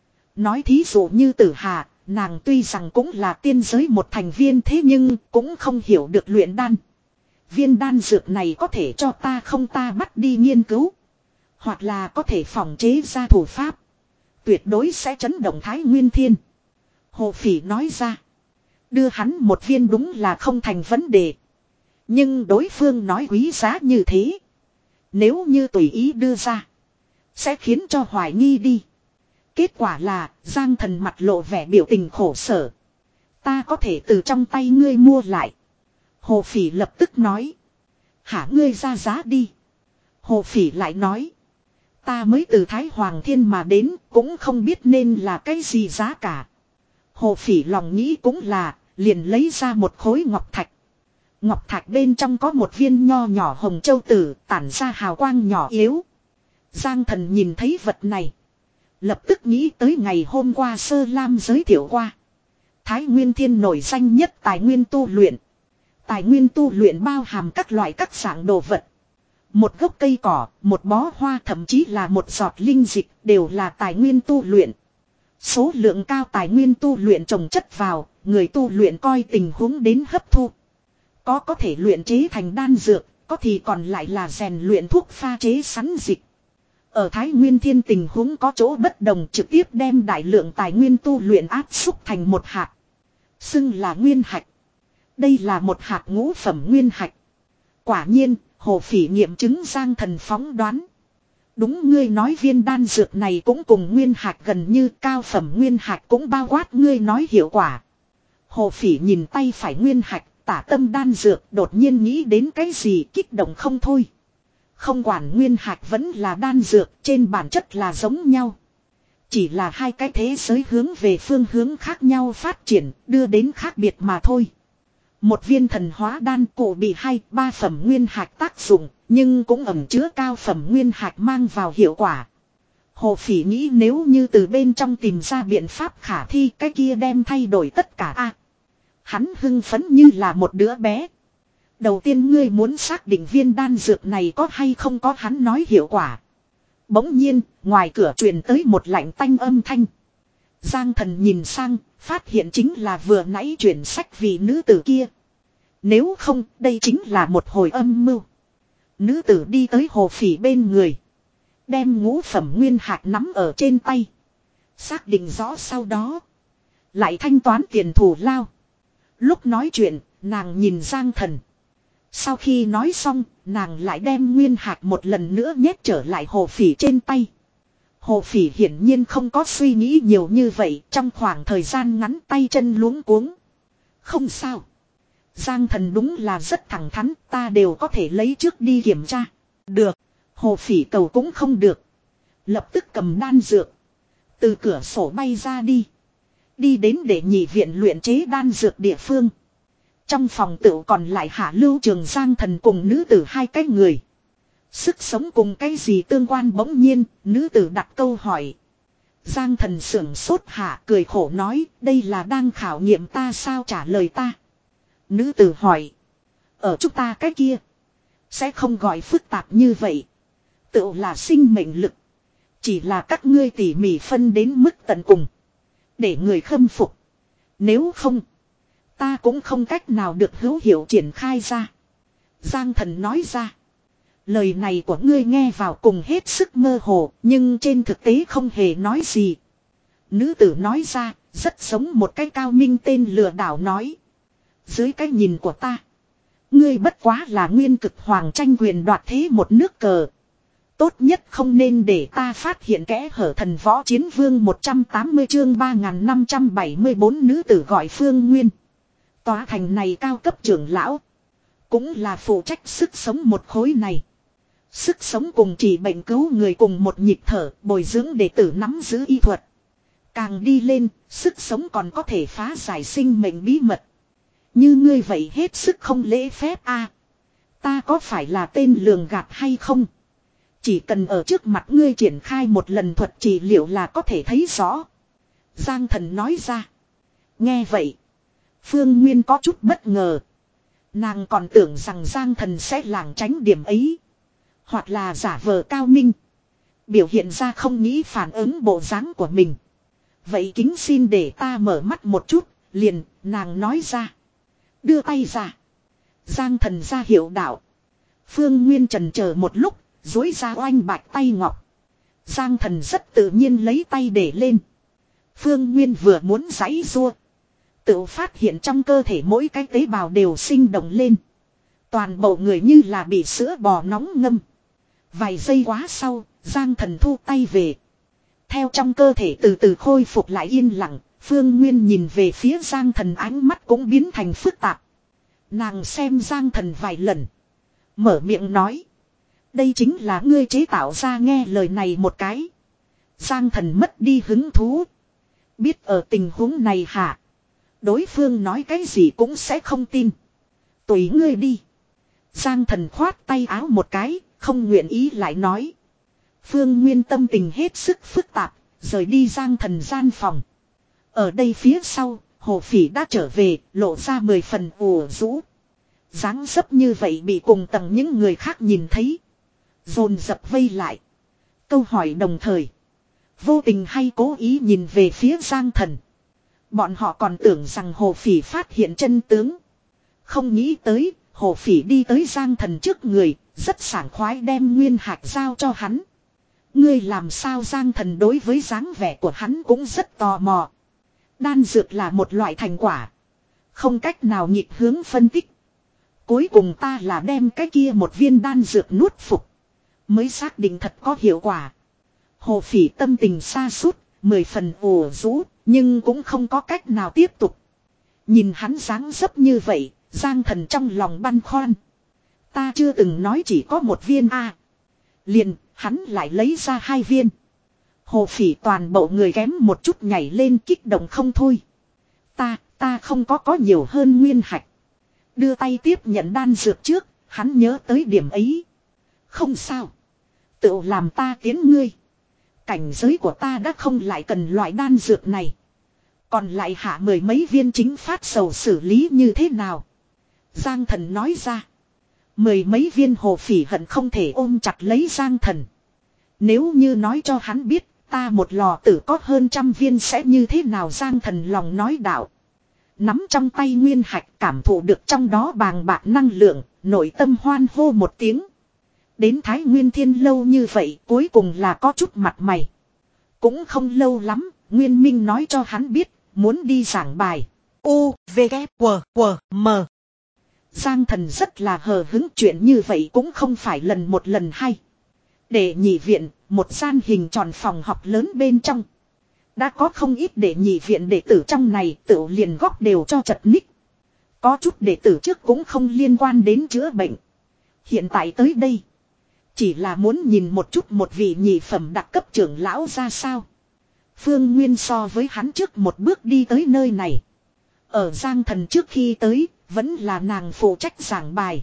Nói thí dụ như Tử Hà, nàng tuy rằng cũng là tiên giới một thành viên thế nhưng cũng không hiểu được luyện đan. Viên đan dược này có thể cho ta không ta bắt đi nghiên cứu. Hoặc là có thể phòng chế ra thủ pháp. Tuyệt đối sẽ chấn động Thái Nguyên Thiên. Hồ Phỉ nói ra. Đưa hắn một viên đúng là không thành vấn đề. Nhưng đối phương nói quý giá như thế. Nếu như tùy ý đưa ra. Sẽ khiến cho hoài nghi đi. Kết quả là Giang Thần mặt lộ vẻ biểu tình khổ sở. Ta có thể từ trong tay ngươi mua lại. Hồ Phỉ lập tức nói. Hả ngươi ra giá đi. Hồ Phỉ lại nói. Ta mới từ Thái Hoàng Thiên mà đến cũng không biết nên là cái gì giá cả. Hồ Phỉ lòng nghĩ cũng là liền lấy ra một khối ngọc thạch. Ngọc thạch bên trong có một viên nho nhỏ hồng châu tử tản ra hào quang nhỏ yếu. Giang Thần nhìn thấy vật này. Lập tức nghĩ tới ngày hôm qua Sơ Lam giới thiệu qua. Thái Nguyên Thiên nổi danh nhất tài nguyên tu luyện. Tài nguyên tu luyện bao hàm các loại các dạng đồ vật. Một gốc cây cỏ, một bó hoa thậm chí là một giọt linh dịch đều là tài nguyên tu luyện. Số lượng cao tài nguyên tu luyện trồng chất vào, người tu luyện coi tình huống đến hấp thu. Có có thể luyện chế thành đan dược, có thì còn lại là rèn luyện thuốc pha chế sắn dịch. Ở Thái Nguyên Thiên tình huống có chỗ bất đồng trực tiếp đem đại lượng tài nguyên tu luyện áp xúc thành một hạt. Xưng là nguyên hạch. Đây là một hạt ngũ phẩm nguyên hạch. Quả nhiên, Hồ Phỉ nghiệm chứng Giang Thần phóng đoán. Đúng ngươi nói viên đan dược này cũng cùng nguyên hạch gần như cao phẩm nguyên hạch cũng bao quát ngươi nói hiệu quả. Hồ Phỉ nhìn tay phải nguyên hạch, tả tâm đan dược đột nhiên nghĩ đến cái gì kích động không thôi. Không quản nguyên hạch vẫn là đan dược trên bản chất là giống nhau. Chỉ là hai cái thế giới hướng về phương hướng khác nhau phát triển đưa đến khác biệt mà thôi. Một viên thần hóa đan cụ bị hai ba phẩm nguyên hạch tác dụng nhưng cũng ẩn chứa cao phẩm nguyên hạch mang vào hiệu quả. Hồ Phỉ nghĩ nếu như từ bên trong tìm ra biện pháp khả thi cái kia đem thay đổi tất cả a. Hắn hưng phấn như là một đứa bé. Đầu tiên ngươi muốn xác định viên đan dược này có hay không có hắn nói hiệu quả. Bỗng nhiên, ngoài cửa truyền tới một lạnh tanh âm thanh. Giang Thần nhìn sang, phát hiện chính là vừa nãy chuyển sách vì nữ tử kia. Nếu không, đây chính là một hồi âm mưu. Nữ tử đi tới Hồ Phỉ bên người. Đem ngũ phẩm nguyên hạt nắm ở trên tay. Xác định rõ sau đó. Lại thanh toán tiền thù lao. Lúc nói chuyện, nàng nhìn Giang Thần. Sau khi nói xong, nàng lại đem nguyên hạt một lần nữa nhét trở lại Hồ Phỉ trên tay. Hồ Phỉ hiển nhiên không có suy nghĩ nhiều như vậy trong khoảng thời gian ngắn tay chân luống cuống. Không sao. Giang Thần đúng là rất thẳng thắn, ta đều có thể lấy trước đi kiểm tra. Được. Hồ Phỉ cầu cũng không được. Lập tức cầm đan dược. Từ cửa sổ bay ra đi. Đi đến để nhị viện luyện chế đan dược địa phương. Trong phòng tựu còn lại Hạ Lưu Trường Giang Thần cùng nữ tử hai cái người. Sức sống cùng cái gì tương quan bỗng nhiên, nữ tử đặt câu hỏi. Giang Thần sưởng sốt hạ cười khổ nói, đây là đang khảo nghiệm ta sao trả lời ta. Nữ tử hỏi. Ở chúng ta cái kia. Sẽ không gọi phức tạp như vậy. Tựu là sinh mệnh lực. Chỉ là các ngươi tỉ mỉ phân đến mức tận cùng. Để người khâm phục. Nếu không. Ta cũng không cách nào được hữu hiệu triển khai ra. Giang Thần nói ra. Lời này của ngươi nghe vào cùng hết sức mơ hồ. Nhưng trên thực tế không hề nói gì. Nữ tử nói ra. Rất giống một cái cao minh tên lừa đảo nói. Dưới cái nhìn của ta. Ngươi bất quá là nguyên cực hoàng tranh quyền đoạt thế một nước cờ. Tốt nhất không nên để ta phát hiện kẽ hở thần võ chiến vương một trăm tám mươi chương ba nghìn năm trăm bảy mươi bốn nữ tử gọi Phương Nguyên. Tòa thành này cao cấp trưởng lão. Cũng là phụ trách sức sống một khối này. Sức sống cùng chỉ bệnh cứu người cùng một nhịp thở bồi dưỡng đệ tử nắm giữ y thuật. Càng đi lên, sức sống còn có thể phá giải sinh mệnh bí mật. Như ngươi vậy hết sức không lễ phép a. Ta có phải là tên lường gạt hay không? Chỉ cần ở trước mặt ngươi triển khai một lần thuật trị liệu là có thể thấy rõ. Giang Thần nói ra. Nghe vậy. Phương Nguyên có chút bất ngờ. Nàng còn tưởng rằng Giang Thần sẽ lảng tránh điểm ấy. Hoặc là giả vờ cao minh. Biểu hiện ra không nghĩ phản ứng bộ dáng của mình. Vậy kính xin để ta mở mắt một chút. Liền nàng nói ra. Đưa tay ra. Giang Thần ra hiệu đạo. Phương Nguyên trần chờ một lúc. Dối ra oanh bạch tay ngọc. Giang Thần rất tự nhiên lấy tay để lên. Phương Nguyên vừa muốn giãy giụa. Tự phát hiện trong cơ thể mỗi cái tế bào đều sinh động lên. Toàn bộ người như là bị sữa bò nóng ngâm. Vài giây quá sau, Giang Thần thu tay về. Theo trong cơ thể từ từ khôi phục lại yên lặng, Phương Nguyên nhìn về phía Giang Thần, ánh mắt cũng biến thành phức tạp. Nàng xem Giang Thần vài lần. Mở miệng nói. Đây chính là ngươi chế tạo ra. Nghe lời này một cái. Giang Thần mất đi hứng thú. Biết ở tình huống này hả? Đối phương nói cái gì cũng sẽ không tin. Tùy ngươi đi. Giang Thần khoát tay áo một cái, không nguyện ý lại nói. Phương Nguyên tâm tình hết sức phức tạp, rời đi Giang Thần gian phòng. Ở đây phía sau, Hồ Phỉ đã trở về, lộ ra mười phần ủ rũ. Dáng dấp như vậy bị cùng tầng những người khác nhìn thấy. Dồn dập vây lại. Câu hỏi đồng thời. Vô tình hay cố ý nhìn về phía Giang Thần. Bọn họ còn tưởng rằng Hồ Phỉ phát hiện chân tướng. Không nghĩ tới, Hồ Phỉ đi tới Giang Thần trước người, rất sảng khoái đem nguyên hạt giao cho hắn. Ngươi làm sao? Giang Thần đối với dáng vẻ của hắn cũng rất tò mò. Đan dược là một loại thành quả. Không cách nào nhịp hướng phân tích. Cuối cùng ta là đem cái kia một viên đan dược nuốt phục. Mới xác định thật có hiệu quả. Hồ Phỉ tâm tình sa sút, mười phần ủ rũ, nhưng cũng không có cách nào tiếp tục. Nhìn hắn dáng dấp như vậy, Giang Thần trong lòng băn khoăn. Ta chưa từng nói chỉ có một viên a. À. Liền, hắn lại lấy ra hai viên. Hồ Phỉ toàn bộ người kém một chút nhảy lên kích động không thôi. Ta, ta không có có nhiều hơn nguyên hạch. Đưa tay tiếp nhận đan dược trước, hắn nhớ tới điểm ấy. Không sao. Tự làm ta tiến ngươi. Cảnh giới của ta đã không lại cần loại đan dược này. Còn lại hạ mười mấy viên chính phát sầu xử lý như thế nào? Giang Thần nói ra. Mười mấy viên. Hồ Phỉ hận không thể ôm chặt lấy Giang Thần. Nếu như nói cho hắn biết, ta một lò tử có hơn trăm viên sẽ như thế nào? Giang Thần lòng nói đạo. Nắm trong tay nguyên hạch, cảm thụ được trong đó bàng bạc năng lượng, nội tâm hoan hô một tiếng. Đến Thái Nguyên Thiên lâu như vậy, cuối cùng là có chút mặt mày. Cũng không lâu lắm, Nguyên Minh nói cho hắn biết, muốn đi giảng bài. U, V, K, W, W, M. Giang Thần rất là hờ hứng, chuyện như vậy cũng không phải lần một lần hay. Để nhị viện, một gian hình tròn phòng học lớn bên trong. Đã có không ít để nhị viện đệ tử trong này, tự liền góc đều cho chật ních. Có chút đệ tử trước cũng không liên quan đến chữa bệnh. Hiện tại tới đây, chỉ là muốn nhìn một chút một vị nhị phẩm đặc cấp trưởng lão ra sao. Phương Nguyên so với hắn trước một bước đi tới nơi này. Ở Giang Thần trước khi tới, vẫn là nàng phụ trách giảng bài.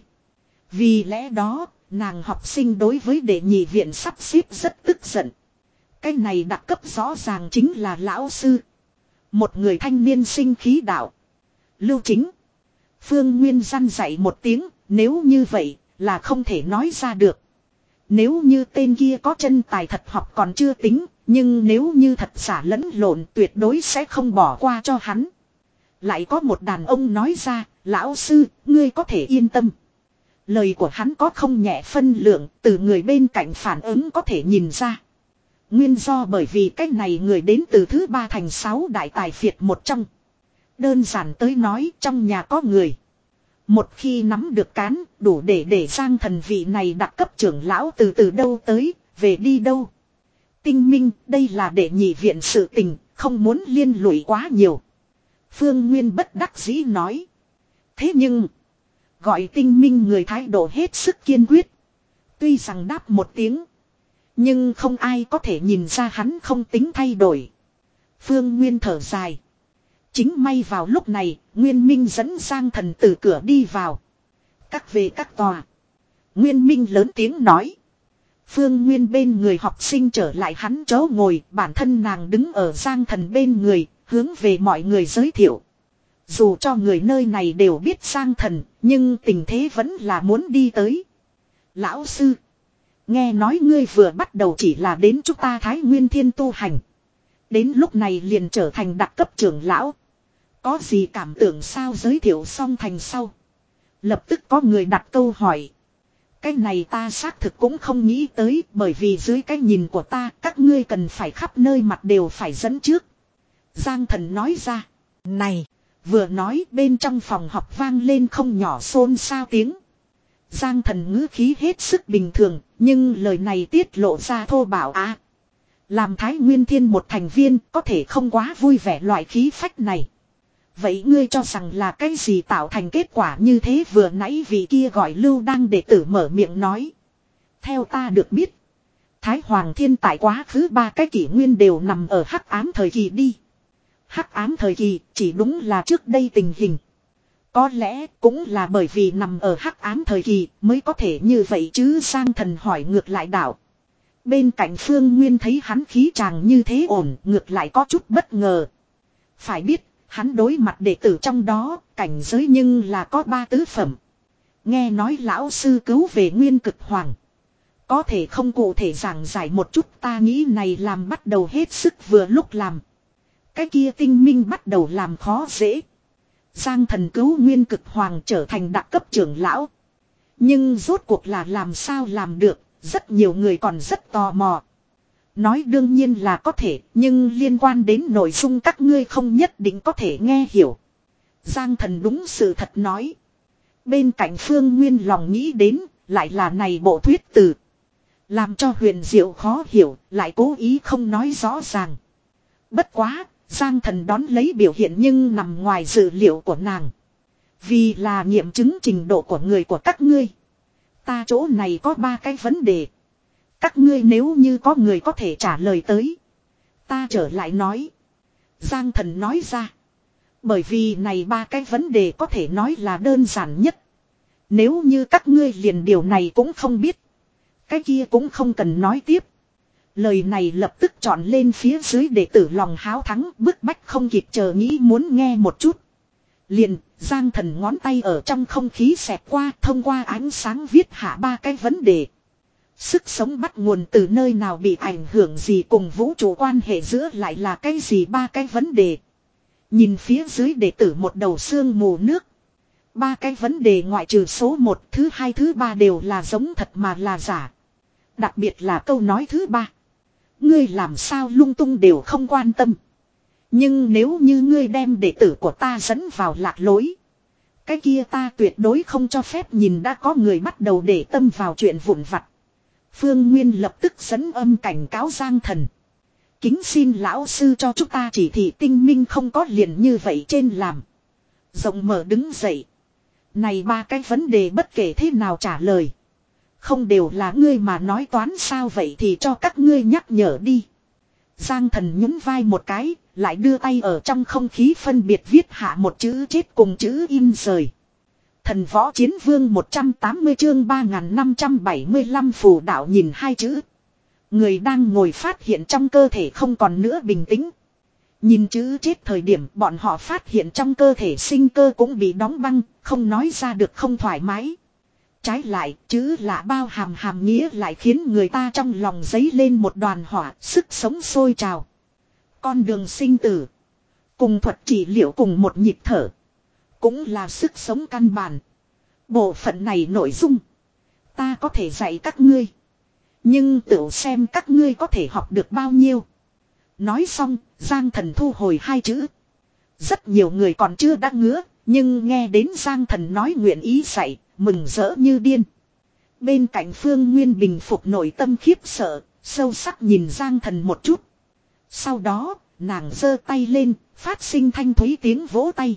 Vì lẽ đó, nàng học sinh đối với đệ nhị viện sắp xếp rất tức giận. Cái này đặc cấp rõ ràng chính là lão sư. Một người thanh niên sinh khí đạo. Lưu Chính. Phương Nguyên răn dạy một tiếng, nếu như vậy, là không thể nói ra được. Nếu như tên kia có chân tài thật học còn chưa tính, nhưng nếu như thật giả lẫn lộn tuyệt đối sẽ không bỏ qua cho hắn. Lại có một đàn ông nói ra, lão sư, ngươi có thể yên tâm. Lời của hắn có không nhẹ phân lượng, từ người bên cạnh phản ứng có thể nhìn ra. Nguyên do bởi vì cách này người đến từ thứ ba thành sáu đại tài phiệt một trong. Đơn giản tới nói, trong nhà có người. Một khi nắm được cán, đủ để để Giang Thần vị này đặc cấp trưởng lão từ từ đâu tới, về đi đâu. Tinh minh, đây là để nhị viện sự tình, không muốn liên lụy quá nhiều. Phương Nguyên bất đắc dĩ nói. Thế nhưng, gọi Tinh minh người thái độ hết sức kiên quyết. Tuy rằng đáp một tiếng, nhưng không ai có thể nhìn ra hắn không tính thay đổi. Phương Nguyên thở dài. Chính may vào lúc này, Nguyên Minh dẫn Giang Thần từ cửa đi vào. Các về các tòa. Nguyên Minh lớn tiếng nói. Phương Nguyên bên người học sinh trở lại hắn chỗ ngồi, bản thân nàng đứng ở Giang Thần bên người, hướng về mọi người giới thiệu. Dù cho người nơi này đều biết Giang Thần, nhưng tình thế vẫn là muốn đi tới. Lão sư, nghe nói ngươi vừa bắt đầu chỉ là đến chúng ta Thái Nguyên Thiên tu hành. Đến lúc này liền trở thành đặc cấp trưởng lão. Có gì cảm tưởng sao? Giới thiệu xong thành sau, lập tức có người đặt câu hỏi. Cái này ta xác thực cũng không nghĩ tới, bởi vì dưới cái nhìn của ta, các ngươi cần phải khắp nơi mặt đều phải dẫn trước. Giang Thần nói ra. Này, vừa nói bên trong phòng học vang lên không nhỏ xôn xao tiếng. Giang Thần ngữ khí hết sức bình thường, nhưng lời này tiết lộ ra thô bạo á. À, làm Thái Nguyên Thiên một thành viên có thể không quá vui vẻ loại khí phách này. Vậy ngươi cho rằng là cái gì tạo thành kết quả như thế? Vừa nãy vị kia gọi Lưu Đăng đệ tử mở miệng nói. Theo ta được biết, Thái Hoàng Thiên tại quá khứ ba cái kỷ nguyên đều nằm ở hắc ám thời kỳ đi. Hắc ám thời kỳ chỉ đúng là trước đây tình hình. Có lẽ cũng là bởi vì nằm ở hắc ám thời kỳ mới có thể như vậy chứ. Giang Thần hỏi ngược lại đạo. Bên cạnh Phương Nguyên thấy hắn khí chàng như thế ổn, ngược lại có chút bất ngờ. Phải biết, hắn đối mặt đệ tử trong đó, cảnh giới nhưng là có ba tứ phẩm. Nghe nói lão sư cứu về Nguyên Cực Hoàng. Có thể không cụ thể giảng giải một chút, ta nghĩ này làm bắt đầu hết sức vừa lúc làm. Cái kia tinh minh bắt đầu làm khó dễ. Giang Thần cứu Nguyên Cực Hoàng trở thành đặc cấp trưởng lão. Nhưng rốt cuộc là làm sao làm được, rất nhiều người còn rất tò mò. Nói đương nhiên là có thể, nhưng liên quan đến nội dung các ngươi không nhất định có thể nghe hiểu. Giang Thần đúng sự thật nói. Bên cạnh Phương Nguyên lòng nghĩ đến, lại là này bộ thuyết từ. Làm cho huyền diệu khó hiểu, lại cố ý không nói rõ ràng. Bất quá, Giang Thần đón lấy biểu hiện nhưng nằm ngoài dự liệu của nàng. Vì là nghiệm chứng trình độ của người của các ngươi. Ta chỗ này có ba cái vấn đề. Các ngươi nếu như có người có thể trả lời tới. Ta trở lại nói. Giang Thần nói ra. Bởi vì này ba cái vấn đề có thể nói là đơn giản nhất. Nếu như các ngươi liền điều này cũng không biết. Cái kia cũng không cần nói tiếp. Lời này lập tức chọn lên phía dưới đệ tử lòng háo thắng, bức bách không kịp chờ nghĩ muốn nghe một chút. Liền, Giang Thần ngón tay ở trong không khí xẹt qua, thông qua ánh sáng viết hạ ba cái vấn đề. Sức sống bắt nguồn từ nơi nào, bị ảnh hưởng gì, cùng vũ trụ quan hệ giữa lại là cái gì, ba cái vấn đề. Nhìn phía dưới đệ tử một đầu sương mù nước. Ba cái vấn đề ngoại trừ số một, thứ hai, thứ ba đều là giống thật mà là giả. Đặc biệt là câu nói thứ ba. Ngươi làm sao lung tung đều không quan tâm. Nhưng nếu như ngươi đem đệ tử của ta dẫn vào lạc lối. Cái kia ta tuyệt đối không cho phép. Nhìn đã có người bắt đầu để tâm vào chuyện vụn vặt. Phương Nguyên lập tức dẫn âm cảnh cáo Giang Thần. Kính xin lão sư cho chúng ta chỉ thị, tinh minh không có liền như vậy trên làm. Rộng mở đứng dậy. Này ba cái vấn đề bất kể thế nào trả lời. Không đều là ngươi mà nói toán sao, vậy thì cho các ngươi nhắc nhở đi. Giang Thần nhún vai một cái, lại đưa tay ở trong không khí phân biệt viết hạ một chữ chết cùng chữ in rời. Thần Võ Chiến Vương một trăm tám mươi chương ba nghìn năm trăm bảy mươi lăm phù đạo nhìn hai chữ. Người đang ngồi phát hiện trong cơ thể không còn nữa bình tĩnh. Nhìn chữ chết thời điểm bọn họ phát hiện trong cơ thể sinh cơ cũng bị đóng băng, không nói ra được không thoải mái. Trái lại, chữ lạ bao hàm hàm nghĩa lại khiến người ta trong lòng dấy lên một đoàn hỏa, sức sống sôi trào. Con đường sinh tử, cùng thuật trị liệu cùng một nhịp thở, cũng là sức sống căn bản. Bộ phận này nội dung, ta có thể dạy các ngươi. Nhưng tự xem các ngươi có thể học được bao nhiêu. Nói xong, Giang Thần thu hồi hai chữ. Rất nhiều người còn chưa đã ngứa, nhưng nghe đến Giang Thần nói nguyện ý dạy, mừng rỡ như điên. Bên cạnh Phương Nguyên bình phục nội tâm khiếp sợ, sâu sắc nhìn Giang Thần một chút. Sau đó, nàng giơ tay lên, phát sinh thanh thúy tiếng vỗ tay.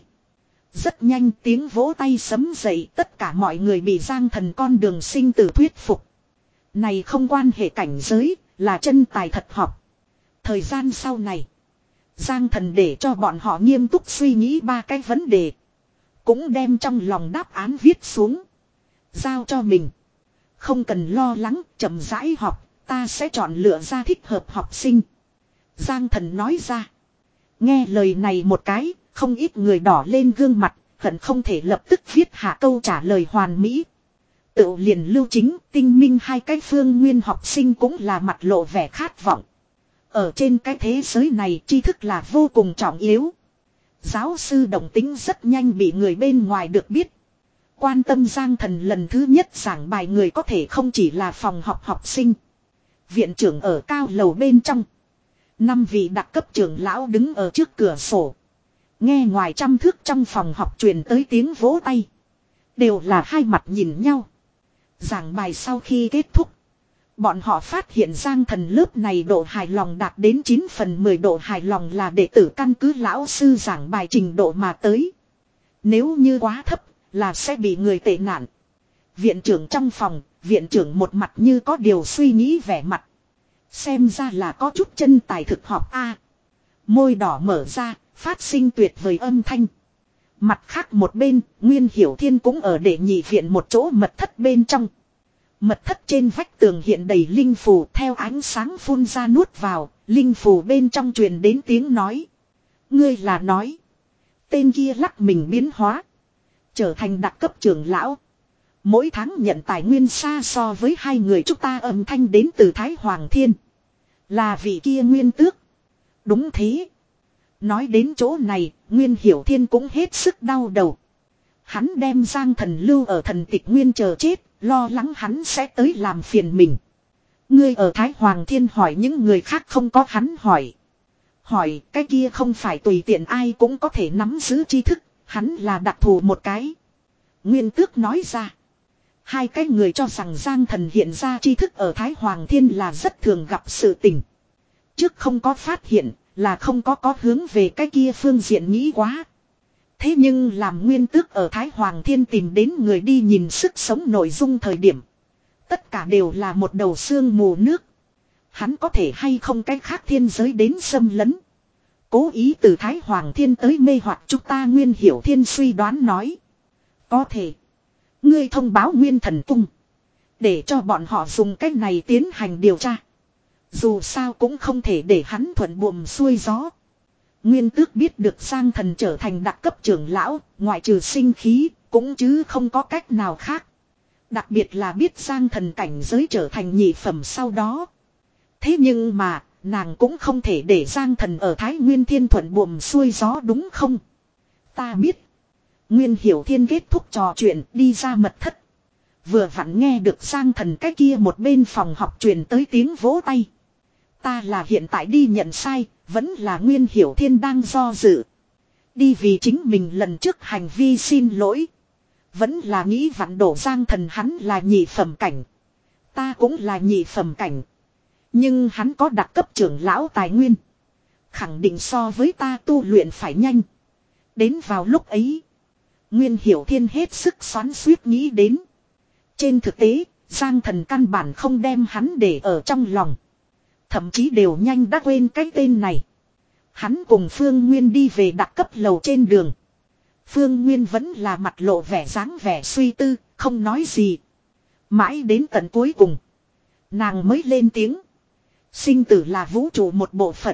Rất nhanh tiếng vỗ tay sấm dậy, tất cả mọi người bị Giang Thần con đường sinh tử thuyết phục. Này không quan hệ cảnh giới, là chân tài thật học. Thời gian sau này, Giang Thần để cho bọn họ nghiêm túc suy nghĩ ba cái vấn đề. Cũng đem trong lòng đáp án viết xuống. Giao cho mình. Không cần lo lắng, chậm rãi học, ta sẽ chọn lựa ra thích hợp học sinh. Giang Thần nói ra. Nghe lời này một cái, không ít người đỏ lên gương mặt, hận không thể lập tức viết hạ câu trả lời hoàn mỹ. Tự liền Lưu Chính, Tinh Minh hai cái Phương Nguyên học sinh cũng là mặt lộ vẻ khát vọng. Ở trên cái thế giới này tri thức là vô cùng trọng yếu. Giáo sư đồng tính rất nhanh bị người bên ngoài được biết. Quan tâm Giang Thần lần thứ nhất giảng bài người có thể không chỉ là phòng học học sinh. Viện trưởng ở cao lầu bên trong. Năm vị đặc cấp trưởng lão đứng ở trước cửa sổ. Nghe ngoài trăm thước trong phòng học truyền tới tiếng vỗ tay. Đều là hai mặt nhìn nhau. Giảng bài sau khi kết thúc. Bọn họ phát hiện Giang Thần lớp này độ hài lòng đạt đến chín phần mười độ hài lòng là đệ tử căn cứ lão sư giảng bài trình độ mà tới. Nếu như quá thấp là sẽ bị người tệ nạn. Viện trưởng trong phòng, viện trưởng một mặt như có điều suy nghĩ vẻ mặt. Xem ra là có chút chân tài thực học a. Môi đỏ mở ra, phát sinh tuyệt vời âm thanh. Mặt khác một bên, Nguyên Hiểu Thiên cũng ở đệ nhị viện một chỗ mật thất bên trong. Mật thất trên vách tường hiện đầy linh phù theo ánh sáng phun ra nuốt vào, linh phù bên trong truyền đến tiếng nói. Ngươi là nói. Tên kia lắc mình biến hóa. Trở thành đặc cấp trưởng lão. Mỗi tháng nhận tài nguyên xa so với hai người chúng ta âm thanh đến từ Thái Hoàng Thiên. Là vị kia Nguyên Tước. Đúng thế. Nói đến chỗ này, Nguyên Hiểu Thiên cũng hết sức đau đầu. Hắn đem Giang Thần lưu ở thần tịch nguyên chờ chết, lo lắng hắn sẽ tới làm phiền mình. Ngươi ở Thái Hoàng Thiên hỏi những người khác không có hắn hỏi. Hỏi cái kia không phải tùy tiện ai cũng có thể nắm giữ tri thức, hắn là đặc thù một cái. Nguyên Tước nói ra. Hai cái người cho rằng Giang Thần hiện ra tri thức ở Thái Hoàng Thiên là rất thường gặp sự tình. Trước không có phát hiện là không có có hướng về cái kia phương diện nghĩ quá. Thế nhưng làm Nguyên Tước ở Thái Hoàng Thiên tìm đến người đi nhìn sức sống nội dung thời điểm. Tất cả đều là một đầu sương mù nước. Hắn có thể hay không cái khác thiên giới đến xâm lấn. Cố ý từ Thái Hoàng Thiên tới mê hoặc chúng ta. Nguyên Hiểu Thiên suy đoán nói. Có thể. Ngươi thông báo Nguyên Thần Cung. Để cho bọn họ dùng cách này tiến hành điều tra. Dù sao cũng không thể để hắn thuận buồm xuôi gió. Nguyên Tước biết được Giang Thần trở thành đặc cấp trưởng lão, ngoại trừ sinh khí, cũng chứ không có cách nào khác. Đặc biệt là biết Giang Thần cảnh giới trở thành nhị phẩm sau đó. Thế nhưng mà, nàng cũng không thể để Giang Thần ở Thái Nguyên Thiên thuận buồm xuôi gió đúng không? Ta biết. Nguyên Hiểu Thiên kết thúc trò chuyện đi ra mật thất. Vừa vặn nghe được Giang Thần cái kia một bên phòng học truyền tới tiếng vỗ tay. Ta là hiện tại đi nhận sai, vẫn là Nguyên Hiểu Thiên đang do dự. Đi vì chính mình lần trước hành vi xin lỗi. Vẫn là nghĩ vặn đổ Giang Thần hắn là nhị phẩm cảnh. Ta cũng là nhị phẩm cảnh. Nhưng hắn có đặc cấp trưởng lão tài nguyên. Khẳng định so với ta tu luyện phải nhanh. Đến vào lúc ấy. Nguyên Hiểu Thiên hết sức xoắn xuýt nghĩ đến. Trên thực tế, Giang Thần căn bản không đem hắn để ở trong lòng. Thậm chí đều nhanh đã quên cái tên này. Hắn cùng Phương Nguyên đi về đặc cấp lầu trên đường. Phương Nguyên vẫn là mặt lộ vẻ dáng vẻ suy tư, không nói gì. Mãi đến tận cuối cùng. Nàng mới lên tiếng. Sinh tử là vũ trụ một bộ phận.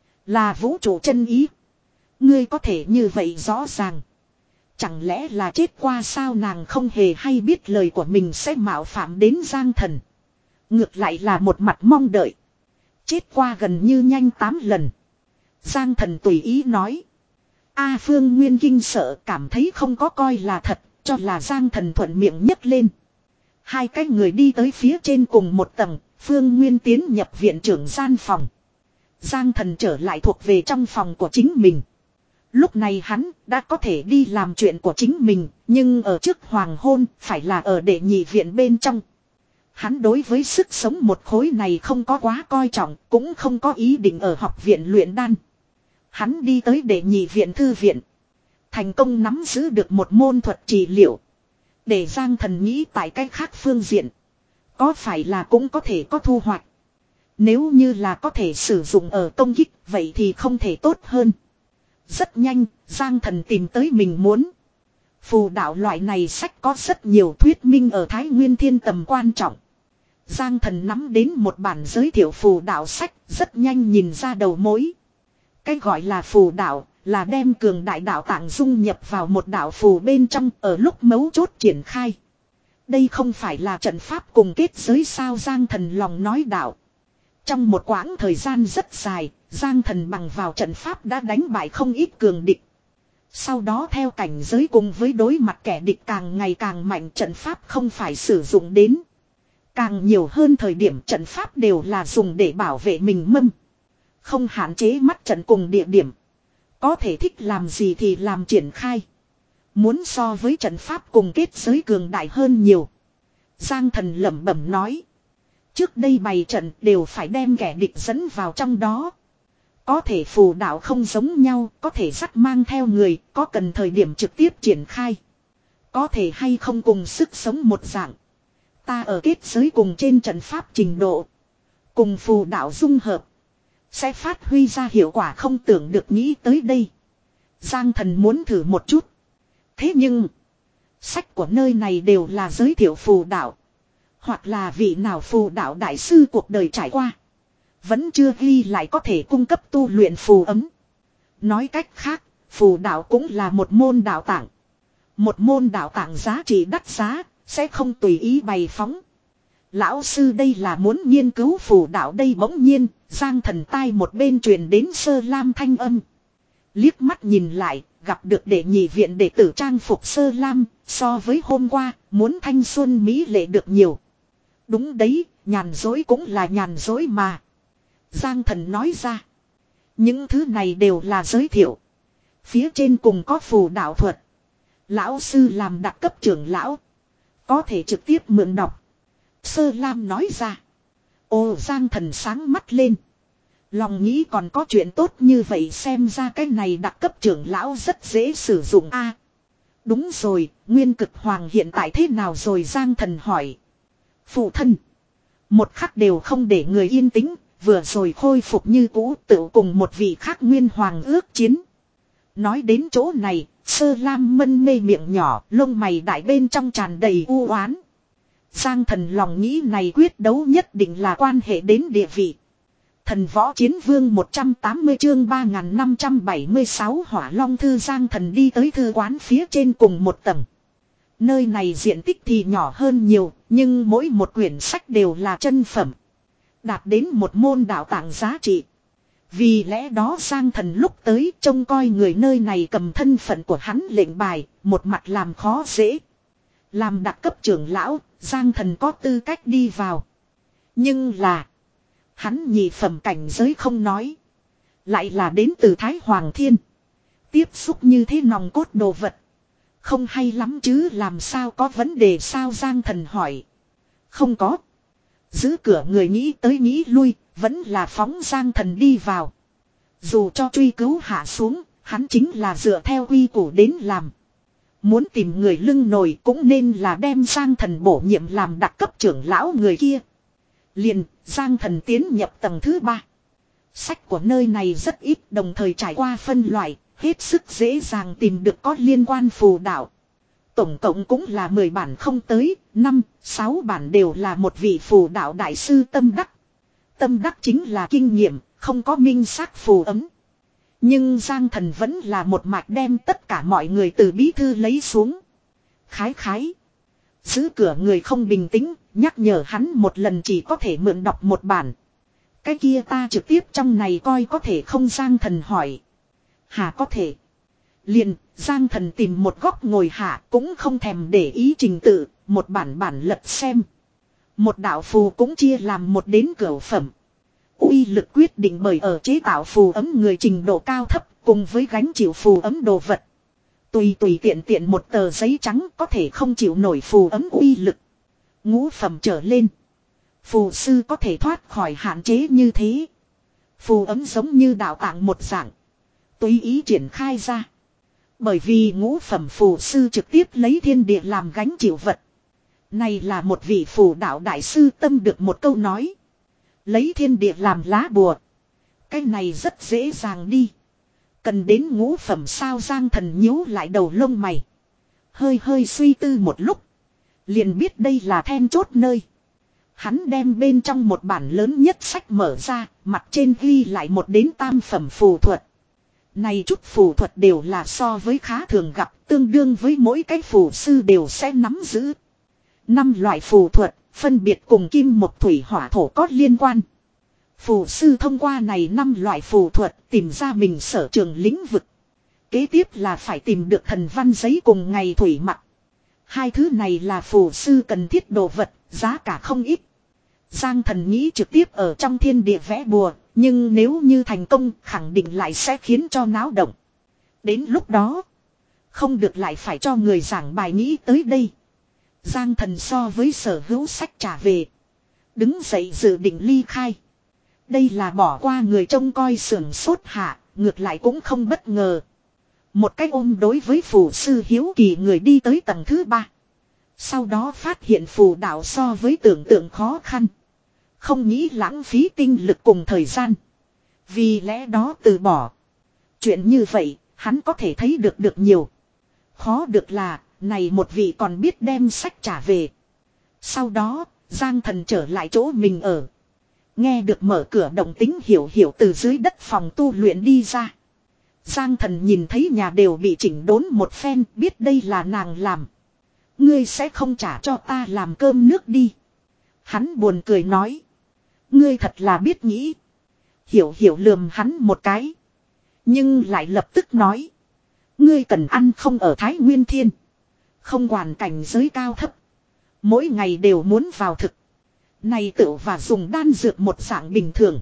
Là vũ trụ chân ý. Ngươi có thể như vậy rõ ràng. Chẳng lẽ là chết qua sao nàng không hề hay biết lời của mình sẽ mạo phạm đến Giang Thần. Ngược lại là một mặt mong đợi. Chết qua gần như nhanh tám lần. Giang Thần tùy ý nói. A Phương Nguyên kinh sợ cảm thấy không có coi là thật, cho là Giang Thần thuận miệng nhấc lên. Hai cái người đi tới phía trên cùng một tầng, Phương Nguyên tiến nhập viện trưởng gian phòng. Giang Thần trở lại thuộc về trong phòng của chính mình. Lúc này hắn đã có thể đi làm chuyện của chính mình, nhưng ở trước hoàng hôn phải là ở đệ nhị viện bên trong. Hắn đối với sức sống một khối này không có quá coi trọng, cũng không có ý định ở học viện luyện đan. Hắn đi tới đệ nhị viện thư viện. Thành công nắm giữ được một môn thuật trị liệu. Để Giang Thần nghĩ tại cách khác phương diện. Có phải là cũng có thể có thu hoạch. Nếu như là có thể sử dụng ở công kích, vậy thì không thể tốt hơn. Rất nhanh, Giang Thần tìm tới mình muốn. Phù đạo loại này sách có rất nhiều thuyết minh ở Thái Nguyên Thiên tầm quan trọng. Giang Thần nắm đến một bản giới thiệu phù đạo sách, rất nhanh nhìn ra đầu mối. Cái gọi là phù đạo, là đem cường đại đạo tạng dung nhập vào một đạo phù bên trong ở lúc mấu chốt triển khai. Đây không phải là trận pháp cùng kết giới sao Giang Thần lòng nói đạo. Trong một quãng thời gian rất dài, Giang Thần bằng vào trận pháp đã đánh bại không ít cường địch. Sau đó theo cảnh giới cùng với đối mặt kẻ địch càng ngày càng mạnh trận pháp không phải sử dụng đến. Càng nhiều hơn thời điểm trận pháp đều là dùng để bảo vệ mình mâm. Không hạn chế mắt trận cùng địa điểm. Có thể thích làm gì thì làm triển khai. Muốn so với trận pháp cùng kết giới cường đại hơn nhiều. Giang Thần lẩm bẩm nói. Trước đây bày trận đều phải đem kẻ địch dẫn vào trong đó. Có thể phù đạo không giống nhau, có thể dắt mang theo người, có cần thời điểm trực tiếp triển khai. Có thể hay không cùng sức sống một dạng. Ta ở kết giới cùng trên trận pháp trình độ. Cùng phù đạo dung hợp. Sẽ phát huy ra hiệu quả không tưởng được nghĩ tới đây. Giang Thần muốn thử một chút. Thế nhưng. Sách của nơi này đều là giới thiệu phù đạo. Hoặc là vị nào phù đạo đại sư cuộc đời trải qua. Vẫn chưa ghi lại có thể cung cấp tu luyện phù ấm. Nói cách khác, phù đạo cũng là một môn đạo tạng. Một môn đạo tạng giá trị đắt giá, sẽ không tùy ý bày phóng. Lão sư đây là muốn nghiên cứu phù đạo đây bỗng nhiên, Giang Thần tai một bên truyền đến Sơ Lam thanh âm. Liếc mắt nhìn lại, gặp được đệ nhị viện đệ tử trang phục Sơ Lam, so với hôm qua, muốn thanh xuân mỹ lệ được nhiều. Đúng đấy, nhàn dối cũng là nhàn dối mà. Giang Thần nói ra. Những thứ này đều là giới thiệu. Phía trên cùng có phù đạo thuật. Lão sư làm đặc cấp trưởng lão. Có thể trực tiếp mượn đọc. Sơ Lam nói ra. Ồ, Giang Thần sáng mắt lên. Lòng nghĩ còn có chuyện tốt như vậy, xem ra cái này đặc cấp trưởng lão rất dễ sử dụng a. Đúng rồi, Nguyên Cực Hoàng hiện tại thế nào rồi? Giang Thần hỏi. Phụ thân. Một khắc đều không để người yên tĩnh, vừa rồi khôi phục như cũ, tự cùng một vị khác Nguyên Hoàng ước chiến. Nói đến chỗ này, Sơ Lam mân mê miệng nhỏ, lông mày đại bên trong tràn đầy u oán. Giang Thần lòng nghĩ này quyết đấu nhất định là quan hệ đến địa vị. Thần Võ Chiến Vương một trăm tám mươi chương ba nghìn năm trăm bảy mươi sáu Hỏa Long Thư. Giang Thần đi tới thư quán phía trên cùng một tầng. Nơi này diện tích thì nhỏ hơn nhiều, nhưng mỗi một quyển sách đều là chân phẩm. Đạt đến một môn đạo tạng giá trị. Vì lẽ đó Giang Thần lúc tới trông coi người nơi này cầm thân phận của hắn lệnh bài, một mặt làm khó dễ. Làm đặc cấp trưởng lão, Giang Thần có tư cách đi vào. Nhưng là, hắn nhị phẩm cảnh giới không nói. Lại là đến từ Thái Hoàng Thiên. Tiếp xúc như thế nòng cốt đồ vật. Không hay lắm chứ, làm sao, có vấn đề sao? Giang Thần hỏi. Không có. Giữ cửa người nghĩ tới nghĩ lui, vẫn là phóng Giang Thần đi vào. Dù cho truy cứu hạ xuống, hắn chính là dựa theo quy củ đến làm. Muốn tìm người lưng nổi cũng nên là đem Giang Thần bổ nhiệm làm đặc cấp trưởng lão người kia. Liền, Giang Thần tiến nhập tầng thứ ba. Sách của nơi này rất ít, đồng thời trải qua phân loại, hết sức dễ dàng tìm được có liên quan phù đạo. Tổng cộng cũng là mười bản không tới, năm, sáu bản đều là một vị phù đạo đại sư tâm đắc. Tâm đắc chính là kinh nghiệm, không có minh xác phù ấm. Nhưng Giang Thần vẫn là một mạch đem tất cả mọi người từ bí thư lấy xuống. Khái khái. Giữ cửa người không bình tĩnh, nhắc nhở hắn một lần chỉ có thể mượn đọc một bản. Cái kia ta trực tiếp trong này coi có thể không? Giang Thần hỏi. Hà có thể. Liền, Giang Thần tìm một góc ngồi hạ, cũng không thèm để ý trình tự, một bản bản lật xem. Một đạo phù cũng chia làm một đến cửu phẩm. Uy lực quyết định bởi ở chế tạo phù ấm người trình độ cao thấp, cùng với gánh chịu phù ấm đồ vật. Tùy tùy tiện tiện một tờ giấy trắng có thể không chịu nổi phù ấm uy lực. Ngũ phẩm trở lên, phù sư có thể thoát khỏi hạn chế như thế. Phù ấm giống như đạo tạng một dạng, tùy ý triển khai ra. Bởi vì ngũ phẩm phù sư trực tiếp lấy thiên địa làm gánh chịu vật. Này là một vị phù đạo đại sư tâm được một câu nói. Lấy thiên địa làm lá bùa. Cái này rất dễ dàng đi. Cần đến ngũ phẩm sao? Giang Thần nhíu lại đầu lông mày. Hơi hơi suy tư một lúc. Liền biết đây là then chốt nơi. Hắn đem bên trong một bản lớn nhất sách mở ra. Mặt trên ghi lại một đến tam phẩm phù thuật. Này chút phù thuật đều là so với khá thường gặp. Tương đương với mỗi cái phù sư đều sẽ nắm giữ. Năm loại phù thuật, phân biệt cùng kim mộc thủy hỏa thổ có liên quan. Phù sư thông qua này năm loại phù thuật tìm ra mình sở trường lĩnh vực. Kế tiếp là phải tìm được thần văn giấy cùng ngày thủy mặc. Hai thứ này là phù sư cần thiết đồ vật, giá cả không ít. Giang Thần nghĩ trực tiếp ở trong thiên địa vẽ bùa, nhưng nếu như thành công khẳng định lại sẽ khiến cho náo động. Đến lúc đó, không được lại phải cho người giảng bài nghĩ tới đây. Giang Thần so với sở hữu sách trả về. Đứng dậy dự định ly khai. Đây là bỏ qua người trông coi sưởng sốt hạ, ngược lại cũng không bất ngờ. Một cách ôm đối với phù sư hiếu kỳ người đi tới tầng thứ ba. Sau đó phát hiện phù đạo so với tưởng tượng khó khăn. Không nghĩ lãng phí tinh lực cùng thời gian. Vì lẽ đó từ bỏ. Chuyện như vậy, hắn có thể thấy được được nhiều. Khó được là, này một vị còn biết đem sách trả về. Sau đó, Giang Thần trở lại chỗ mình ở. Nghe được mở cửa động tính hiểu hiểu từ dưới đất phòng tu luyện đi ra. Giang Thần nhìn thấy nhà đều bị chỉnh đốn một phen, biết đây là nàng làm. Ngươi sẽ không trả cho ta làm cơm nước đi. Hắn buồn cười nói. Ngươi thật là biết nghĩ. Hiểu hiểu lườm hắn một cái. Nhưng lại lập tức nói. Ngươi cần ăn không ở Thái Nguyên Thiên. Không quản cảnh giới cao thấp. Mỗi ngày đều muốn vào thực. Này tự và dùng đan dược một dạng bình thường.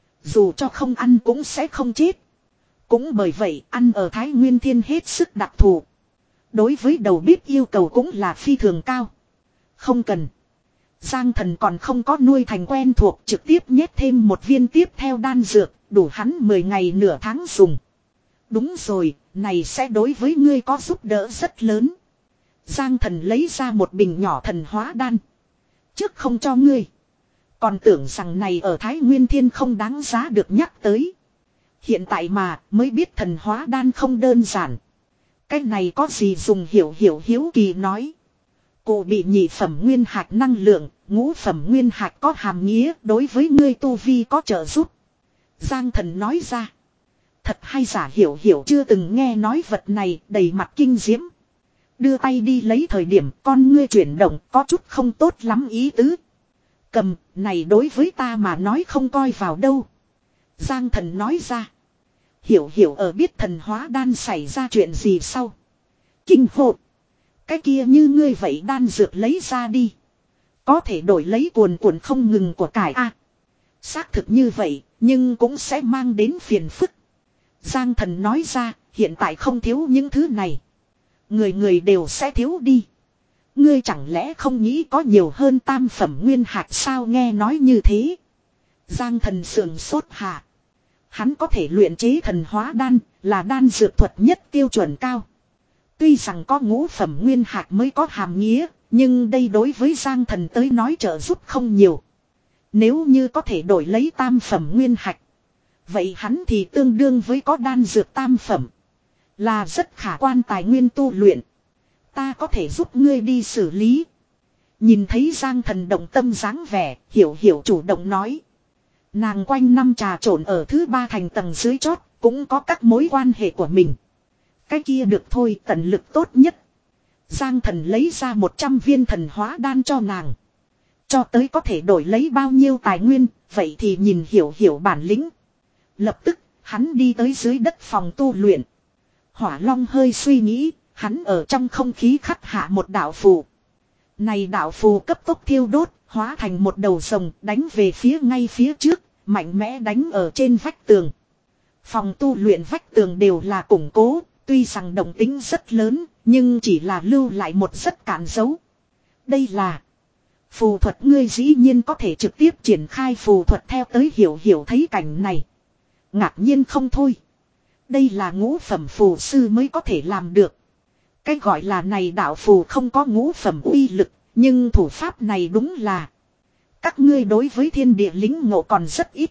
Dù cho không ăn cũng sẽ không chết. Cũng bởi vậy ăn ở Thái Nguyên Thiên hết sức đặc thù. Đối với đầu bếp yêu cầu cũng là phi thường cao. Không cần. Giang Thần còn không có nuôi thành quen thuộc, trực tiếp nhét thêm một viên tiếp theo đan dược, đủ hắn mười ngày nửa tháng dùng. Đúng rồi, này sẽ đối với ngươi có giúp đỡ rất lớn. Giang Thần lấy ra một bình nhỏ thần hóa đan. Trước không cho ngươi. Còn tưởng rằng này ở Thái Nguyên Thiên không đáng giá được nhắc tới. Hiện tại mà mới biết thần hóa đan không đơn giản. Cái này có gì dùng hiểu hiểu hiếu kỳ nói. Cụ bị nhị phẩm nguyên hạt năng lượng, ngũ phẩm nguyên hạt có hàm nghĩa đối với ngươi tu vi có trợ giúp. Giang Thần nói ra. Thật hay giả hiểu hiểu chưa từng nghe nói vật này, đầy mặt kinh diễm. Đưa tay đi lấy thời điểm con ngươi chuyển động có chút không tốt lắm ý tứ. Cầm, này đối với ta mà nói không coi vào đâu. Giang Thần nói ra. Hiểu hiểu ở biết thần hóa đan xảy ra chuyện gì sau. Kinh hộ. Cái kia như ngươi vậy đan dược lấy ra đi. Có thể đổi lấy cuồn cuộn không ngừng của cải a. À, xác thực như vậy, nhưng cũng sẽ mang đến phiền phức. Giang Thần nói ra, hiện tại không thiếu những thứ này. Người người đều sẽ thiếu đi. Ngươi chẳng lẽ không nghĩ có nhiều hơn tam phẩm nguyên hạt sao nghe nói như thế. Giang Thần sườn sốt hạ. Hắn có thể luyện chế thần hóa đan, là đan dược thuật nhất tiêu chuẩn cao. Tuy rằng có ngũ phẩm nguyên hạt mới có hàm nghĩa, nhưng đây đối với Giang Thần tới nói trợ giúp không nhiều. Nếu như có thể đổi lấy tam phẩm nguyên hạt, vậy hắn thì tương đương với có đan dược tam phẩm. Là rất khả quan tài nguyên tu luyện. Ta có thể giúp ngươi đi xử lý. Nhìn thấy Giang Thần động tâm dáng vẻ, hiểu hiểu chủ động nói. Nàng quanh năm trà trộn ở thứ ba thành tầng dưới chót, cũng có các mối quan hệ của mình. Cái kia được thôi, tận lực tốt nhất. Giang Thần lấy ra một trăm viên thần hóa đan cho nàng. Cho tới có thể đổi lấy bao nhiêu tài nguyên, vậy thì nhìn hiểu hiểu bản lĩnh. Lập tức, hắn đi tới dưới đất phòng tu luyện. Hỏa Long hơi suy nghĩ, hắn ở trong không khí khắc hạ một đạo phù. Này đạo phù cấp tốc thiêu đốt, hóa thành một đầu rồng đánh về phía ngay phía trước, mạnh mẽ đánh ở trên vách tường. Phòng tu luyện vách tường đều là củng cố, tuy rằng động tính rất lớn, nhưng chỉ là lưu lại một rất cản dấu. Đây là phù thuật, ngươi dĩ nhiên có thể trực tiếp triển khai phù thuật theo tới hiểu hiểu thấy cảnh này. Ngạc nhiên không thôi. Đây là ngũ phẩm phù sư mới có thể làm được. Cái gọi là này đạo phù không có ngũ phẩm uy lực, nhưng thủ pháp này đúng là. Các ngươi đối với thiên địa lính ngộ còn rất ít.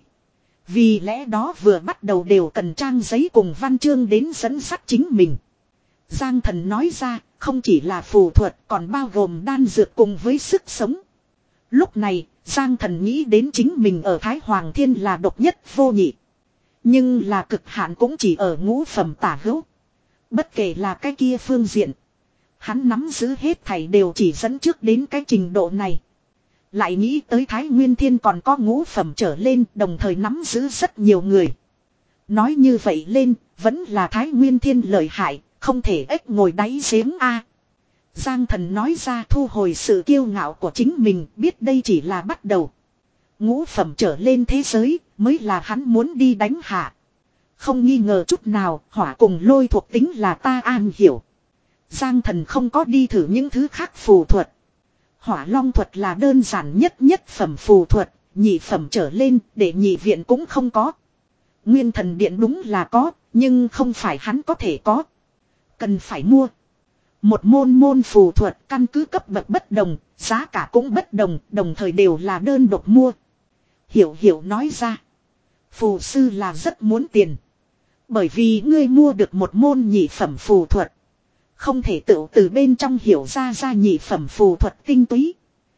Vì lẽ đó vừa bắt đầu đều cần trang giấy cùng văn chương đến dẫn dắt chính mình. Giang Thần nói ra, không chỉ là phù thuật còn bao gồm đan dược cùng với sức sống. Lúc này, Giang Thần nghĩ đến chính mình ở Thái Hoàng Thiên là độc nhất vô nhị. Nhưng là cực hạn cũng chỉ ở ngũ phẩm tả hữu. Bất kể là cái kia phương diện. Hắn nắm giữ hết thảy đều chỉ dẫn trước đến cái trình độ này. Lại nghĩ tới Thái Nguyên Thiên còn có ngũ phẩm trở lên, đồng thời nắm giữ rất nhiều người. Nói như vậy lên, vẫn là Thái Nguyên Thiên lợi hại, không thể ếch ngồi đáy giếng a. Giang Thần nói ra thu hồi sự kiêu ngạo của chính mình, biết đây chỉ là bắt đầu. Ngũ phẩm trở lên thế giới, mới là hắn muốn đi đánh hạ. Không nghi ngờ chút nào, hỏa cùng lôi thuộc tính là ta an hiểu. Giang Thần không có đi thử những thứ khác phù thuật. Hỏa long thuật là đơn giản nhất nhất phẩm phù thuật, nhị phẩm trở lên để nhị viện cũng không có. Nguyên thần điện đúng là có, nhưng không phải hắn có thể có. Cần phải mua. Một môn môn phù thuật căn cứ cấp bậc bất đồng, giá cả cũng bất đồng, đồng thời đều là đơn độc mua. Hiểu hiểu nói ra. Phù sư là rất muốn tiền. Bởi vì ngươi mua được một môn nhị phẩm phù thuật. Không thể tự từ bên trong hiểu ra ra nhị phẩm phù thuật tinh túy.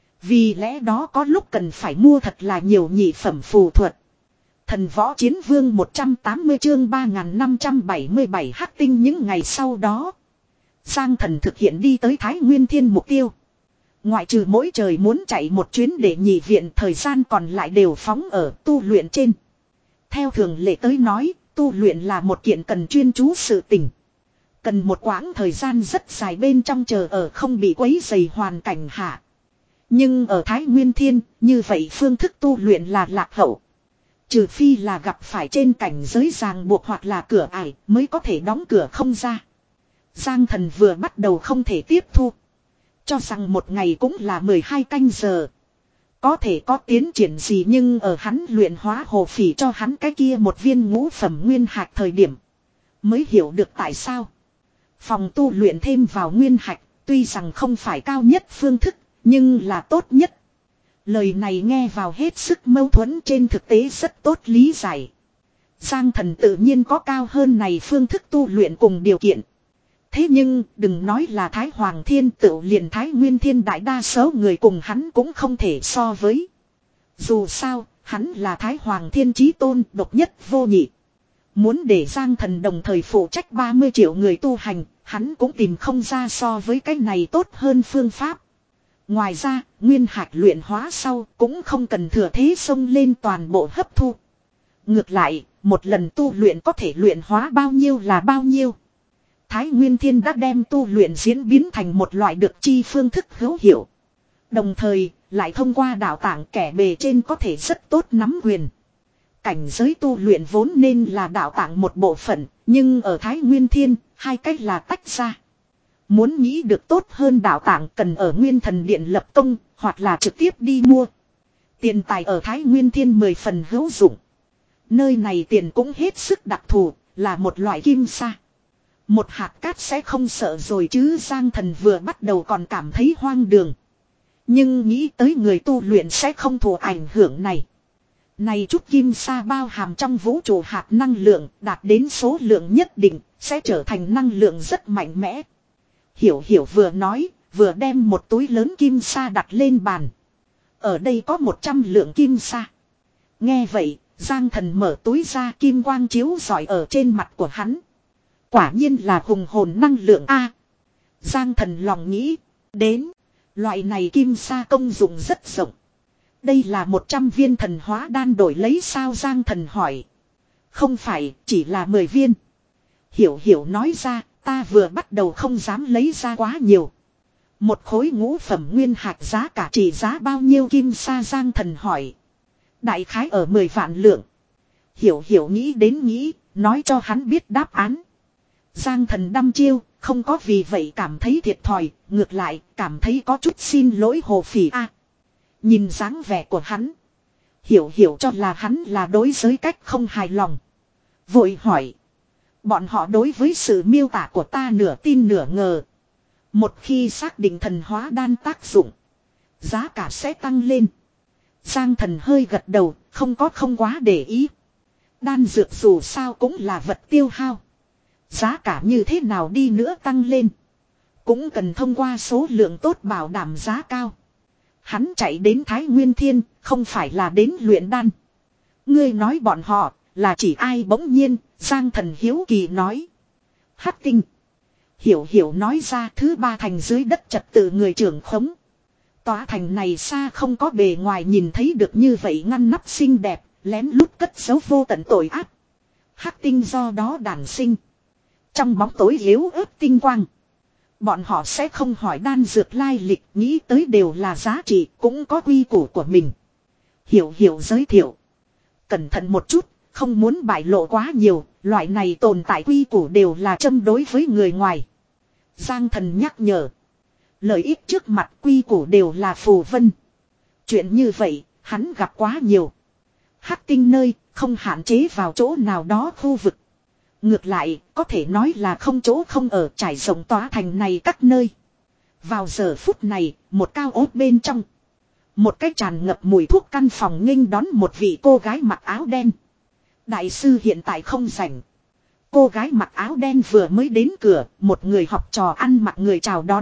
Vì lẽ đó có lúc cần phải mua thật là nhiều nhị phẩm phù thuật. Thần võ chiến vương một trăm tám mươi chương ba nghìn năm trăm bảy mươi bảy hắc tinh những ngày sau đó. Giang Thần thực hiện đi tới Thái Nguyên Thiên mục tiêu. Ngoại trừ mỗi trời muốn chạy một chuyến để nhị viện, thời gian còn lại đều phóng ở tu luyện trên. Theo thường lệ tới nói, tu luyện là một kiện cần chuyên chú sự tình. Cần một quãng thời gian rất dài bên trong chờ ở không bị quấy rầy hoàn cảnh hạ. Nhưng ở Thái Nguyên Thiên, như vậy phương thức tu luyện là lạc hậu. Trừ phi là gặp phải trên cảnh giới ràng buộc hoặc là cửa ải mới có thể đóng cửa không ra. Giang Thần vừa bắt đầu không thể tiếp thu. Cho rằng một ngày cũng là mười hai canh giờ. Có thể có tiến triển gì, nhưng ở hắn luyện hóa hồ phỉ cho hắn cái kia một viên ngũ phẩm nguyên hạch thời điểm. Mới hiểu được tại sao. Phòng tu luyện thêm vào nguyên hạch, tuy rằng không phải cao nhất phương thức, nhưng là tốt nhất. Lời này nghe vào hết sức mâu thuẫn, trên thực tế rất tốt lý giải. Giang Thần tự nhiên có cao hơn này phương thức tu luyện cùng điều kiện. Thế nhưng đừng nói là Thái Hoàng Thiên, tự liền Thái Nguyên Thiên đại đa số người cùng hắn cũng không thể so với. Dù sao, hắn là Thái Hoàng Thiên chí tôn, độc nhất vô nhị. Muốn để Giang Thần đồng thời phụ trách ba mươi triệu người tu hành, hắn cũng tìm không ra so với cái này tốt hơn phương pháp. Ngoài ra, nguyên hạch luyện hóa sau cũng không cần thừa thế xông lên toàn bộ hấp thu. Ngược lại, một lần tu luyện có thể luyện hóa bao nhiêu là bao nhiêu. Thái Nguyên Thiên đã đem tu luyện diễn biến thành một loại được chi phương thức hữu hiệu. Đồng thời, lại thông qua đạo tạng kẻ bề trên có thể rất tốt nắm quyền. Cảnh giới tu luyện vốn nên là đạo tạng một bộ phận, nhưng ở Thái Nguyên Thiên, hai cách là tách ra. Muốn nghĩ được tốt hơn đạo tạng cần ở Nguyên Thần Điện lập công, hoặc là trực tiếp đi mua. Tiền tài ở Thái Nguyên Thiên mười phần hữu dụng. Nơi này tiền cũng hết sức đặc thù, là một loại kim sa. Một hạt cát sẽ không sợ rồi chứ. Giang Thần vừa bắt đầu còn cảm thấy hoang đường. Nhưng nghĩ tới người tu luyện sẽ không thụ ảnh hưởng này. Này chút kim sa bao hàm trong vũ trụ hạt năng lượng đạt đến số lượng nhất định sẽ trở thành năng lượng rất mạnh mẽ. Hiểu hiểu vừa nói, vừa đem một túi lớn kim sa đặt lên bàn. Ở đây có một trăm lượng kim sa. Nghe vậy, Giang Thần mở túi ra, kim quang chiếu rọi ở trên mặt của hắn. Quả nhiên là hùng hồn năng lượng A. Giang Thần lòng nghĩ, đến, loại này kim sa công dụng rất rộng. Đây là một trăm viên thần hóa đan đổi lấy sao? Giang Thần hỏi. Không phải, chỉ là mười viên. Hiểu hiểu nói ra, ta vừa bắt đầu không dám lấy ra quá nhiều. Một khối ngũ phẩm nguyên hạt giá cả chỉ giá bao nhiêu kim sa? Giang Thần hỏi. Đại khái ở mười vạn lượng. Hiểu hiểu nghĩ đến nghĩ, nói cho hắn biết đáp án. Giang Thần đăm chiêu, không có vì vậy cảm thấy thiệt thòi, ngược lại cảm thấy có chút xin lỗi hồ phỉ a. Nhìn dáng vẻ của hắn, hiểu hiểu cho là hắn là đối giới cách không hài lòng. Vội hỏi. Bọn họ đối với sự miêu tả của ta nửa tin nửa ngờ. Một khi xác định thần hóa đan tác dụng, giá cả sẽ tăng lên. Giang Thần hơi gật đầu, không có không quá để ý. Đan dược dù sao cũng là vật tiêu hao. Giá cả như thế nào đi nữa tăng lên, cũng cần thông qua số lượng tốt bảo đảm giá cao. Hắn chạy đến Thái Nguyên Thiên, không phải là đến luyện đan. Ngươi nói bọn họ, là chỉ ai? Bỗng nhiên, Giang Thần hiếu kỳ nói. Hắc tinh. Hiểu hiểu nói ra, thứ ba thành dưới đất trật tự người trưởng khống. Tòa thành này xa không có bề ngoài nhìn thấy được như vậy ngăn nắp xinh đẹp, lén lút cất giấu vô tận tội ác. Hắc tinh do đó đản sinh. Trong bóng tối yếu ớt tinh quang. Bọn họ sẽ không hỏi đan dược lai lịch, nghĩ tới đều là giá trị, cũng có quy củ của mình. Hiểu hiểu giới thiệu. Cẩn thận một chút, không muốn bại lộ quá nhiều, loại này tồn tại quy củ đều là châm đối với người ngoài. Giang Thần nhắc nhở. Lợi ích trước mặt quy củ đều là phù vân. Chuyện như vậy, hắn gặp quá nhiều. Hắc tinh nơi, không hạn chế vào chỗ nào đó khu vực. Ngược lại, có thể nói là không chỗ không ở trải rộng tòa thành này các nơi. Vào giờ phút này, một cao ốt bên trong. Một cái tràn ngập mùi thuốc căn phòng nghênh đón một vị cô gái mặc áo đen. Đại sư hiện tại không rảnh. Cô gái mặc áo đen vừa mới đến cửa, một người học trò ăn mặc người chào đón.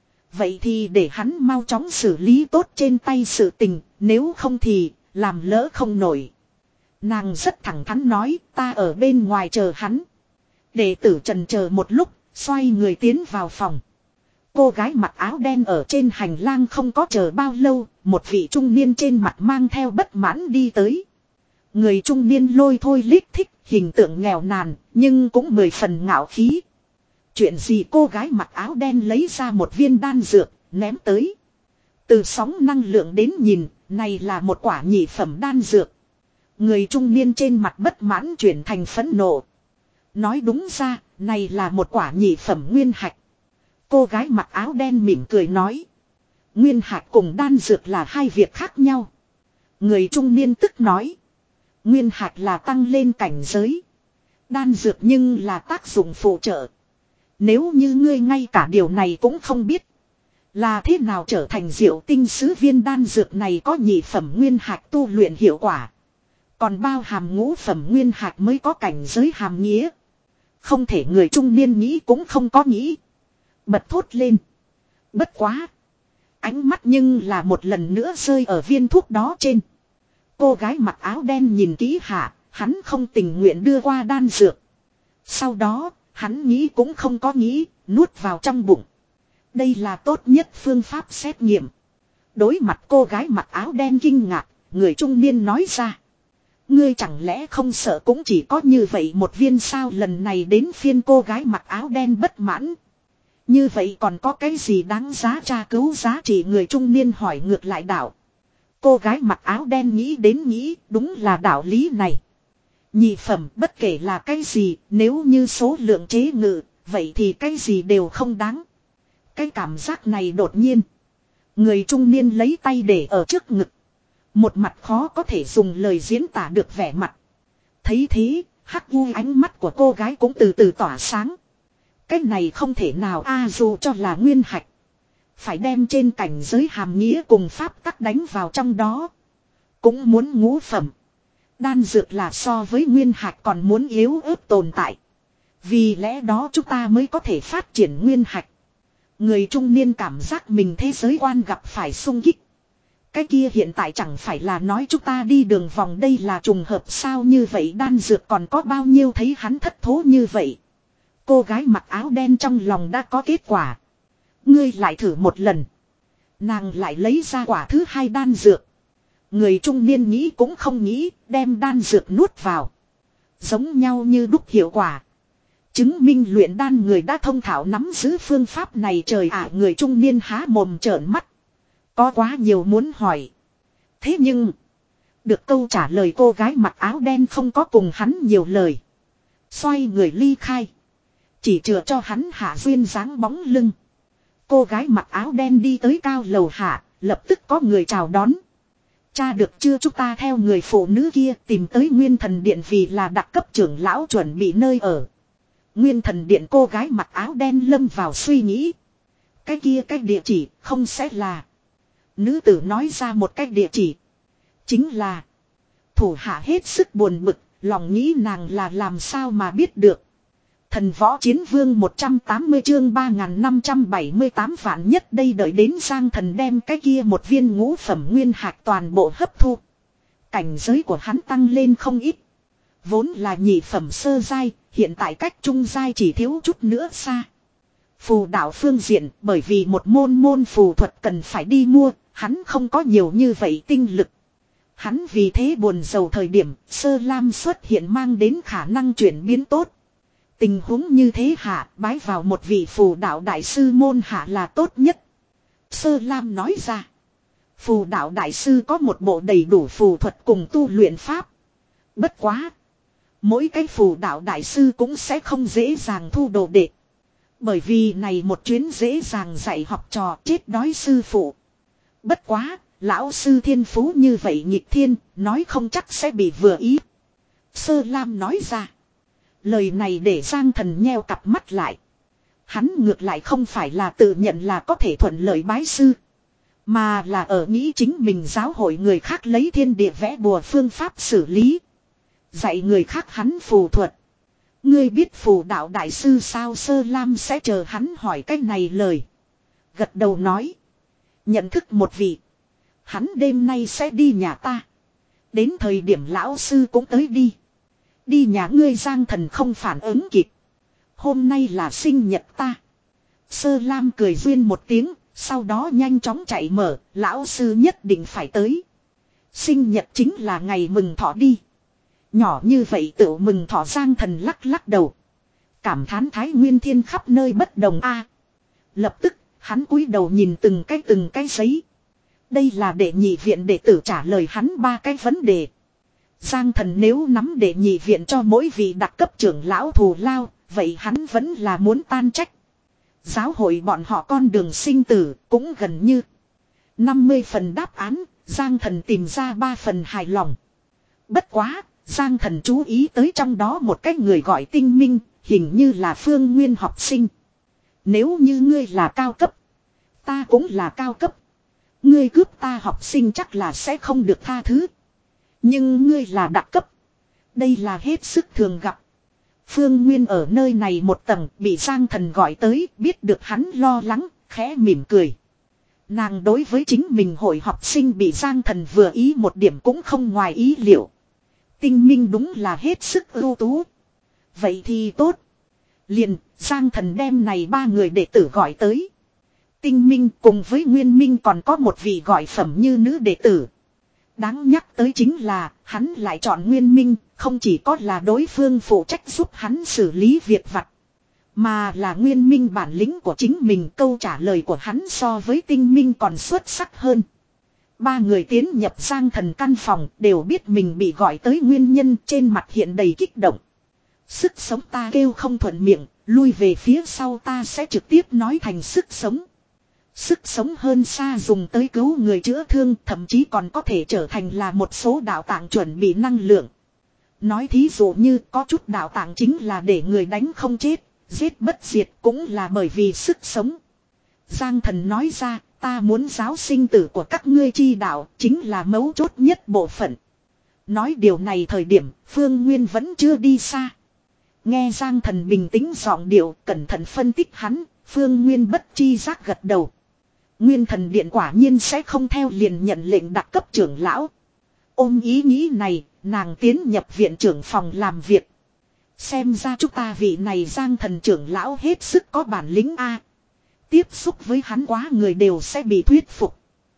Vậy thì để hắn mau chóng xử lý tốt trên tay sự tình, nếu không thì làm lỡ không nổi. Nàng rất thẳng thắn nói, ta ở bên ngoài chờ hắn. Đệ tử trần chờ một lúc, xoay người tiến vào phòng. Cô gái mặc áo đen ở trên hành lang không có chờ bao lâu, một vị trung niên trên mặt mang theo bất mãn đi tới. Người trung niên lôi thôi lít thích, hình tượng nghèo nàn, nhưng cũng mười phần ngạo khí. Chuyện gì cô gái mặc áo đen lấy ra một viên đan dược, ném tới. Từ sóng năng lượng đến nhìn, này là một quả nhị phẩm đan dược. Người trung niên trên mặt bất mãn chuyển thành phẫn nộ. Nói đúng ra, này là một quả nhị phẩm nguyên hạch. Cô gái mặc áo đen mỉm cười nói. Nguyên hạch cùng đan dược là hai việc khác nhau. Người trung niên tức nói. Nguyên hạch là tăng lên cảnh giới. Đan dược nhưng là tác dụng phụ trợ. Nếu như ngươi ngay cả điều này cũng không biết. Là thế nào trở thành diệu tinh sứ viên đan dược này có nhị phẩm nguyên hạch tu luyện hiệu quả. Còn bao hàm ngũ phẩm nguyên hạch mới có cảnh giới hàm nghĩa. Không thể người trung niên nghĩ cũng không có nghĩ. Bật thốt lên. Bất quá. Ánh mắt nhưng là một lần nữa rơi ở viên thuốc đó trên. Cô gái mặc áo đen nhìn kỹ hạ, hắn không tình nguyện đưa qua đan dược. Sau đó, hắn nghĩ cũng không có nghĩ, nuốt vào trong bụng. Đây là tốt nhất phương pháp xét nghiệm. Đối mặt cô gái mặc áo đen kinh ngạc, người trung niên nói ra. Ngươi chẳng lẽ không sợ cũng chỉ có như vậy một viên sao lần này đến phiên cô gái mặc áo đen bất mãn. Như vậy còn có cái gì đáng giá tra cứu giá trị người trung niên hỏi ngược lại đạo. Cô gái mặc áo đen nghĩ đến nghĩ đúng là đạo lý này. Nhị phẩm bất kể là cái gì nếu như số lượng chế ngự vậy thì cái gì đều không đáng. Cái cảm giác này đột nhiên. Người trung niên lấy tay để ở trước ngực. Một mặt khó có thể dùng lời diễn tả được vẻ mặt. Thấy thế hắc u ánh mắt của cô gái cũng từ từ tỏa sáng. Cái này không thể nào a à, dù cho là nguyên hạch. Phải đem trên cảnh giới hàm nghĩa cùng pháp tắc đánh vào trong đó. Cũng muốn ngũ phẩm. Đan dược là so với nguyên hạch còn muốn yếu ớt tồn tại. Vì lẽ đó chúng ta mới có thể phát triển nguyên hạch. Người trung niên cảm giác mình thế giới quan gặp phải xung kích. Cái kia hiện tại chẳng phải là nói chúng ta đi đường vòng đây là trùng hợp sao như vậy đan dược còn có bao nhiêu thấy hắn thất thố như vậy. Cô gái mặc áo đen trong lòng đã có kết quả. Ngươi lại thử một lần. Nàng lại lấy ra quả thứ hai đan dược. Người trung niên nghĩ cũng không nghĩ, đem đan dược nuốt vào. Giống nhau như đúc hiệu quả. Chứng minh luyện đan người đã thông thạo nắm giữ phương pháp này trời ạ người trung niên há mồm trợn mắt. Có quá nhiều muốn hỏi. Thế nhưng, được câu trả lời cô gái mặc áo đen không có cùng hắn nhiều lời. Xoay người ly khai. Chỉ chừa cho hắn hạ duyên dáng bóng lưng. Cô gái mặc áo đen đi tới cao lầu hạ, lập tức có người chào đón. Cha được chưa chúng ta theo người phụ nữ kia tìm tới Nguyên Thần Điện vì là đặc cấp trưởng lão chuẩn bị nơi ở. Nguyên Thần Điện cô gái mặc áo đen lâm vào suy nghĩ. Cái kia cái địa chỉ không sẽ là. Nữ tử nói ra một cái địa chỉ. Chính là. Thủ hạ hết sức buồn bực, lòng nghĩ nàng là làm sao mà biết được. Thần võ chiến vương một trăm tám mươi chương ba nghìn năm trăm bảy mươi tám vạn nhất đây đợi đến Giang Thần đem cái kia một viên ngũ phẩm nguyên hạch toàn bộ hấp thu. Cảnh giới của hắn tăng lên không ít. Vốn là nhị phẩm sơ giai, hiện tại cách trung giai chỉ thiếu chút nữa xa. Phù đạo phương diện bởi vì một môn môn phù thuật cần phải đi mua, hắn không có nhiều như vậy tinh lực. Hắn vì thế buồn rầu thời điểm Sơ Lam xuất hiện mang đến khả năng chuyển biến tốt. Tình huống như thế hạ bái vào một vị phù đạo đại sư môn hạ là tốt nhất. Sơ Lam nói ra. Phù đạo đại sư có một bộ đầy đủ phù thuật cùng tu luyện pháp. Bất quá. Mỗi cái phù đạo đại sư cũng sẽ không dễ dàng thu đồ đệ. Bởi vì này một chuyến dễ dàng dạy học trò chết đói sư phụ. Bất quá, lão sư thiên phú như vậy nghịch thiên, nói không chắc sẽ bị vừa ý. Sơ Lam nói ra. Lời này để Giang Thần nheo cặp mắt lại. Hắn ngược lại không phải là tự nhận là có thể thuận lợi bái sư. Mà là ở nghĩ chính mình giáo hội người khác lấy thiên địa vẽ bùa phương pháp xử lý. Dạy người khác hắn phù thuật. Ngươi biết phù đạo đại sư sao? Sơ Lam sẽ chờ hắn hỏi cái này lời. Gật đầu nói. Nhận thức một vị. Hắn đêm nay sẽ đi nhà ta. Đến thời điểm lão sư cũng tới đi. Đi nhà ngươi. Giang Thần không phản ứng kịp. Hôm nay là sinh nhật ta. Sơ Lam cười duyên một tiếng. Sau đó nhanh chóng chạy mở. Lão sư nhất định phải tới. Sinh nhật chính là ngày mừng thọ đi. Nhỏ như vậy tự mừng thọ. Giang Thần lắc lắc đầu. Cảm thán Thái Nguyên Thiên khắp nơi bất đồng a. Lập tức hắn cúi đầu nhìn từng cái từng cái giấy. Đây là đệ nhị viện đệ tử trả lời hắn ba cái vấn đề. Giang Thần nếu nắm đệ nhị viện cho mỗi vị đặc cấp trưởng lão thù lao, vậy hắn vẫn là muốn tan trách. Giáo hội bọn họ con đường sinh tử cũng gần như năm mươi phần đáp án, Giang Thần tìm ra ba phần hài lòng. Bất quá, Giang Thần chú ý tới trong đó một cái người gọi Tinh Minh, hình như là Phương Nguyên học sinh. Nếu như ngươi là cao cấp, ta cũng là cao cấp. Ngươi cướp ta học sinh chắc là sẽ không được tha thứ. Nhưng ngươi là đặc cấp. Đây là hết sức thường gặp. Phương Nguyên ở nơi này một tầng bị Giang Thần gọi tới, biết được hắn lo lắng, khẽ mỉm cười. Nàng đối với chính mình hội học sinh bị Giang Thần vừa ý một điểm cũng không ngoài ý liệu. Tinh Minh đúng là hết sức ưu tú. Vậy thì tốt. Liền, Giang Thần đem này ba người đệ tử gọi tới. Tinh Minh cùng với Nguyên Minh còn có một vị gọi phẩm như nữ đệ tử. Đáng nhắc tới chính là, hắn lại chọn Nguyên Minh, không chỉ có là đối phương phụ trách giúp hắn xử lý việc vặt. Mà là Nguyên Minh bản lĩnh của chính mình. Câu trả lời của hắn so với Tinh Minh còn xuất sắc hơn. Ba người tiến nhập Giang Thần căn phòng đều biết mình bị gọi tới nguyên nhân, trên mặt hiện đầy kích động. Sức sống ta kêu không thuận miệng, lui về phía sau ta sẽ trực tiếp nói thành sức sống. Sức sống hơn xa dùng tới cứu người chữa thương, thậm chí còn có thể trở thành là một số đạo tạng chuẩn bị năng lượng. Nói thí dụ như có chút đạo tạng chính là để người đánh không chết, giết bất diệt, cũng là bởi vì sức sống. Giang Thần nói ra, ta muốn giáo sinh tử của các ngươi chi đạo, chính là mấu chốt nhất bộ phận. Nói điều này thời điểm, Phương Nguyên vẫn chưa đi xa. Nghe Giang Thần bình tĩnh giọng điệu, cẩn thận phân tích hắn, Phương Nguyên bất chi giác gật đầu. Nguyên Thần Điện quả nhiên sẽ không theo liền nhận lệnh đặc cấp trưởng lão. Ôm ý nghĩ này, nàng tiến nhập viện trưởng phòng làm việc. Xem ra chúng ta vị này Giang Thần trưởng lão hết sức có bản lĩnh a. Tiếp xúc với hắn quá người đều sẽ bị thuyết phục.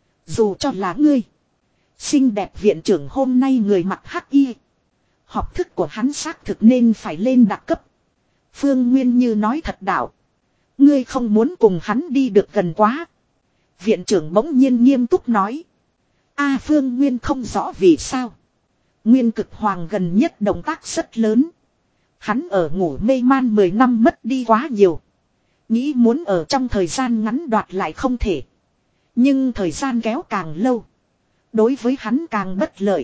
Dù cho là ngươi. Xinh đẹp viện trưởng hôm nay người mặc hắc y. Học thức của hắn xác thực nên phải lên đặc cấp. Phương Nguyên như nói thật đạo. Ngươi không muốn cùng hắn đi được gần quá. Viện trưởng bỗng nhiên nghiêm túc nói. A Phương Nguyên không rõ vì sao. Nguyên Cực Hoàng gần nhất động tác rất lớn. Hắn ở ngủ mê man mười năm mất đi quá nhiều. Nghĩ muốn ở trong thời gian ngắn đoạt lại không thể. Nhưng thời gian kéo càng lâu. Đối với hắn càng bất lợi.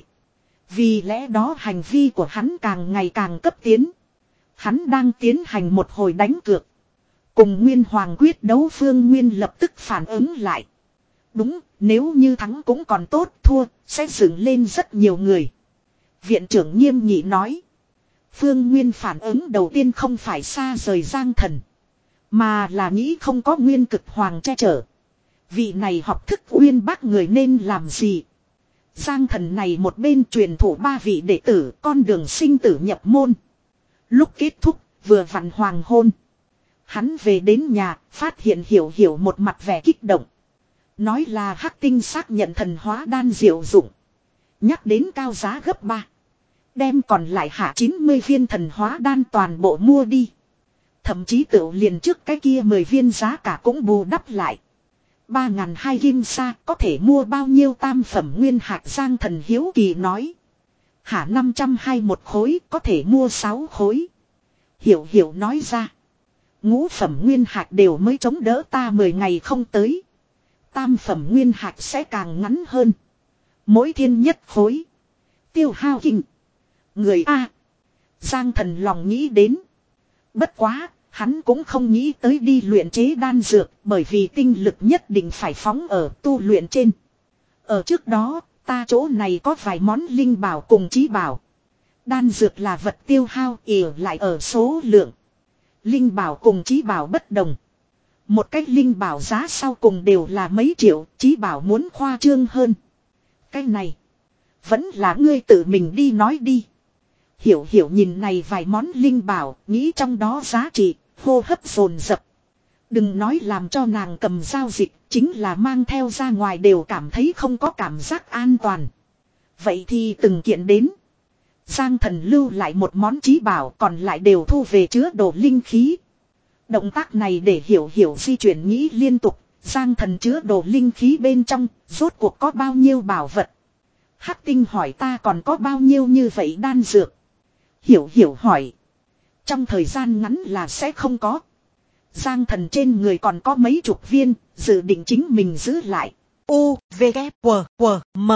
Vì lẽ đó hành vi của hắn càng ngày càng cấp tiến. Hắn đang tiến hành một hồi đánh cược. Cùng Nguyên Hoàng quyết đấu. Phương Nguyên lập tức phản ứng lại. Đúng, nếu như thắng cũng còn tốt, thua, sẽ dựng lên rất nhiều người. Viện trưởng nghiêm nghị nói. Phương Nguyên phản ứng đầu tiên không phải xa rời Giang Thần. Mà là nghĩ không có Nguyên Cực Hoàng che chở. Vị này học thức uyên bác người nên làm gì? Giang Thần này một bên truyền thụ ba vị đệ tử, con đường sinh tử nhập môn. Lúc kết thúc, vừa vặn hoàng hôn. Hắn về đến nhà, phát hiện Hiểu Hiểu một mặt vẻ kích động. Nói là Hắc Tinh xác nhận thần hóa đan diệu dụng. Nhắc đến cao giá gấp ba. Đem còn lại hạ chín mươi viên thần hóa đan toàn bộ mua đi. Thậm chí tự liền trước cái kia mười viên giá cả cũng bù đắp lại. Ba ngàn hai kim sa có thể mua bao nhiêu tam phẩm nguyên hạt? Giang Thần hiếu kỳ nói. Hả năm trăm hai một khối có thể mua sáu khối. Hiểu Hiểu nói ra. Ngũ phẩm nguyên hạt đều mới chống đỡ ta mười ngày không tới. Tam phẩm nguyên hạt sẽ càng ngắn hơn. Mỗi thiên nhất khối. Tiêu hao kinh. Người A. Giang thần lòng nghĩ đến. Bất quá, hắn cũng không nghĩ tới đi luyện chế đan dược, bởi vì tinh lực nhất định phải phóng ở tu luyện trên. Ở trước đó, ta chỗ này có vài món linh bảo cùng trí bảo. Đan dược là vật tiêu hao ỉa lại ở số lượng. Linh bảo cùng trí bảo bất đồng. Một cách linh bảo giá sau cùng đều là mấy triệu, trí bảo muốn khoa trương hơn. Cái này, vẫn là ngươi tự mình đi nói đi. Hiểu hiểu nhìn này vài món linh bảo, nghĩ trong đó giá trị, hô hấp dồn dập. Đừng nói làm cho nàng cầm giao dịch, chính là mang theo ra ngoài đều cảm thấy không có cảm giác an toàn. Vậy thì từng kiện đến. Giang thần lưu lại một món trí bảo, còn lại đều thu về chứa đồ linh khí. Động tác này để hiểu hiểu di chuyển nghĩ liên tục. Giang thần chứa đồ linh khí bên trong, rốt cuộc có bao nhiêu bảo vật. Hắc tinh hỏi ta còn có bao nhiêu như vậy đan dược. Hiểu hiểu hỏi. Trong thời gian ngắn là sẽ không có. Giang thần trên người còn có mấy chục viên, dự định chính mình giữ lại. U, V, K, W, W, M.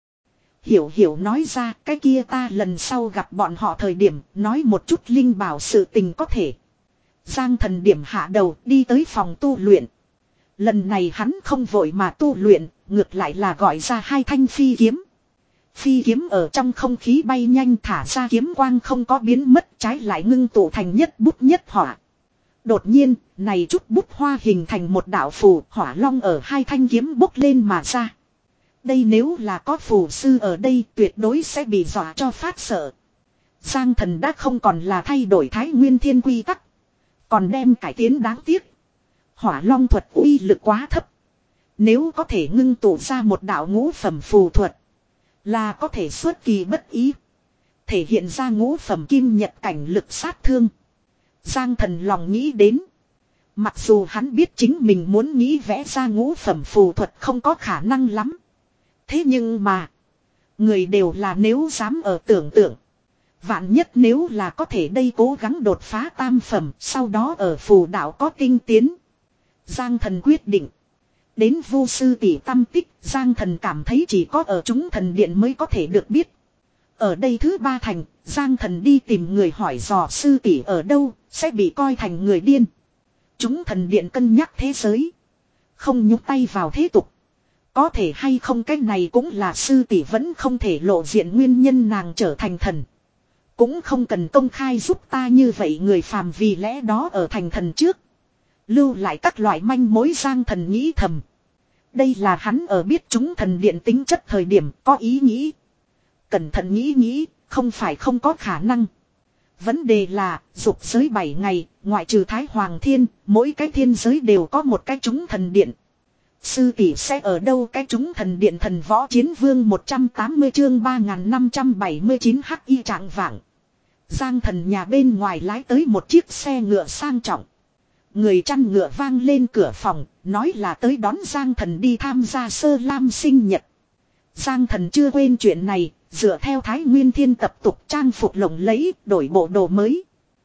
Hiểu hiểu nói ra cái kia ta lần sau gặp bọn họ thời điểm nói một chút linh bảo sự tình có thể. Giang thần điểm hạ đầu đi tới phòng tu luyện. Lần này hắn không vội mà tu luyện, ngược lại là gọi ra hai thanh phi kiếm. Phi kiếm ở trong không khí bay nhanh thả ra kiếm quang không có biến mất, trái lại ngưng tụ thành nhất bút nhất hỏa. Đột nhiên, này chút bút hoa hình thành một đạo phù, hỏa long ở hai thanh kiếm bốc lên mà ra. Đây nếu là có phù sư ở đây tuyệt đối sẽ bị dọa cho phát sợ. Giang thần đã không còn là thay đổi thái nguyên thiên quy tắc. Còn đem cải tiến đáng tiếc. Hỏa long thuật uy lực quá thấp. Nếu có thể ngưng tụ ra một đạo ngũ phẩm phù thuật. Là có thể xuất kỳ bất ý. Thể hiện ra ngũ phẩm kim nhật cảnh lực sát thương. Giang thần lòng nghĩ đến. Mặc dù hắn biết chính mình muốn nghĩ vẽ ra ngũ phẩm phù thuật không có khả năng lắm. Thế nhưng mà. Người đều là nếu dám ở tưởng tượng. Vạn nhất nếu là có thể đây cố gắng đột phá tam phẩm. Sau đó ở phù đạo có tinh tiến. Giang thần quyết định. Đến vô sư tỷ tâm tích. Giang thần cảm thấy chỉ có ở chúng thần điện mới có thể được biết. Ở đây thứ ba thành. Giang thần đi tìm người hỏi dò sư tỷ ở đâu. Sẽ bị coi thành người điên. Chúng thần điện cân nhắc thế giới. Không nhúc tay vào thế tục. Có thể hay không cái này cũng là sư tỷ vẫn không thể lộ diện nguyên nhân nàng trở thành thần. Cũng không cần công khai giúp ta như vậy người phàm vì lẽ đó ở thành thần trước. Lưu lại các loại manh mối Giang thần nghĩ thầm. Đây là hắn ở biết chúng thần điện tính chất thời điểm có ý nghĩ. Cẩn thận nghĩ nghĩ, không phải không có khả năng. Vấn đề là, dục giới bảy ngày, ngoại trừ Thái Hoàng Thiên, mỗi cái thiên giới đều có một cái chúng thần điện. Sư tỷ sẽ ở đâu cái chúng thần điện thần võ chiến vương một trăm tám mươi chương ba nghìn năm trăm bảy mươi chín hắc y trạng vạng. Giang thần nhà bên ngoài lái tới một chiếc xe ngựa sang trọng. Người chăn ngựa vang lên cửa phòng, nói là tới đón Giang thần đi tham gia sơ lam sinh nhật. Giang thần chưa quên chuyện này, dựa theo Thái Nguyên Thiên tập tục trang phục lộng lẫy, đổi bộ đồ mới.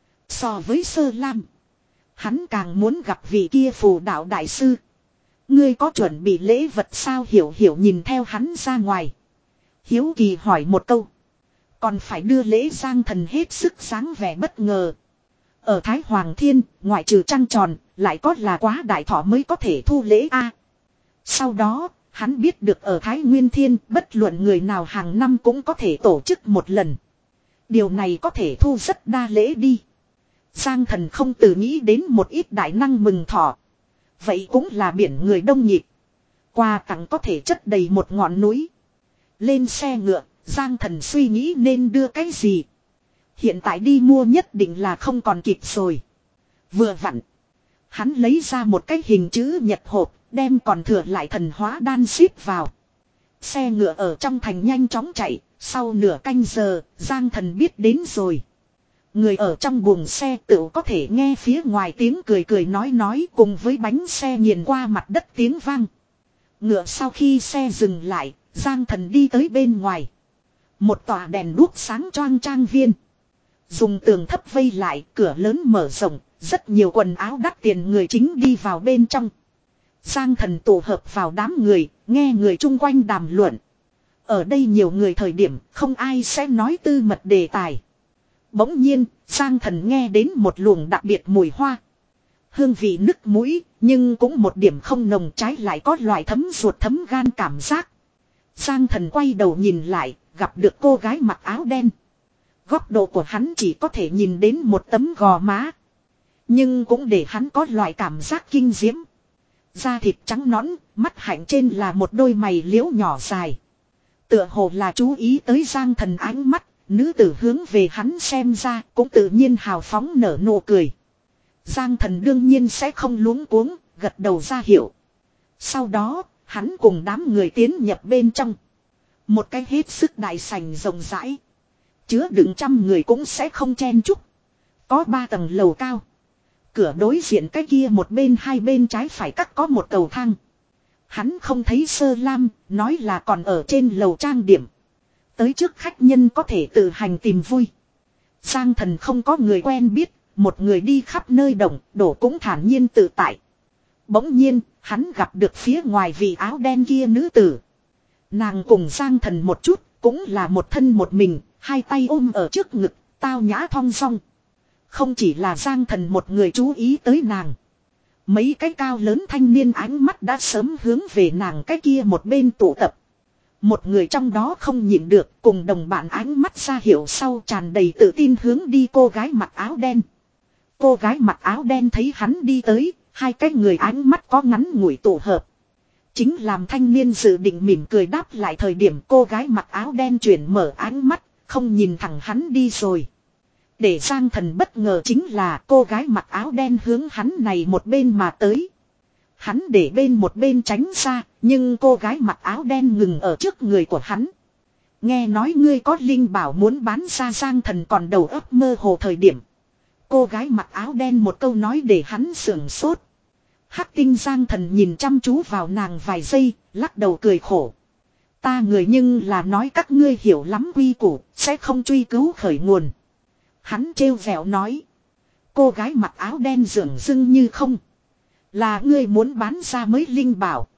So với sơ lam, hắn càng muốn gặp vị kia phù đạo đại sư. Ngươi có chuẩn bị lễ vật sao? Hiểu hiểu nhìn theo hắn ra ngoài. Hiếu kỳ hỏi một câu. Còn phải đưa lễ Giang thần hết sức sáng vẻ bất ngờ. Ở Thái Hoàng Thiên, ngoại trừ trăng tròn, lại có là quá đại thọ mới có thể thu lễ a. Sau đó, hắn biết được ở Thái Nguyên Thiên, bất luận người nào hàng năm cũng có thể tổ chức một lần. Điều này có thể thu rất đa lễ đi. Giang thần không từ nghĩ đến một ít đại năng mừng thọ. Vậy cũng là biển người đông nhịp. Quà tặng có thể chất đầy một ngọn núi. Lên xe ngựa, Giang thần suy nghĩ nên đưa cái gì. Hiện tại đi mua nhất định là không còn kịp rồi. Vừa vặn. Hắn lấy ra một cái hình chữ nhật hộp, đem còn thừa lại thần hóa đan ship vào. Xe ngựa ở trong thành nhanh chóng chạy, sau nửa canh giờ, Giang thần biết đến rồi. Người ở trong buồng xe tự có thể nghe phía ngoài tiếng cười cười nói nói cùng với bánh xe nghiền qua mặt đất tiếng vang. Ngựa sau khi xe dừng lại, Giang thần đi tới bên ngoài. Một tòa đèn đuốc sáng choang trang viên. Dùng tường thấp vây lại, cửa lớn mở rộng, rất nhiều quần áo đắt tiền người chính đi vào bên trong. Giang Thần tụ hợp vào đám người, nghe người chung quanh đàm luận. Ở đây nhiều người thời điểm, không ai sẽ nói tư mật đề tài. Bỗng nhiên, Giang Thần nghe đến một luồng đặc biệt mùi hoa. Hương vị nức mũi, nhưng cũng một điểm không nồng, trái lại có loại thấm ruột thấm gan cảm giác. Giang Thần quay đầu nhìn lại, gặp được cô gái mặc áo đen. Góc độ của hắn chỉ có thể nhìn đến một tấm gò má. Nhưng cũng để hắn có loại cảm giác kinh diễm. Da thịt trắng nõn, mắt hạnh trên là một đôi mày liễu nhỏ dài. Tựa hồ là chú ý tới Giang Thần ánh mắt, nữ tử hướng về hắn xem ra cũng tự nhiên hào phóng nở nụ cười. Giang Thần đương nhiên sẽ không luống cuống, gật đầu ra hiệu. Sau đó, hắn cùng đám người tiến nhập bên trong. Một cái hết sức đại sảnh rộng rãi. Chứa đựng trăm người cũng sẽ không chen chúc. Có ba tầng lầu cao. Cửa đối diện cái kia một bên hai bên trái phải cắt có một cầu thang. Hắn không thấy Sơ Lam, nói là còn ở trên lầu trang điểm. Tới trước khách nhân có thể tự hành tìm vui. Giang Thần không có người quen biết, một người đi khắp nơi động, đổ cũng thản nhiên tự tại. Bỗng nhiên, hắn gặp được phía ngoài vị áo đen kia nữ tử. Nàng cùng Giang Thần một chút, cũng là một thân một mình, hai tay ôm ở trước ngực, tao nhã thong dong. Không chỉ là Giang Thần một người chú ý tới nàng. Mấy cái cao lớn thanh niên ánh mắt đã sớm hướng về nàng cái kia một bên tụ tập. Một người trong đó không nhịn được, cùng đồng bạn ánh mắt ra hiệu sau tràn đầy tự tin hướng đi cô gái mặc áo đen. Cô gái mặc áo đen thấy hắn đi tới, hai cái người ánh mắt có ngắn ngủi tụ hợp. Chính làm thanh niên dự định mỉm cười đáp lại thời điểm cô gái mặc áo đen chuyển mở ánh mắt, không nhìn thẳng hắn đi rồi. Để Giang Thần bất ngờ chính là cô gái mặc áo đen hướng hắn này một bên mà tới. Hắn để bên một bên tránh ra, nhưng cô gái mặc áo đen ngừng ở trước người của hắn. Nghe nói ngươi có linh bảo muốn bán ra. Giang Thần còn đầu óc mơ hồ thời điểm. Cô gái mặc áo đen một câu nói để hắn sưởng sốt. Hắc tinh Giang Thần nhìn chăm chú vào nàng vài giây, lắc đầu cười khổ. Ta người nhưng là nói các ngươi hiểu lắm quy củ, sẽ không truy cứu khởi nguồn. Hắn trêu vẹo nói. Cô gái mặc áo đen dường dưng như không. Là ngươi muốn bán ra mới linh bảo.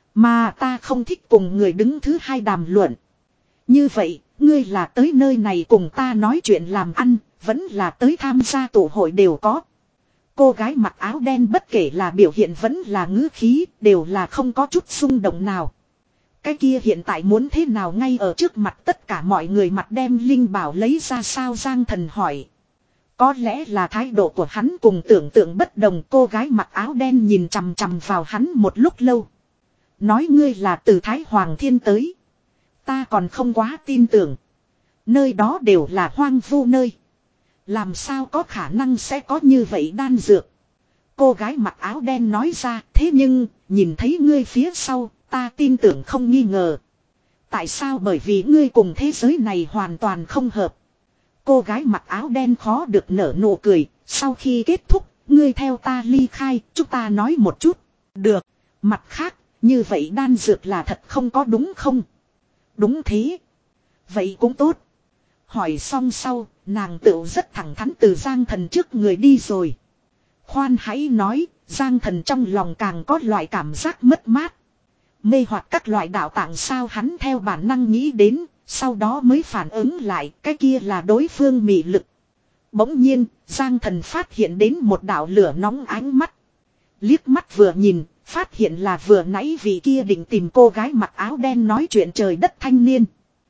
Mà ta không thích cùng người đứng thứ hai đàm luận. Như vậy, ngươi là tới nơi này cùng ta nói chuyện làm ăn, vẫn là tới tham gia tụ hội đều có. Cô gái mặc áo đen bất kể là biểu hiện vẫn là ngữ khí, đều là không có chút xung động nào. Cái kia hiện tại muốn thế nào ngay ở trước mặt tất cả mọi người mặt đem linh bảo lấy ra sao? Giang Thần hỏi. Có lẽ là thái độ của hắn cùng tưởng tượng bất đồng. Cô gái mặc áo đen nhìn chằm chằm vào hắn một lúc lâu. Nói ngươi là từ Thái Hoàng Thiên tới. Ta còn không quá tin tưởng. Nơi đó đều là hoang vu nơi. Làm sao có khả năng sẽ có như vậy đan dược. Cô gái mặc áo đen nói ra. Thế nhưng nhìn thấy ngươi phía sau, ta tin tưởng không nghi ngờ. Tại sao? Bởi vì ngươi cùng thế giới này hoàn toàn không hợp. Cô gái mặc áo đen khó được nở nụ cười. Sau khi kết thúc, ngươi theo ta ly khai, chúng ta nói một chút. Được. Mặt khác, như vậy đan dược là thật không có đúng không? Đúng thế. Vậy cũng tốt. Hỏi xong sau, nàng tựu rất thẳng thắn từ Giang Thần trước người đi rồi. Khoan hãy nói, Giang Thần trong lòng càng có loại cảm giác mất mát. Mê hoặc các loại đạo tạng sao? Hắn theo bản năng nghĩ đến, sau đó mới phản ứng lại cái kia là đối phương mị lực. Bỗng nhiên, Giang Thần phát hiện đến một đạo lửa nóng ánh mắt. Liếc mắt vừa nhìn, phát hiện là vừa nãy vị kia định tìm cô gái mặc áo đen nói chuyện trời đất thanh niên.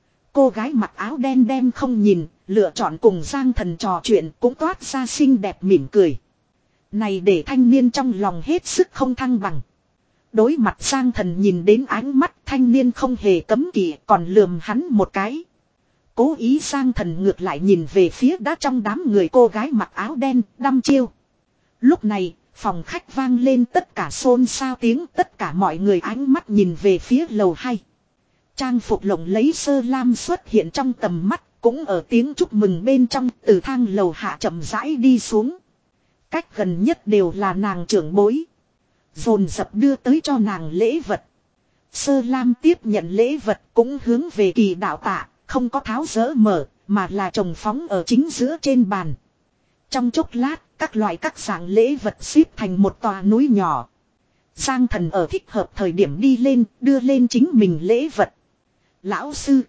Cô gái mặc áo đen đem không nhìn, lựa chọn cùng Giang Thần trò chuyện cũng toát ra xinh đẹp mỉm cười. Này để thanh niên trong lòng hết sức không thăng bằng. Đối mặt Giang Thần nhìn đến ánh mắt thanh niên không hề cấm kỵ còn lườm hắn một cái. Cố ý Giang Thần ngược lại nhìn về phía đã trong đám người cô gái mặc áo đen đăm chiêu. Lúc này phòng khách vang lên tất cả xôn xao tiếng, tất cả mọi người ánh mắt nhìn về phía lầu hai. Trang phục lộng lấy Sơ Lam xuất hiện trong tầm mắt, cũng ở tiếng chúc mừng bên trong từ thang lầu hạ chậm rãi đi xuống. Cách gần nhất đều là nàng trưởng bối. Dồn dập đưa tới cho nàng lễ vật. Sơ Lam tiếp nhận lễ vật cũng hướng về Kỳ đạo tạ, không có tháo dỡ mở, mà là trồng phóng ở chính giữa trên bàn. Trong chốc lát, các loại các dạng lễ vật xếp thành một tòa núi nhỏ. Giang Thần ở thích hợp thời điểm đi lên, đưa lên chính mình lễ vật. Lão sư.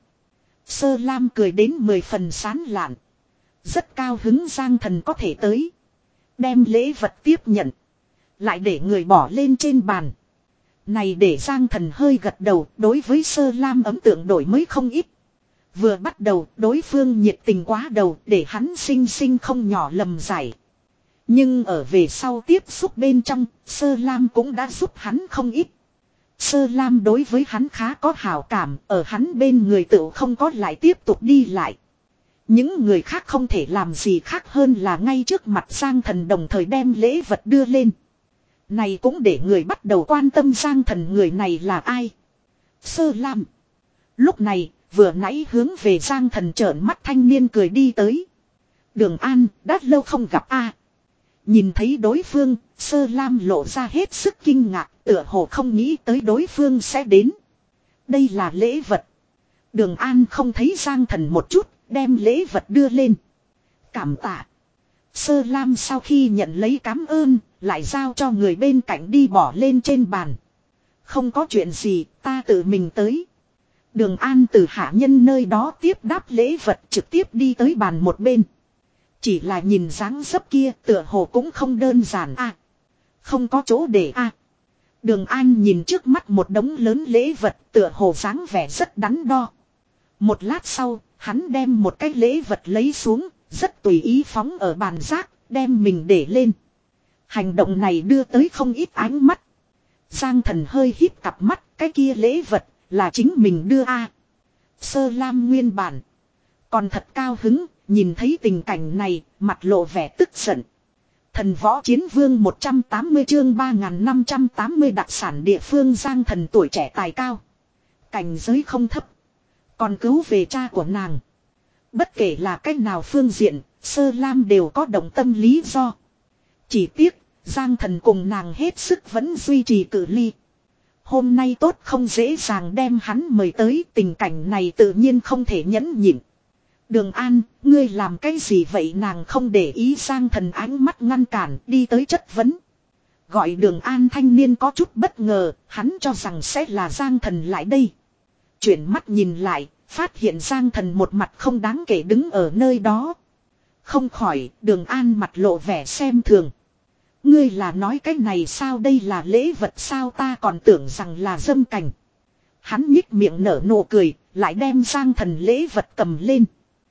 Sơ Lam cười đến mười phần sán lạn. Rất cao hứng Giang Thần có thể tới. Đem lễ vật tiếp nhận. Lại để người bỏ lên trên bàn. Này để Giang Thần hơi gật đầu, đối với Sơ Lam ấn tượng đổi mới không ít. Vừa bắt đầu, đối phương nhiệt tình quá đầu, để hắn sinh sinh không nhỏ lầm giải. Nhưng ở về sau tiếp xúc bên trong, Sơ Lam cũng đã giúp hắn không ít. Sơ Lam đối với hắn khá có hảo cảm, ở hắn bên người tự không có lại tiếp tục đi lại. Những người khác không thể làm gì khác hơn là ngay trước mặt Giang Thần đồng thời đem lễ vật đưa lên. Này cũng để người bắt đầu quan tâm Giang Thần người này là ai. Sơ Lam. Lúc này, vừa nãy hướng về Giang Thần trợn mắt thanh niên cười đi tới. Đường An, đã lâu không gặp a. Nhìn thấy đối phương, Sơ Lam lộ ra hết sức kinh ngạc, tựa hồ không nghĩ tới đối phương sẽ đến. Đây là lễ vật. Đường An không thấy Giang Thần một chút, đem lễ vật đưa lên. Cảm tạ. Sơ Lam sau khi nhận lấy cám ơn, lại giao cho người bên cạnh đi bỏ lên trên bàn. Không có chuyện gì, ta tự mình tới. Đường An từ hạ nhân nơi đó tiếp đáp lễ vật trực tiếp đi tới bàn một bên. Chỉ là nhìn dáng dấp kia tựa hồ cũng không đơn giản a. À, không có chỗ để a. À. Đường An nhìn trước mắt một đống lớn lễ vật tựa hồ dáng vẻ rất đắn đo. Một lát sau, hắn đem một cái lễ vật lấy xuống, rất tùy ý phóng ở bàn rác, đem mình để lên. Hành động này đưa tới không ít ánh mắt. Giang Thần hơi híp cặp mắt, cái kia lễ vật là chính mình đưa a. À, Sơ Lam nguyên bản còn thật cao hứng, nhìn thấy tình cảnh này, mặt lộ vẻ tức giận. Thần Võ Chiến Vương một trăm tám mươi chương ba nghìn năm trăm tám mươi đặc sản địa phương. Giang Thần tuổi trẻ tài cao, cảnh giới không thấp, còn cứu về cha của nàng. Bất kể là cách nào phương diện, Sơ Lam đều có động tâm lý do. Chỉ tiếc, Giang Thần cùng nàng hết sức vẫn duy trì cự ly. Hôm nay tốt không dễ dàng đem hắn mời tới, tình cảnh này tự nhiên không thể nhẫn nhịn. Đường An, ngươi làm cái gì vậy? Nàng không để ý Giang Thần ánh mắt ngăn cản, đi tới chất vấn. Gọi Đường An thanh niên có chút bất ngờ, hắn cho rằng sẽ là Giang Thần lại đây. Chuyển mắt nhìn lại, phát hiện Giang Thần một mặt không đáng kể đứng ở nơi đó. Không khỏi, Đường An mặt lộ vẻ xem thường. Ngươi là nói cái này sao? Đây là lễ vật sao? Ta còn tưởng rằng là dâm cảnh. Hắn nhích miệng nở nụ cười, lại đem Giang Thần lễ vật cầm lên.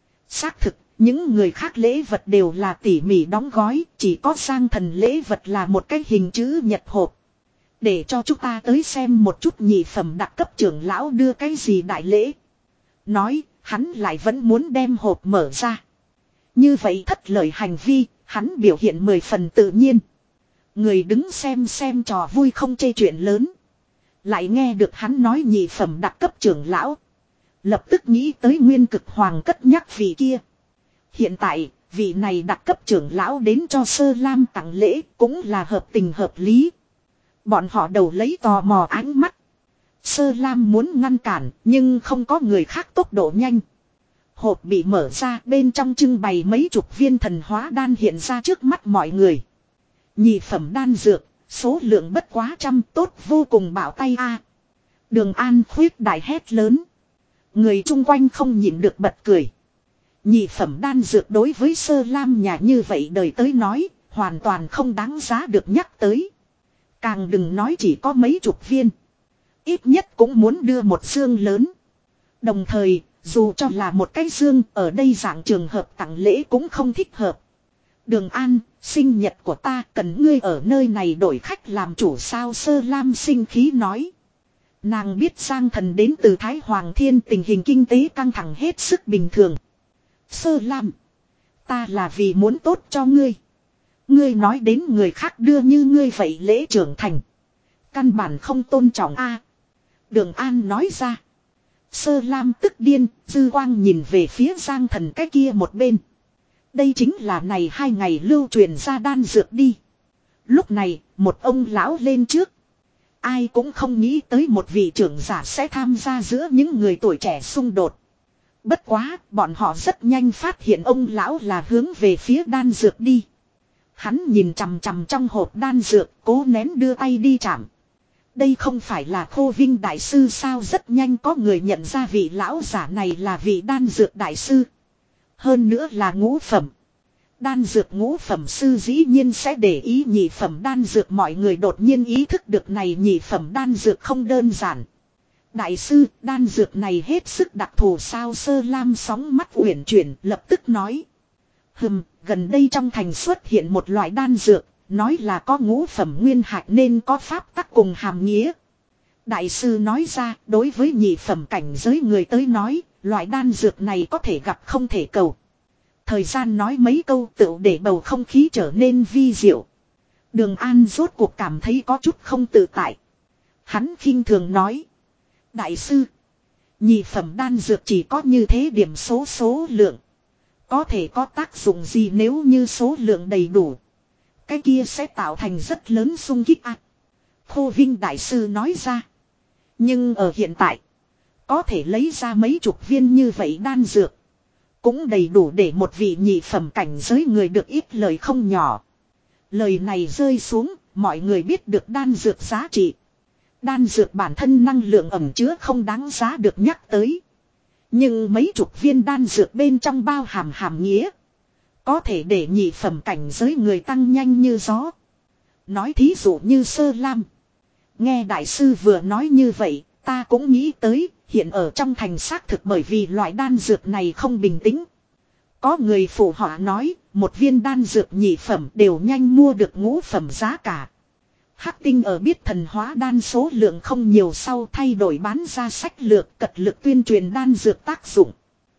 Xác thực, những người khác lễ vật đều là tỉ mỉ đóng gói, chỉ có Giang Thần lễ vật là một cái hình chữ nhật hộp. Để cho chúng ta tới xem một chút nhị phẩm đặc cấp trưởng lão đưa cái gì đại lễ. Nói, hắn lại vẫn muốn đem hộp mở ra. Như vậy thất lời hành vi, hắn biểu hiện mười phần tự nhiên. Người đứng xem xem trò vui không chê chuyện lớn. Lại nghe được hắn nói nhị phẩm đặc cấp trưởng lão. Lập tức nghĩ tới Nguyên Cực Hoàng cất nhắc vị kia. Hiện tại, vị này đặc cấp trưởng lão đến cho Sơ Lam tặng lễ cũng là hợp tình hợp lý. Bọn họ đầu lấy tò mò ánh mắt. Sơ Lam muốn ngăn cản, nhưng không có người khác tốc độ nhanh. Hộp bị mở ra, bên trong trưng bày mấy chục viên thần hóa đan hiện ra trước mắt mọi người. Nhị phẩm đan dược, số lượng bất quá trăm, tốt vô cùng bảo tay a. Đường An khuyết đại hét lớn. Người chung quanh không nhịn được bật cười. Nhị phẩm đan dược đối với Sơ Lam nhà như vậy đời tới nói, hoàn toàn không đáng giá được nhắc tới. Càng đừng nói chỉ có mấy chục viên. Ít nhất cũng muốn đưa một dương lớn. Đồng thời, dù cho là một cái dương, ở đây dạng trường hợp tặng lễ cũng không thích hợp. Đường An, sinh nhật của ta cần ngươi ở nơi này đổi khách làm chủ sao? Sơ Lam sinh khí nói. Nàng biết Giang Thần đến từ Thái Hoàng Thiên, tình hình kinh tế căng thẳng hết sức bình thường. Sơ Lam, ta là vì muốn tốt cho ngươi. Ngươi nói đến người khác đưa như ngươi vậy lễ trưởng thành. Căn bản không tôn trọng a. Đường An nói ra. Sơ Lam tức điên, dư quang nhìn về phía Giang Thần cái kia một bên. Đây chính là này hai ngày lưu truyền ra đan dược đi. Lúc này, một ông lão lên trước. Ai cũng không nghĩ tới một vị trưởng giả sẽ tham gia giữa những người tuổi trẻ xung đột. Bất quá, bọn họ rất nhanh phát hiện ông lão là hướng về phía đan dược đi. Hắn nhìn chằm chằm trong hộp đan dược, cố nén đưa tay đi chạm. Đây không phải là Khô Vinh đại sư sao? Rất nhanh có người nhận ra vị lão giả này là vị đan dược đại sư. Hơn nữa là ngũ phẩm. Đan dược ngũ phẩm sư dĩ nhiên sẽ để ý nhị phẩm đan dược, mọi người đột nhiên ý thức được này nhị phẩm đan dược không đơn giản. Đại sư, đan dược này hết sức đặc thù sao? Sơ Lam sóng mắt uyển chuyển lập tức nói. Hừm, gần đây trong thành xuất hiện một loại đan dược, nói là có ngũ phẩm nguyên hạch nên có pháp tắc cùng hàm nghĩa. Đại sư nói ra, đối với nhị phẩm cảnh giới người tới nói, loại đan dược này có thể gặp không thể cầu. Thời gian nói mấy câu tựu để bầu không khí trở nên vi diệu. Đường An rốt cuộc cảm thấy có chút không tự tại. Hắn khinh thường nói. Đại sư, nhị phẩm đan dược chỉ có như thế điểm số số lượng. Có thể có tác dụng gì nếu như số lượng đầy đủ? Cái kia sẽ tạo thành rất lớn xung kích ác. Khô Vinh đại sư nói ra. Nhưng ở hiện tại, có thể lấy ra mấy chục viên như vậy đan dược. Cũng đầy đủ để một vị nhị phẩm cảnh giới người được ít lời không nhỏ. Lời này rơi xuống, mọi người biết được đan dược giá trị. Đan dược bản thân năng lượng ẩn chứa không đáng giá được nhắc tới. Nhưng mấy chục viên đan dược bên trong bao hàm hàm nghĩa. Có thể để nhị phẩm cảnh giới người tăng nhanh như gió. Nói thí dụ như Sơ Lam. Nghe đại sư vừa nói như vậy, ta cũng nghĩ tới, hiện ở trong thành xác thực bởi vì loại đan dược này không bình tĩnh. Có người phụ họa nói, một viên đan dược nhị phẩm đều nhanh mua được ngũ phẩm giá cả. Hắc Tinh ở biết thần hóa đan số lượng không nhiều sau thay đổi bán ra sách lược cật lực tuyên truyền đan dược tác dụng.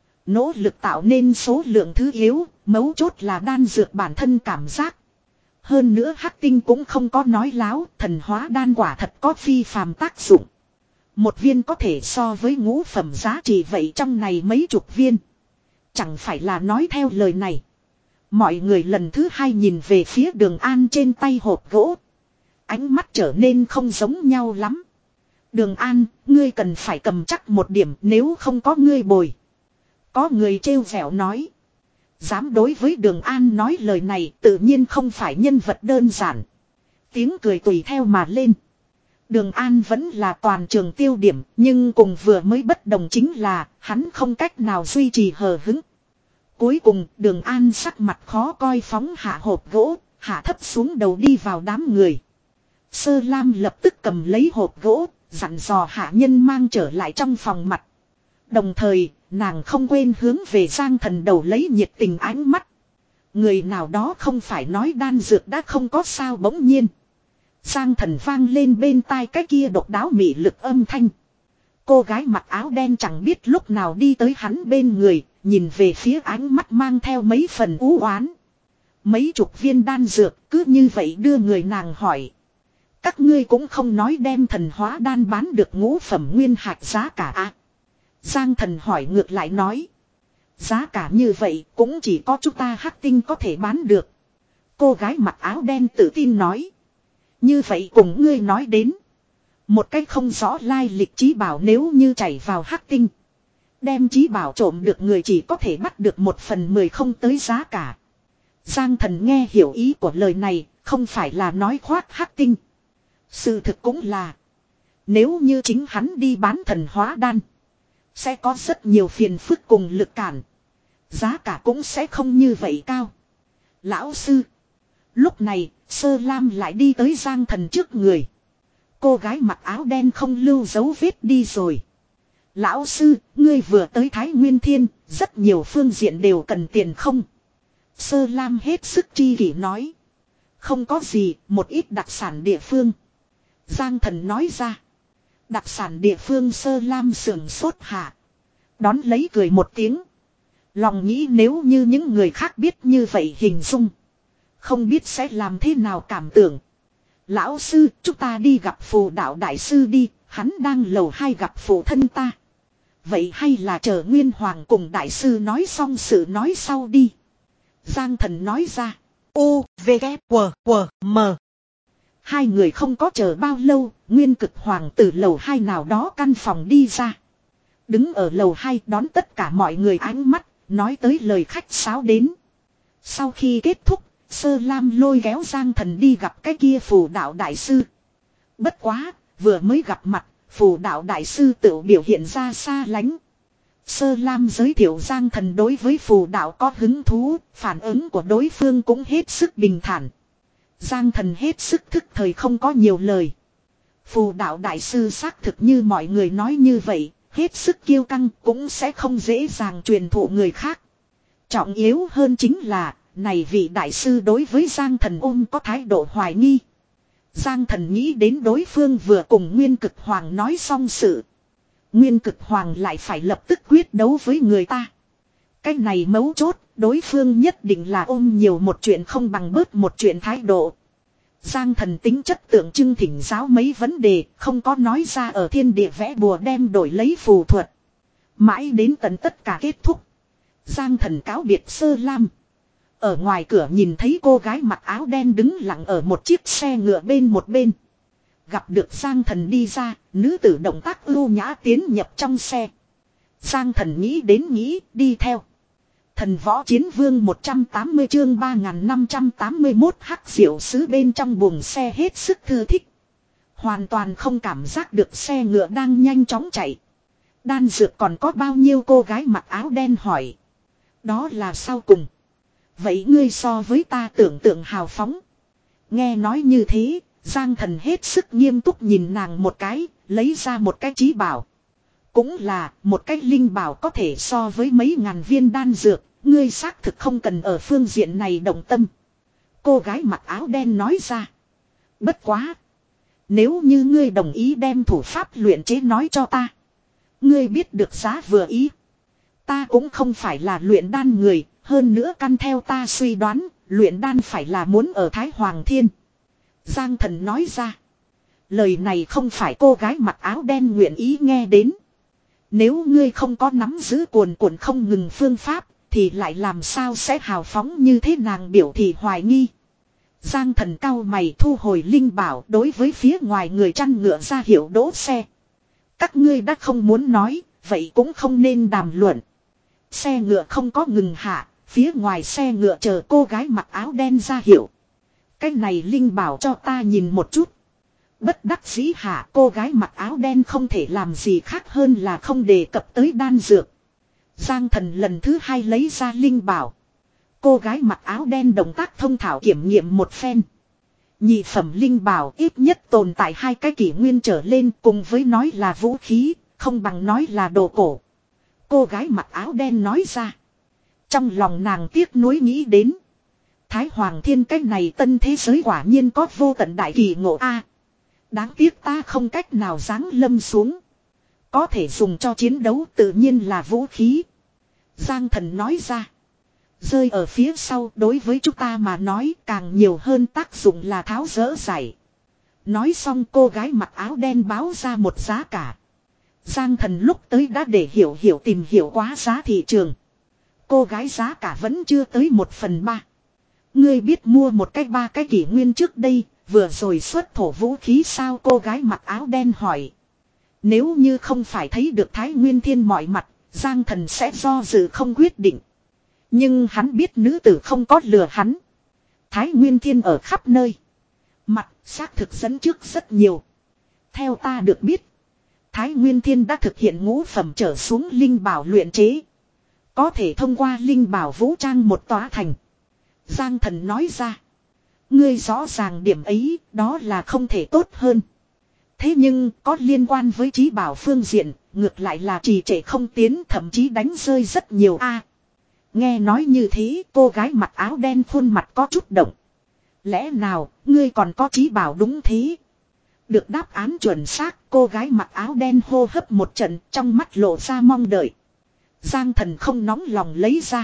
Nỗ lực tạo nên số lượng thứ yếu, mấu chốt là đan dược bản thân cảm giác. Hơn nữa Hắc Tinh cũng không có nói láo, thần hóa đan quả thật có phi phàm tác dụng. Một viên có thể so với ngũ phẩm giá trị vậy trong này mấy chục viên. Chẳng phải là nói theo lời này. Mọi người lần thứ hai nhìn về phía Đường An trên tay hộp gỗ. Ánh mắt trở nên không giống nhau lắm. Đường An, ngươi cần phải cầm chắc một điểm nếu không có ngươi bồi. Có người trêu vẻo nói. Dám đối với Đường An nói lời này tự nhiên không phải nhân vật đơn giản. Tiếng cười tùy theo mà lên. Đường An vẫn là toàn trường tiêu điểm, nhưng cùng vừa mới bất đồng chính là hắn không cách nào duy trì hờ hứng. Cuối cùng Đường An sắc mặt khó coi phóng hạ hộp gỗ, hạ thấp xuống đầu đi vào đám người. Sơ Lam lập tức cầm lấy hộp gỗ, dặn dò hạ nhân mang trở lại trong phòng mặt. Đồng thời, nàng không quên hướng về Giang Thần đầu lấy nhiệt tình ánh mắt. Người nào đó không phải nói đan dược đã không có sao bỗng nhiên. Giang Thần vang lên bên tai cái kia độc đáo mị lực âm thanh. Cô gái mặc áo đen chẳng biết lúc nào đi tới hắn bên người, nhìn về phía ánh mắt mang theo mấy phần u oán. Mấy chục viên đan dược cứ như vậy đưa người nàng hỏi. Các ngươi cũng không nói đem thần hóa đan bán được ngũ phẩm nguyên hạch giá cả à? Giang Thần hỏi ngược lại nói. Giá cả như vậy cũng chỉ có chúng ta Hắc Tinh có thể bán được. Cô gái mặc áo đen tự tin nói. Như vậy cùng ngươi nói đến. Một cách không rõ lai lịch chí bảo nếu như chảy vào Hắc Tinh. Đem chí bảo trộm được người chỉ có thể bắt được một phần mười không tới giá cả. Giang Thần nghe hiểu ý của lời này, không phải là nói khoác Hắc Tinh. Sự thực cũng là. Nếu như chính hắn đi bán thần hóa đan. Sẽ có rất nhiều phiền phức cùng lực cản. Giá cả cũng sẽ không như vậy cao. Lão sư. Lúc này, Sơ Lam lại đi tới Giang Thần trước người. Cô gái mặc áo đen không lưu dấu vết đi rồi. Lão sư, ngươi vừa tới Thái Nguyên Thiên, rất nhiều phương diện đều cần tiền không? Sơ Lam hết sức chi kỷ nói. Không có gì, một ít đặc sản địa phương. Giang Thần nói ra. Đặc sản địa phương Sơ Lam sườn sốt hạ. Đón lấy cười một tiếng. Lòng nghĩ nếu như những người khác biết như vậy hình dung. Không biết sẽ làm thế nào cảm tưởng. Lão sư, chúng ta đi gặp phù đạo đại sư đi, hắn đang lầu hai gặp phụ thân ta. Vậy hay là chờ Nguyên Hoàng cùng đại sư nói xong sự nói sau đi. Giang Thần nói ra. U, V, K, W, W, M. Hai người không có chờ bao lâu, Nguyên Cực Hoàng từ lầu hai nào đó căn phòng đi ra. đứng ở lầu hai đón tất cả mọi người ánh mắt, nói tới lời khách sáo đến. Sau khi kết thúc, Sơ Lam lôi kéo Giang Thần đi gặp cái kia phù đạo đại sư. Bất quá, vừa mới gặp mặt, phù đạo đại sư tự biểu hiện ra xa lánh. Sơ Lam giới thiệu Giang Thần đối với phù đạo có hứng thú, phản ứng của đối phương cũng hết sức bình thản. Giang Thần hết sức thức thời không có nhiều lời. Phù đạo đại sư xác thực như mọi người nói như vậy, hết sức kiêu căng cũng sẽ không dễ dàng truyền thụ người khác. Trọng yếu hơn chính là, này vị đại sư đối với Giang Thần ôm có thái độ hoài nghi. Giang Thần nghĩ đến đối phương vừa cùng Nguyên Cực Hoàng nói xong sự. Nguyên Cực Hoàng lại phải lập tức quyết đấu với người ta. Cái này mấu chốt, đối phương nhất định là ôm nhiều một chuyện không bằng bớt một chuyện thái độ. Giang Thần tính chất tượng trưng thỉnh giáo mấy vấn đề, không có nói ra ở thiên địa vẽ bùa đem đổi lấy phù thuật. Mãi đến tận tất cả kết thúc. Giang Thần cáo biệt Sơ Lam. Ở ngoài cửa nhìn thấy cô gái mặc áo đen đứng lặng ở một chiếc xe ngựa bên một bên. Gặp được Giang Thần đi ra, nữ tử động tác ưu nhã tiến nhập trong xe. Giang Thần nghĩ đến nghĩ, đi theo. Thần Võ Chiến Vương một trăm tám mươi chương ba nghìn năm trăm tám mươi mốt hắc diệu sứ bên trong buồng xe hết sức thư thích. Hoàn toàn không cảm giác được xe ngựa đang nhanh chóng chạy. Đan dược còn có bao nhiêu, cô gái mặc áo đen hỏi. Đó là sau cùng. Vậy ngươi so với ta tưởng tượng hào phóng. Nghe nói như thế, Giang Thần hết sức nghiêm túc nhìn nàng một cái, lấy ra một cái trí bảo. Cũng là một cái linh bảo có thể so với mấy ngàn viên đan dược, ngươi xác thực không cần ở phương diện này động tâm. Cô gái mặc áo đen nói ra. Bất quá. Nếu như ngươi đồng ý đem thủ pháp luyện chế nói cho ta. Ngươi biết được giá vừa ý. Ta cũng không phải là luyện đan người, hơn nữa căn theo ta suy đoán, luyện đan phải là muốn ở Thái Hoàng Thiên. Giang Thần nói ra. Lời này không phải cô gái mặc áo đen nguyện ý nghe đến. Nếu ngươi không có nắm giữ cuồn cuộn không ngừng phương pháp, thì lại làm sao sẽ hào phóng như thế, nàng biểu thị hoài nghi. Giang Thần cau mày thu hồi linh bảo, đối với phía ngoài người chăn ngựa ra hiệu đỗ xe. Các ngươi đã không muốn nói, vậy cũng không nên đàm luận. Xe ngựa không có ngừng hạ, phía ngoài xe ngựa chờ cô gái mặc áo đen ra hiệu. Cái này linh bảo cho ta nhìn một chút. Bất đắc dĩ hạ, cô gái mặc áo đen không thể làm gì khác hơn là không đề cập tới đan dược. Giang Thần lần thứ hai lấy ra linh bảo. Cô gái mặc áo đen động tác thông thạo kiểm nghiệm một phen. Nhị phẩm linh bảo ít nhất tồn tại hai cái kỷ nguyên trở lên, cùng với nói là vũ khí, không bằng nói là đồ cổ. Cô gái mặc áo đen nói ra. Trong lòng nàng tiếc nuối nghĩ đến. Thái Hoàng Thiên cái này tân thế giới quả nhiên có vô tận đại kỳ ngộ a. Đáng tiếc ta không cách nào giáng lâm xuống. Có thể dùng cho chiến đấu tự nhiên là vũ khí. Giang Thần nói ra. Rơi ở phía sau đối với chúng ta mà nói càng nhiều hơn tác dụng là tháo dỡ giải. Nói xong cô gái mặc áo đen báo ra một giá cả. Giang Thần lúc tới đã để hiểu hiểu tìm hiểu quá giá thị trường. Cô gái giá cả vẫn chưa tới một phần ba. Ngươi biết mua một cái ba cái kỷ nguyên trước đây, vừa rồi xuất thổ vũ khí sao, cô gái mặc áo đen hỏi. Nếu như không phải thấy được Thái Nguyên Thiên mọi mặt, Giang Thần sẽ do dự không quyết định. Nhưng hắn biết nữ tử không có lừa hắn. Thái Nguyên Thiên ở khắp nơi. Mặt xác thực dẫn trước rất nhiều. Theo ta được biết, Thái Nguyên Thiên đã thực hiện ngũ phẩm trở xuống linh bảo luyện chế. Có thể thông qua linh bảo vũ trang một tòa thành. Giang Thần nói ra. Ngươi rõ ràng điểm ấy, đó là không thể tốt hơn. Thế nhưng có liên quan với trí bảo phương diện, ngược lại là trì trệ không tiến, thậm chí đánh rơi rất nhiều a. Nghe nói như thế, cô gái mặc áo đen khuôn mặt có chút động. Lẽ nào, ngươi còn có trí bảo đúng thế? Được đáp án chuẩn xác, cô gái mặc áo đen hô hấp một trận, trong mắt lộ ra mong đợi. Giang Thần không nóng lòng lấy ra.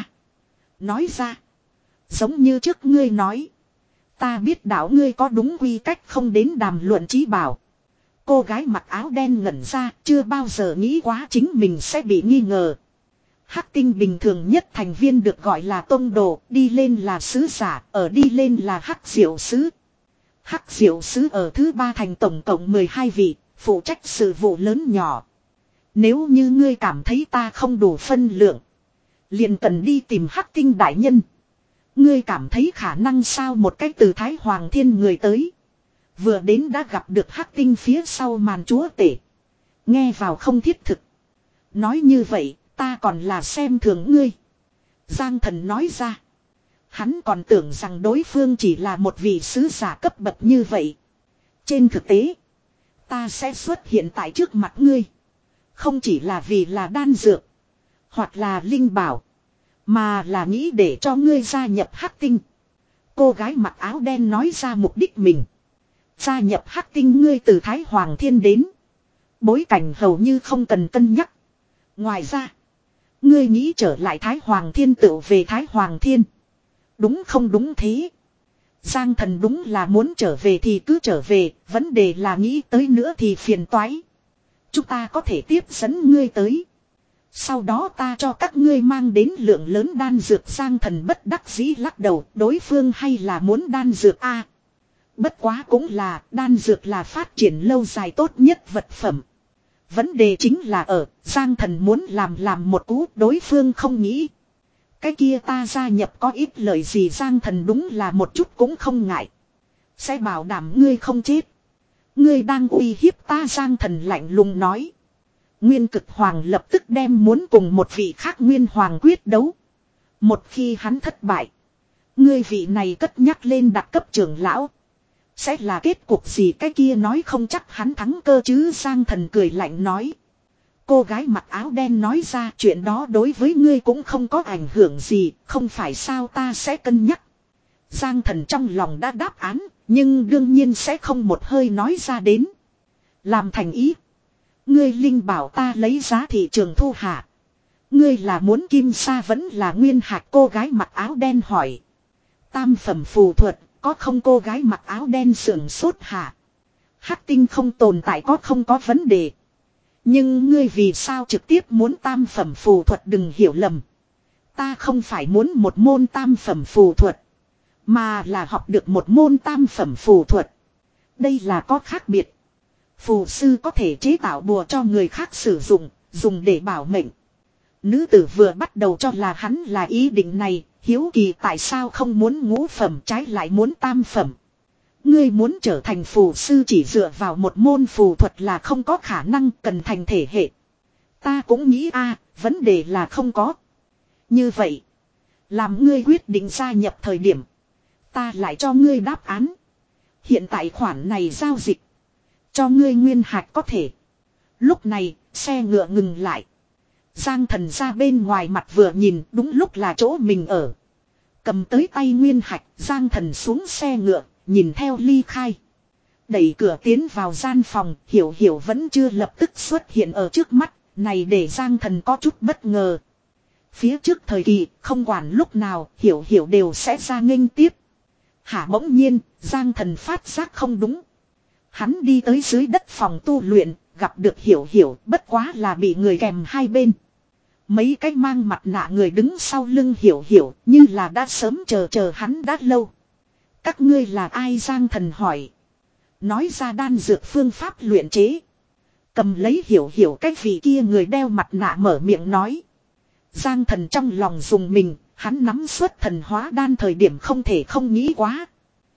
Nói ra. Giống như trước ngươi nói. Ta biết đạo ngươi có đúng quy cách không đến đàm luận trí bảo. Cô gái mặc áo đen ngẩn ra, chưa bao giờ nghĩ quá chính mình sẽ bị nghi ngờ. Hắc tinh bình thường nhất thành viên được gọi là tông đồ, đi lên là sứ giả, ở đi lên là hắc diệu sứ. Hắc diệu sứ ở thứ ba thành tổng cộng mười hai vị, phụ trách sự vụ lớn nhỏ. Nếu như ngươi cảm thấy ta không đủ phân lượng. Liền cần đi tìm Hắc Tinh đại nhân. Ngươi cảm thấy khả năng sao một cách từ Thái Hoàng Thiên người tới. Vừa đến đã gặp được Hắc Tinh phía sau màn chúa tể. Nghe vào không thiết thực. Nói như vậy ta còn là xem thường ngươi. Giang Thần nói ra. Hắn còn tưởng rằng đối phương chỉ là một vị sứ giả cấp bậc như vậy. Trên thực tế. Ta sẽ xuất hiện tại trước mặt ngươi. Không chỉ là vì là đan dược. Hoặc là linh bảo. Mà là nghĩ để cho ngươi gia nhập Hắc Tinh. Cô gái mặc áo đen nói ra mục đích mình. Gia nhập Hắc Tinh ngươi từ Thái Hoàng Thiên đến. Bối cảnh hầu như không cần cân nhắc. Ngoài ra. Ngươi nghĩ trở lại Thái Hoàng Thiên tự về Thái Hoàng Thiên. Đúng không đúng thế. Giang Thần đúng là muốn trở về thì cứ trở về. Vấn đề là nghĩ tới nữa thì phiền toái. Chúng ta có thể tiếp dẫn ngươi tới. Sau đó ta cho các ngươi mang đến lượng lớn đan dược. Giang Thần bất đắc dĩ lắc đầu. Đối phương hay là muốn đan dược a? Bất quá cũng là đan dược là phát triển lâu dài tốt nhất vật phẩm. Vấn đề chính là ở Giang Thần muốn làm làm một cú đối phương không nghĩ. Cái kia ta gia nhập có ít lời gì Giang Thần đúng là một chút cũng không ngại. Sẽ bảo đảm ngươi không chết. Ngươi đang uy hiếp ta Giang Thần lạnh lùng nói. Nguyên Cực Hoàng lập tức đem muốn cùng một vị khác Nguyên Hoàng quyết đấu. Một khi hắn thất bại. Ngươi vị này cất nhắc lên đặc cấp trưởng lão. Sẽ là kết cục gì cái kia nói không chắc hắn thắng cơ chứ Giang Thần cười lạnh nói. Cô gái mặc áo đen nói ra chuyện đó đối với ngươi cũng không có ảnh hưởng gì, không phải sao ta sẽ cân nhắc. Giang Thần trong lòng đã đáp án, nhưng đương nhiên sẽ không một hơi nói ra đến. Làm thành ý. Ngươi linh bảo ta lấy giá thị trường thu hạ. Ngươi là muốn kim sa vẫn là nguyên hạt cô gái mặc áo đen hỏi. Tam phẩm phù thuật, có không cô gái mặc áo đen sưởng sốt hả? Hắc Tinh không tồn tại có không có vấn đề. Nhưng ngươi vì sao trực tiếp muốn tam phẩm phù thuật đừng hiểu lầm. Ta không phải muốn một môn tam phẩm phù thuật. Mà là học được một môn tam phẩm phù thuật. Đây là có khác biệt. Phù sư có thể chế tạo bùa cho người khác sử dụng, dùng để bảo mệnh. Nữ tử vừa bắt đầu cho là hắn là ý định này, hiếu kỳ tại sao không muốn ngũ phẩm trái lại muốn tam phẩm. Ngươi muốn trở thành phù sư chỉ dựa vào một môn phù thuật là không có khả năng cần thành thể hệ. Ta cũng nghĩ a, vấn đề là không có. Như vậy, làm ngươi quyết định gia nhập thời điểm, ta lại cho ngươi đáp án. Hiện tại khoản này giao dịch, cho ngươi nguyên hạt có thể. Lúc này, xe ngựa ngừng lại. Giang Thần ra bên ngoài mặt vừa nhìn đúng lúc là chỗ mình ở. Cầm tới tay nguyên hạch, Giang Thần xuống xe ngựa, nhìn theo ly khai. Đẩy cửa tiến vào gian phòng, Hiểu Hiểu vẫn chưa lập tức xuất hiện ở trước mắt, này để Giang Thần có chút bất ngờ. Phía trước thời kỳ, không quản lúc nào, Hiểu Hiểu đều sẽ ra nghênh tiếp. Hả bỗng nhiên, Giang Thần phát giác không đúng. Hắn đi tới dưới đất phòng tu luyện, gặp được Hiểu Hiểu, bất quá là bị người kèm hai bên. Mấy cái mang mặt nạ người đứng sau lưng Hiểu Hiểu, như là đã sớm chờ chờ hắn đã lâu. Các ngươi là ai Giang Thần hỏi. Nói ra đan dược phương pháp luyện chế. Cầm lấy Hiểu Hiểu cái vị kia người đeo mặt nạ mở miệng nói. Giang Thần trong lòng dùng mình, hắn nắm suốt thần hóa đan thời điểm không thể không nghĩ quá.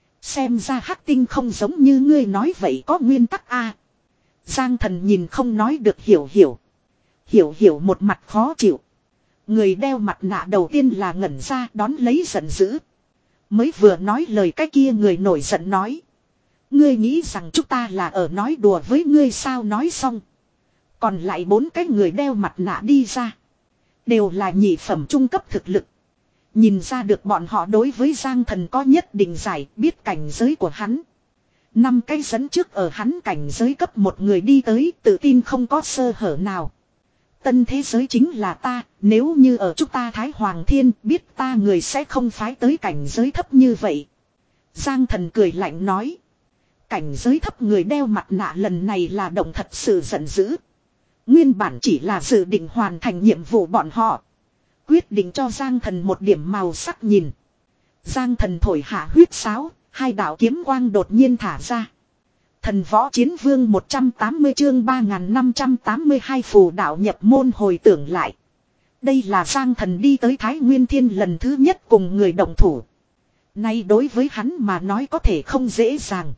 Xem ra Hắc Tinh không giống như ngươi nói vậy có nguyên tắc a. Giang Thần nhìn không nói được Hiểu Hiểu. Hiểu Hiểu một mặt khó chịu. Người đeo mặt nạ đầu tiên là ngẩn ra đón lấy giận dữ. Mới vừa nói lời cái kia người nổi giận nói. Ngươi nghĩ rằng chúng ta là ở nói đùa với ngươi sao nói xong. Còn lại bốn cái người đeo mặt nạ đi ra. Đều là nhị phẩm trung cấp thực lực. Nhìn ra được bọn họ đối với Giang Thần có nhất định giải biết cảnh giới của hắn. Năm cái dẫn trước ở hắn cảnh giới cấp một người đi tới tự tin không có sơ hở nào. Tân thế giới chính là ta, nếu như ở chúng ta Thái Hoàng Thiên biết ta người sẽ không phái tới cảnh giới thấp như vậy. Giang Thần cười lạnh nói. Cảnh giới thấp người đeo mặt nạ lần này là động thật sự giận dữ. Nguyên bản chỉ là dự định hoàn thành nhiệm vụ bọn họ. Quyết định cho Giang Thần một điểm màu sắc nhìn. Giang Thần thổi hạ huyết sáo, hai đạo kiếm quang đột nhiên thả ra. Thần võ chiến vương một trăm tám mươi chương ba nghìn năm trăm tám mươi hai phù đạo nhập môn hồi tưởng lại. Đây là Giang Thần đi tới Thái Nguyên Thiên lần thứ nhất cùng người động thủ. Nay đối với hắn mà nói có thể không dễ dàng.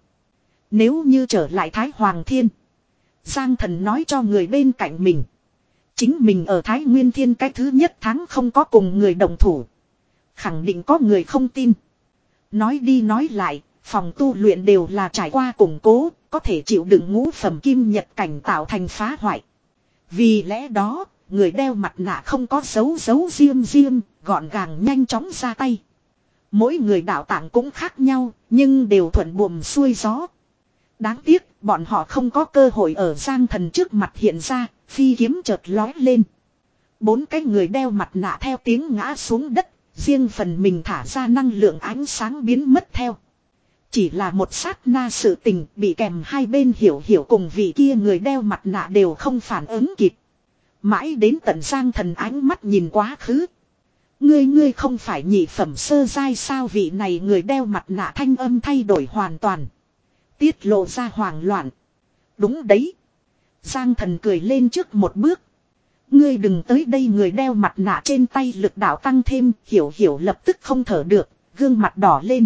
Nếu như trở lại Thái Hoàng Thiên, Giang Thần nói cho người bên cạnh mình. Chính mình ở Thái Nguyên Thiên cái thứ nhất tháng không có cùng người động thủ. Khẳng định có người không tin. Nói đi nói lại, phòng tu luyện đều là trải qua củng cố, có thể chịu đựng ngũ phẩm kim nhật cảnh tạo thành phá hoại. Vì lẽ đó, người đeo mặt nạ không có dấu dấu riêng riêng, gọn gàng nhanh chóng ra tay. Mỗi người đạo tạng cũng khác nhau, nhưng đều thuận buồm xuôi gió. Đáng tiếc, bọn họ không có cơ hội ở Giang Thần trước mặt hiện ra, phi kiếm chợt lói lên. Bốn cái người đeo mặt nạ theo tiếng ngã xuống đất, riêng phần mình thả ra năng lượng ánh sáng biến mất theo. Chỉ là một sát na sự tình bị kèm hai bên hiểu hiểu cùng vị kia người đeo mặt nạ đều không phản ứng kịp. Mãi đến tận Giang Thần ánh mắt nhìn quá khứ. Ngươi ngươi không phải nhị phẩm sơ giai sao, vị này người đeo mặt nạ thanh âm thay đổi hoàn toàn. Tiết lộ ra hoảng loạn. Đúng đấy. Giang Thần cười lên trước một bước. Ngươi đừng tới đây, người đeo mặt nạ trên tay lực đạo tăng thêm, hiểu hiểu lập tức không thở được, gương mặt đỏ lên.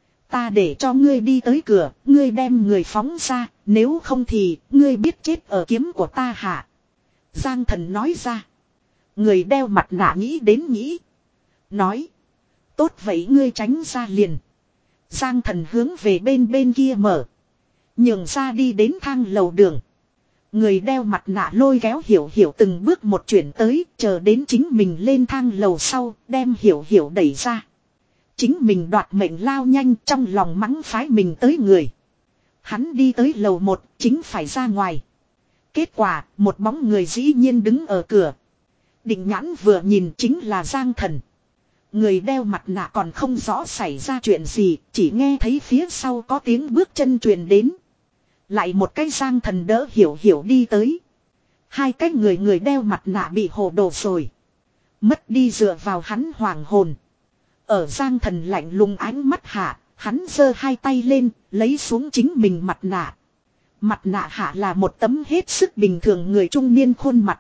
Ta để cho ngươi đi tới cửa, ngươi đem người phóng ra, nếu không thì, ngươi biết chết ở kiếm của ta hả? Giang Thần nói ra. Người đeo mặt nạ nghĩ đến nghĩ. Nói. Tốt vậy ngươi tránh ra liền. Giang Thần hướng về bên bên kia mở. Nhường ra đi đến thang lầu đường. Người đeo mặt nạ lôi kéo hiểu hiểu từng bước một chuyển tới, chờ đến chính mình lên thang lầu sau, đem hiểu hiểu đẩy ra. Chính mình đoạt mệnh lao nhanh, trong lòng mắng phái mình tới người. Hắn đi tới lầu một, chính phải ra ngoài. Kết quả, một bóng người dĩ nhiên đứng ở cửa. Định nhãn vừa nhìn chính là Giang Thần. Người đeo mặt nạ còn không rõ xảy ra chuyện gì, chỉ nghe thấy phía sau có tiếng bước chân truyền đến. Lại một cái Giang Thần đỡ hiểu hiểu đi tới. Hai cái người người đeo mặt nạ bị hồ đồ rồi. Mất đi dựa vào hắn hoàng hồn. Ở Giang Thần lạnh lùng ánh mắt hạ, hắn giơ hai tay lên, lấy xuống chính mình mặt nạ. Mặt nạ hạ là một tấm hết sức bình thường người trung niên khuôn mặt.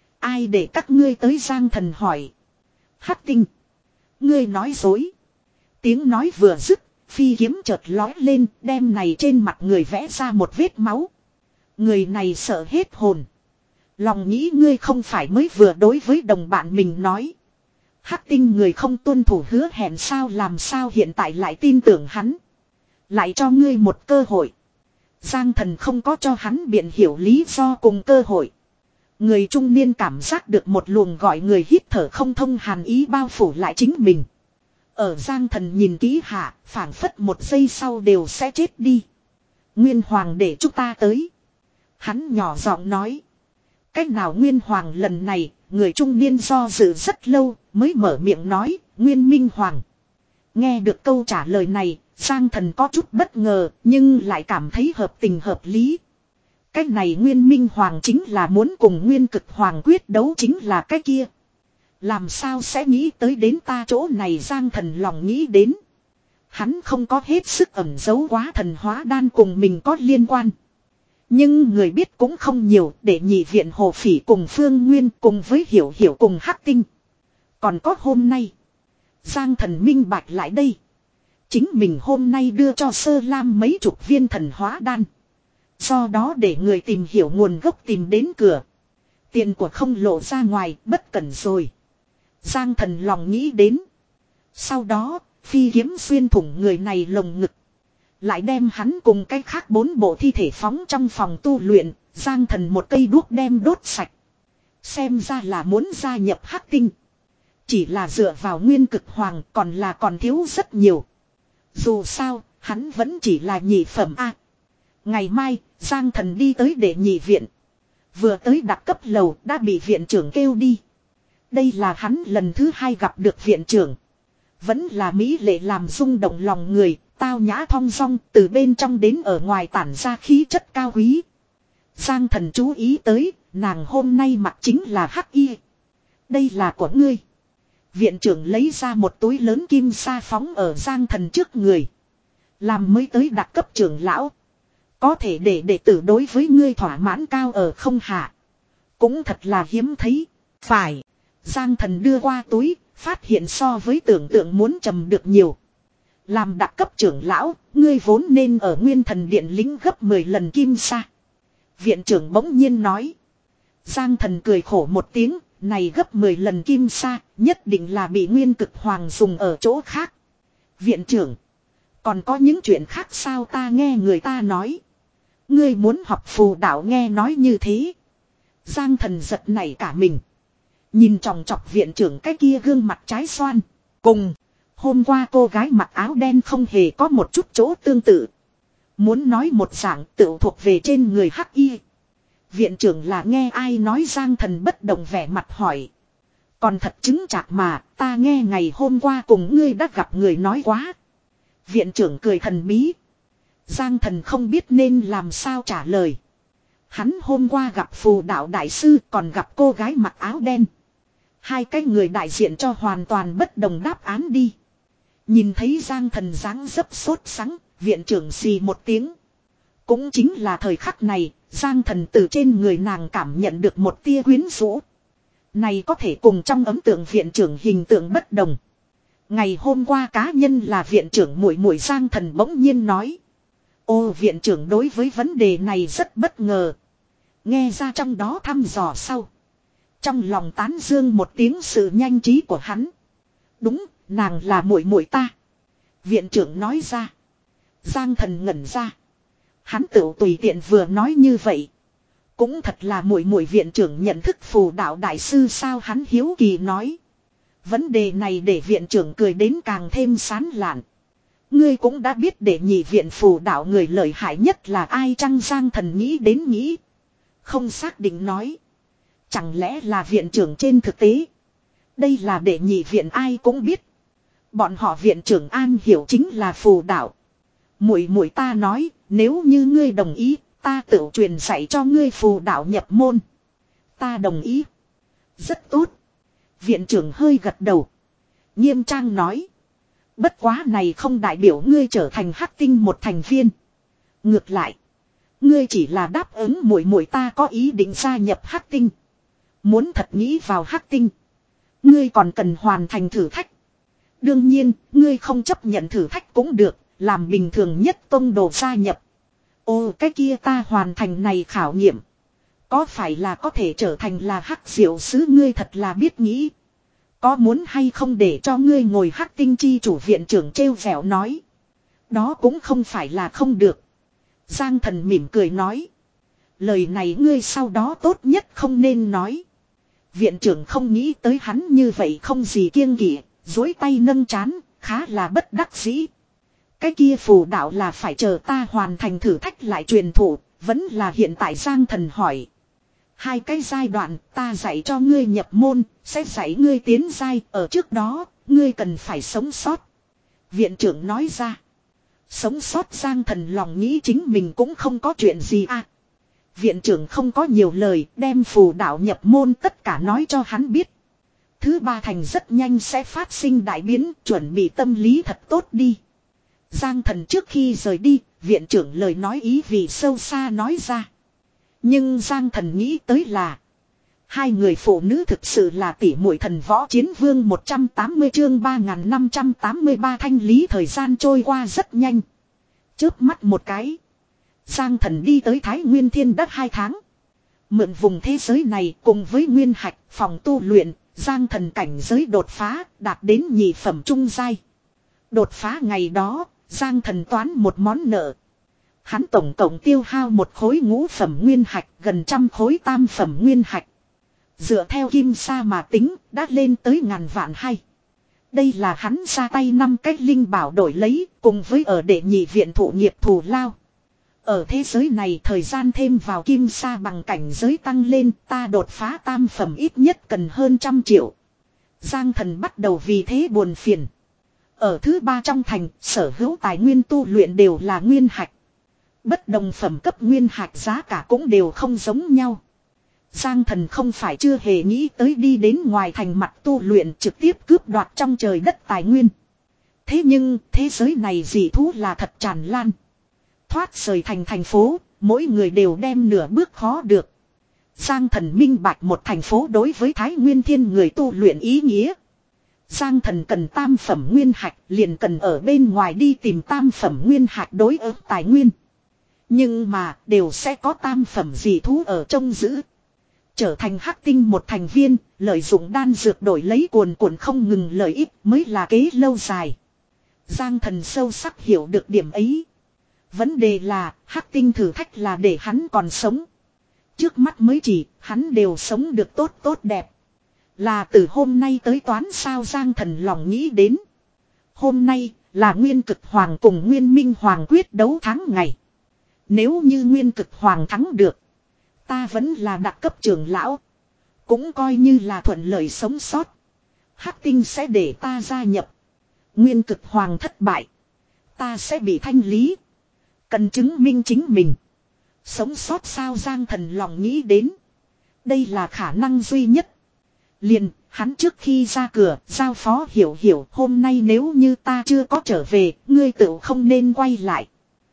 Ai để các ngươi tới, Giang Thần hỏi. Hắc Tinh. Ngươi nói dối. Tiếng nói vừa dứt, phi kiếm chợt lói lên, đem này trên mặt người vẽ ra một vết máu. Người này sợ hết hồn. Lòng nghĩ ngươi không phải mới vừa đối với đồng bạn mình nói. Hắc Tinh người không tuân thủ hứa hẹn sao, làm sao hiện tại lại tin tưởng hắn. Lại cho ngươi một cơ hội. Giang Thần không có cho hắn biện hiểu lý do cùng cơ hội. Người trung niên cảm giác được một luồng gọi người hít thở không thông hàn ý bao phủ lại chính mình. Ở Giang Thần nhìn kỹ hạ, phảng phất một giây sau đều sẽ chết đi. Nguyên Hoàng để chúng ta tới. Hắn nhỏ giọng nói. Cách nào Nguyên Hoàng? Lần này, người trung niên do dự rất lâu, mới mở miệng nói, Nguyên Minh Hoàng. Nghe được câu trả lời này, Giang Thần có chút bất ngờ, nhưng lại cảm thấy hợp tình hợp lý. Cái này Nguyên Minh Hoàng chính là muốn cùng Nguyên Cực Hoàng quyết đấu, chính là cái kia. Làm sao sẽ nghĩ tới đến ta chỗ này, Giang Thần lòng nghĩ đến. Hắn không có hết sức ẩn giấu quá thần hóa đan cùng mình có liên quan. Nhưng người biết cũng không nhiều, để nhị viện Hồ Phỉ cùng Phương Nguyên cùng với Hiểu Hiểu cùng Hắc Tinh. Còn có hôm nay. Giang Thần minh bạch lại đây. Chính mình hôm nay đưa cho Sơ Lam mấy chục viên thần hóa đan. Do đó để người tìm hiểu nguồn gốc tìm đến cửa. Tiền của không lộ ra ngoài, bất cẩn rồi. Giang Thần lòng nghĩ đến. Sau đó, phi kiếm xuyên thủng người này lồng ngực. Lại đem hắn cùng cái khác bốn bộ thi thể phóng trong phòng tu luyện. Giang Thần một cây đuốc đem đốt sạch. Xem ra là muốn gia nhập Hắc Tinh. Chỉ là dựa vào Nguyên Cực Hoàng còn là còn thiếu rất nhiều. Dù sao, hắn vẫn chỉ là nhị phẩm A. Ngày mai, Giang Thần đi tới để nhị viện. Vừa tới đặc cấp lầu đã bị viện trưởng kêu đi. Đây là hắn lần thứ hai gặp được viện trưởng. Vẫn là mỹ lệ làm rung động lòng người, tao nhã thong dong, từ bên trong đến ở ngoài tản ra khí chất cao quý. Giang Thần chú ý tới, nàng hôm nay mặc chính là hắc y. Đây là của ngươi. Viện trưởng lấy ra một túi lớn kim sa phóng ở Giang Thần trước người. Làm mới tới đặc cấp trưởng lão. Có thể để đệ tử đối với ngươi thỏa mãn cao ở không hạ. Cũng thật là hiếm thấy. Phải. Giang thần đưa qua túi, phát hiện so với tưởng tượng muốn trầm được nhiều. Làm đặc cấp trưởng lão, ngươi vốn nên ở nguyên thần điện lính gấp mười lần kim sa. Viện trưởng bỗng nhiên nói. Giang thần cười khổ một tiếng, này gấp mười lần kim sa, nhất định là bị nguyên cực hoàng dùng ở chỗ khác. Viện trưởng, còn có những chuyện khác sao ta nghe người ta nói. Ngươi muốn học phù đạo nghe nói như thế. Giang thần giật nảy cả mình. Nhìn tròng trọc viện trưởng cái kia gương mặt trái xoan. Cùng, hôm qua cô gái mặc áo đen không hề có một chút chỗ tương tự. Muốn nói một dạng tự thuộc về trên người hắc y. Viện trưởng là nghe ai nói Giang thần bất động vẻ mặt hỏi. Còn thật chứng chạc mà, ta nghe ngày hôm qua cùng ngươi đã gặp người nói quá. Viện trưởng cười thần bí. Giang thần không biết nên làm sao trả lời. Hắn hôm qua gặp phù đạo đại sư còn gặp cô gái mặc áo đen. Hai cái người đại diện cho hoàn toàn bất đồng đáp án đi. Nhìn thấy Giang thần dáng dấp sốt sắng, viện trưởng xì một tiếng. Cũng chính là thời khắc này, Giang thần từ trên người nàng cảm nhận được một tia quyến rũ. Này có thể cùng trong ấn tượng viện trưởng hình tượng bất đồng. Ngày hôm qua cá nhân là viện trưởng muội muội Giang thần bỗng nhiên nói. Ô viện trưởng đối với vấn đề này rất bất ngờ. Nghe ra trong đó thăm dò sau. Trong lòng tán dương một tiếng sự nhanh trí của hắn. Đúng, nàng là muội muội ta. Viện trưởng nói ra. Giang thần ngẩn ra. Hắn tự tùy tiện vừa nói như vậy. Cũng thật là muội muội viện trưởng nhận thức phù đạo đại sư sao hắn hiếu kỳ nói. Vấn đề này để viện trưởng cười đến càng thêm sán lạn. Ngươi cũng đã biết để nhị viện phù đạo người lợi hại nhất là ai chăng Giang thần nghĩ đến nghĩ. Không xác định nói. Chẳng lẽ là viện trưởng trên thực tế. Đây là để nhị viện ai cũng biết. Bọn họ viện trưởng an hiểu chính là phù đạo. Muội muội ta nói, nếu như ngươi đồng ý, ta tự truyền dạy cho ngươi phù đạo nhập môn. Ta đồng ý. Rất tốt. Viện trưởng hơi gật đầu. Nghiêm trang nói. Bất quá này không đại biểu ngươi trở thành hắc tinh một thành viên. Ngược lại. Ngươi chỉ là đáp ứng muội muội ta có ý định gia nhập hắc tinh. Muốn thật nghĩ vào hắc tinh. Ngươi còn cần hoàn thành thử thách. Đương nhiên, ngươi không chấp nhận thử thách cũng được. Làm bình thường nhất tông đồ gia nhập. Ô cái kia ta hoàn thành này khảo nghiệm. Có phải là có thể trở thành là hắc diệu sứ ngươi thật là biết nghĩ. Có muốn hay không để cho ngươi ngồi hắc tinh chi chủ viện trưởng trêu vẻo nói. Đó cũng không phải là không được. Giang thần mỉm cười nói. Lời này ngươi sau đó tốt nhất không nên nói. Viện trưởng không nghĩ tới hắn như vậy không gì kiêng kỵ, dối tay nâng chán, khá là bất đắc dĩ. Cái kia phù đạo là phải chờ ta hoàn thành thử thách lại truyền thụ, vẫn là hiện tại Giang thần hỏi. Hai cái giai đoạn ta dạy cho ngươi nhập môn, sẽ dạy ngươi tiến giai, ở trước đó, ngươi cần phải sống sót. Viện trưởng nói ra. Sống sót Giang thần lòng nghĩ chính mình cũng không có chuyện gì à. Viện trưởng không có nhiều lời, đem phù đạo nhập môn tất cả nói cho hắn biết. Thứ ba thành rất nhanh sẽ phát sinh đại biến, chuẩn bị tâm lý thật tốt đi. Giang thần trước khi rời đi, viện trưởng lời nói ý vì sâu xa nói ra. Nhưng Giang thần nghĩ tới là hai người phụ nữ thực sự là tỷ muội thần võ chiến vương một trăm tám mươi chương ba nghìn năm trăm tám mươi ba thanh lý thời gian trôi qua rất nhanh. Chớp mắt một cái. Giang thần đi tới Thái Nguyên Thiên Đất hai tháng. Mượn vùng thế giới này cùng với nguyên hạch phòng tu luyện, Giang thần cảnh giới đột phá đạt đến nhị phẩm trung giai. Đột phá ngày đó, Giang thần toán một món nợ. Hắn tổng cộng tiêu hao một khối ngũ phẩm nguyên hạch gần trăm khối tam phẩm nguyên hạch. Dựa theo kim sa mà tính đã lên tới ngàn vạn hay. Đây là hắn ra tay năm cái linh bảo đổi lấy cùng với ở đệ nhị viện thụ nghiệp thù lao. Ở thế giới này thời gian thêm vào kim sa bằng cảnh giới tăng lên ta đột phá tam phẩm ít nhất cần hơn trăm triệu. Giang thần bắt đầu vì thế buồn phiền. Ở thứ ba trong thành sở hữu tài nguyên tu luyện đều là nguyên hạch. Bất đồng phẩm cấp nguyên hạch giá cả cũng đều không giống nhau. Giang thần không phải chưa hề nghĩ tới đi đến ngoài thành mặt tu luyện trực tiếp cướp đoạt trong trời đất tài nguyên. Thế nhưng thế giới này dị thú là thật tràn lan. Thoát rời thành thành phố, mỗi người đều đem nửa bước khó được. Giang Thần minh bạch một thành phố đối với Thái Nguyên Thiên người tu luyện ý nghĩa. Giang Thần cần tam phẩm nguyên hạch, liền cần ở bên ngoài đi tìm tam phẩm nguyên hạch đối ứng tài nguyên. Nhưng mà đều sẽ có tam phẩm dị thú ở trông giữ. Trở thành hắc tinh một thành viên, lợi dụng đan dược đổi lấy cuồn cuộn không ngừng lợi ích mới là kế lâu dài. Giang Thần sâu sắc hiểu được điểm ấy. Vấn đề là hắc tinh thử thách là để hắn còn sống. Trước mắt mới chỉ hắn đều sống được tốt tốt đẹp. Là từ hôm nay tới toán sao Giang Thần lòng nghĩ đến. Hôm nay là Nguyên Cực Hoàng cùng Nguyên Minh Hoàng quyết đấu tháng ngày. Nếu như Nguyên Cực Hoàng thắng được, ta vẫn là đặc cấp trưởng lão. Cũng coi như là thuận lợi sống sót. Hắc tinh sẽ để ta gia nhập. Nguyên Cực Hoàng thất bại, ta sẽ bị thanh lý. Cần chứng minh chính mình. Sống sót sao Giang Thần lòng nghĩ đến. Đây là khả năng duy nhất. Liền, hắn trước khi ra cửa, giao phó Hiểu Hiểu, hôm nay nếu như ta chưa có trở về, ngươi tự không nên quay lại.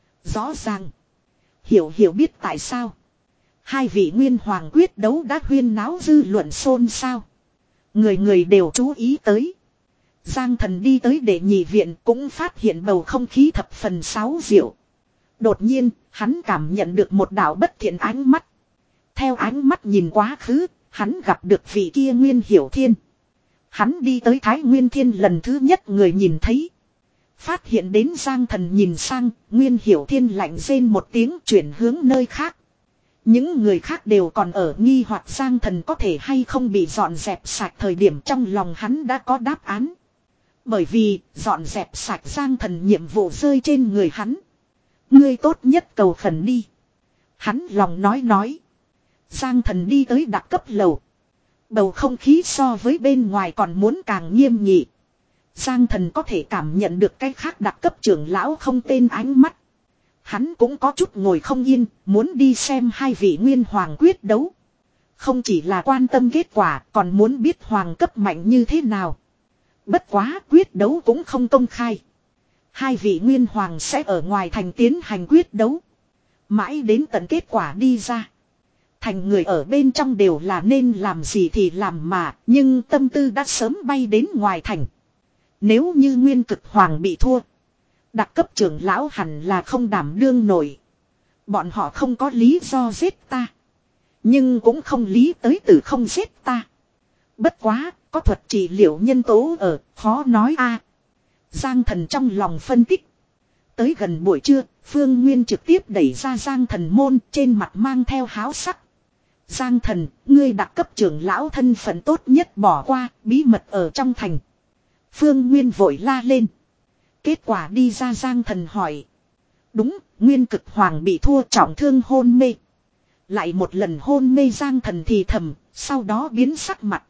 Rõ ràng. Hiểu Hiểu biết tại sao. Hai vị nguyên hoàng quyết đấu đã huyên náo dư luận xôn xao. Người người đều chú ý tới. Giang Thần đi tới đệ nhị viện cũng phát hiện bầu không khí thập phần sáo diệu. Đột nhiên, hắn cảm nhận được một đạo bất thiện ánh mắt. Theo ánh mắt nhìn quá khứ, hắn gặp được vị kia Nguyên Hiểu Thiên. Hắn đi tới Thái Nguyên Thiên lần thứ nhất người nhìn thấy. Phát hiện đến Giang Thần nhìn sang, Nguyên Hiểu Thiên lạnh rên một tiếng chuyển hướng nơi khác. Những người khác đều còn ở nghi hoặc Giang Thần có thể hay không bị dọn dẹp sạch, thời điểm trong lòng hắn đã có đáp án. Bởi vì dọn dẹp sạch Giang Thần nhiệm vụ rơi trên người hắn. Ngươi tốt nhất cầu khẩn đi. Hắn lòng nói nói. Giang Thần đi tới đặc cấp lầu. Bầu không khí so với bên ngoài còn muốn càng nghiêm nghị. Giang Thần có thể cảm nhận được cái khác đặc cấp trưởng lão không tên ánh mắt. Hắn cũng có chút ngồi không yên, muốn đi xem hai vị nguyên hoàng quyết đấu. Không chỉ là quan tâm kết quả, còn muốn biết hoàng cấp mạnh như thế nào. Bất quá quyết đấu cũng không công khai. Hai vị nguyên hoàng sẽ ở ngoài thành tiến hành quyết đấu. Mãi đến tận kết quả đi ra. Thành người ở bên trong đều là nên làm gì thì làm mà, nhưng tâm tư đã sớm bay đến ngoài thành. Nếu như Nguyên Cực Hoàng bị thua, đặc cấp trưởng lão hẳn là không đảm đương nổi. Bọn họ không có lý do giết ta, nhưng cũng không lý tới từ không giết ta. Bất quá, có thuật trị liệu nhân tố ở, khó nói a. Giang Thần trong lòng phân tích. Tới gần buổi trưa, Phương Nguyên trực tiếp đẩy ra Giang Thần môn, trên mặt mang theo háo sắc. Giang Thần, ngươi đặc cấp trưởng lão thân phận tốt nhất bỏ qua, bí mật ở trong thành. Phương Nguyên vội la lên. Kết quả đi ra Giang Thần hỏi. Đúng, Nguyên Cực Hoàng bị thua trọng thương hôn mê. Lại một lần hôn mê Giang Thần thì thầm, sau đó biến sắc mặt.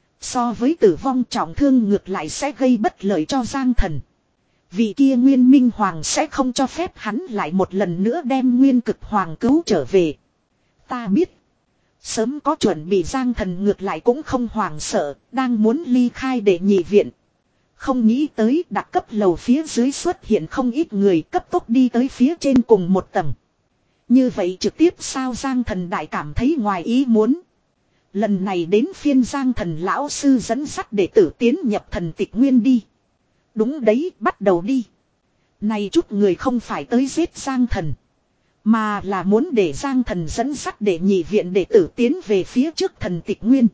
So với tử vong trọng thương ngược lại sẽ gây bất lợi cho Giang Thần. Vị kia Nguyên Minh Hoàng sẽ không cho phép hắn lại một lần nữa đem Nguyên Cực Hoàng cứu trở về. Ta biết. Sớm có chuẩn bị Giang Thần ngược lại cũng không hoảng sợ, đang muốn ly khai để nhị viện. Không nghĩ tới đặc cấp lầu phía dưới xuất hiện không ít người cấp tốc đi tới phía trên cùng một tầng. Như vậy trực tiếp sao Giang Thần đại cảm thấy ngoài ý muốn. Lần này đến phiên Giang Thần lão sư dẫn dắt đệ tử tiến nhập thần tịch nguyên đi. Đúng đấy, bắt đầu đi. Này chút người không phải tới giết Giang Thần, mà là muốn để Giang Thần dẫn dắt để nhị viện đệ tử tiến về phía trước thần tịch nguyên.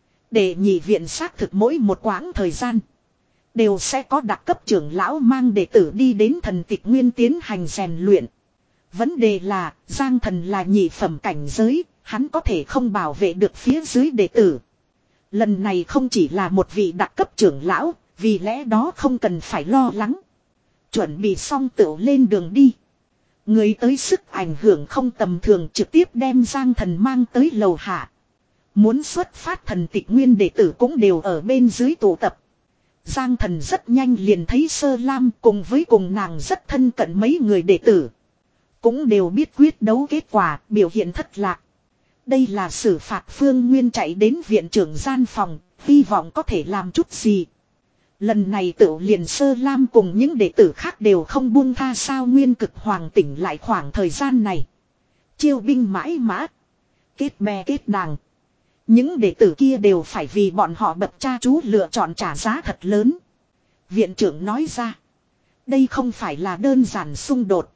Để nhị viện xác thực mỗi một quãng thời gian đều sẽ có đặc cấp trưởng lão mang đệ tử đi đến thần tịch nguyên tiến hành rèn luyện. Vấn đề là Giang Thần là nhị phẩm cảnh giới, hắn có thể không bảo vệ được phía dưới đệ tử. Lần này không chỉ là một vị đặc cấp trưởng lão, vì lẽ đó không cần phải lo lắng. Chuẩn bị xong tựu lên đường đi. Người tới sức ảnh hưởng không tầm thường trực tiếp đem Giang Thần mang tới lầu hạ. Muốn xuất phát thần tịch nguyên đệ tử cũng đều ở bên dưới tụ tập. Giang Thần rất nhanh liền thấy Sơ Lam cùng với cùng nàng rất thân cận mấy người đệ tử. Cũng đều biết quyết đấu kết quả, biểu hiện thất lạc. Đây là xử phạt Phương Nguyên chạy đến viện trưởng gian phòng, hy vọng có thể làm chút gì. Lần này tựu liền Sơ Lam cùng những đệ tử khác đều không buông tha sao Nguyên Cực Hoàng tỉnh lại khoảng thời gian này. Chiêu binh mãi mã. Kết bè kết đàng. Những đệ tử kia đều phải vì bọn họ bậc cha chú lựa chọn trả giá thật lớn. Viện trưởng nói ra. Đây không phải là đơn giản xung đột.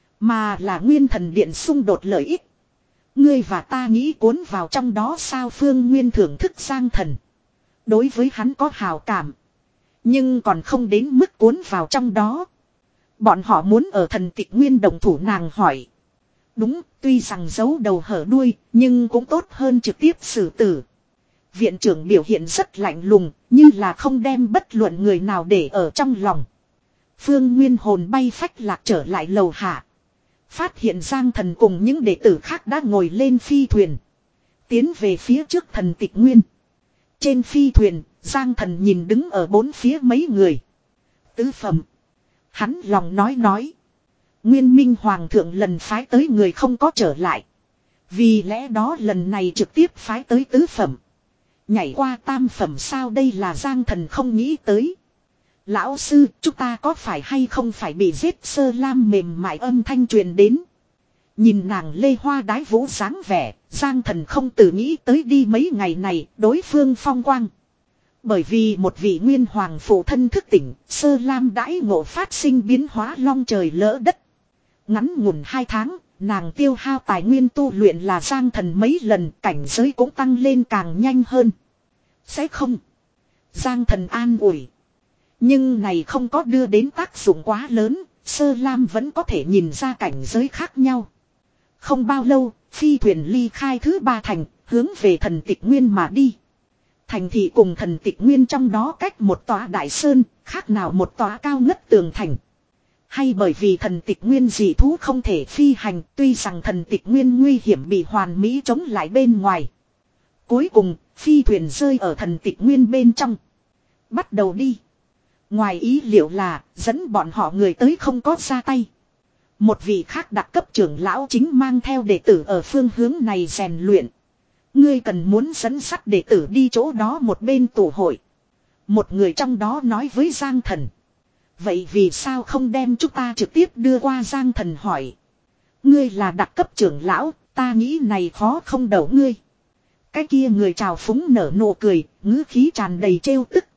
Mà là Nguyên Thần Điện xung đột lợi ích. Ngươi và ta nghĩ cuốn vào trong đó sao Phương Nguyên thưởng thức Giang Thần. Đối với hắn có hào cảm. Nhưng còn không đến mức cuốn vào trong đó. Bọn họ muốn ở Thần Tịch Nguyên đồng thủ nàng hỏi. Đúng, tuy rằng giấu đầu hở đuôi, nhưng cũng tốt hơn trực tiếp xử tử. Viện trưởng biểu hiện rất lạnh lùng, như là không đem bất luận người nào để ở trong lòng. Phương Nguyên hồn bay phách lạc trở lại lầu hạ. Phát hiện Giang Thần cùng những đệ tử khác đã ngồi lên phi thuyền. Tiến về phía trước Thần Tịch Nguyên. Trên phi thuyền, Giang Thần nhìn đứng ở bốn phía mấy người. Tứ phẩm. Hắn lòng nói nói. Nguyên Minh Hoàng thượng lần phái tới người không có trở lại. Vì lẽ đó lần này trực tiếp phái tới tứ phẩm. Nhảy qua tam phẩm sao đây là Giang Thần không nghĩ tới. Lão sư, chúng ta có phải hay không phải bị giết Sơ Lam mềm mại âm thanh truyền đến. Nhìn nàng lê hoa đái vũ dáng vẻ, Giang Thần không tự nghĩ tới đi mấy ngày này, đối phương phong quang. Bởi vì một vị nguyên hoàng phụ thân thức tỉnh, Sơ Lam đãi ngộ phát sinh biến hóa long trời lỡ đất. Ngắn ngủn hai tháng, nàng tiêu hao tài nguyên tu luyện là Giang Thần mấy lần, cảnh giới cũng tăng lên càng nhanh hơn. Sẽ không. Giang Thần an ủi. Nhưng này không có đưa đến tác dụng quá lớn, Sơ Lam vẫn có thể nhìn ra cảnh giới khác nhau. Không bao lâu, phi thuyền ly khai thứ ba thành, hướng về Thần Tịch Nguyên mà đi. Thành thị cùng Thần Tịch Nguyên trong đó cách một tòa đại sơn, khác nào một tòa cao ngất tường thành. Hay bởi vì Thần Tịch Nguyên dị thú không thể phi hành, tuy rằng Thần Tịch Nguyên nguy hiểm bị hoàn mỹ chống lại bên ngoài. Cuối cùng, phi thuyền rơi ở Thần Tịch Nguyên bên trong. Bắt đầu đi. Ngoài ý liệu là, dẫn bọn họ người tới không có ra tay. Một vị khác đặc cấp trưởng lão chính mang theo đệ tử ở phương hướng này rèn luyện. Ngươi cần muốn dẫn dắt đệ tử đi chỗ đó một bên tụ hội. Một người trong đó nói với Giang Thần. Vậy vì sao không đem chúng ta trực tiếp đưa qua Giang Thần hỏi. Ngươi là đặc cấp trưởng lão, ta nghĩ này khó không đầu ngươi. Cái kia người trào phúng nở nụ cười, ngữ khí tràn đầy trêu tức.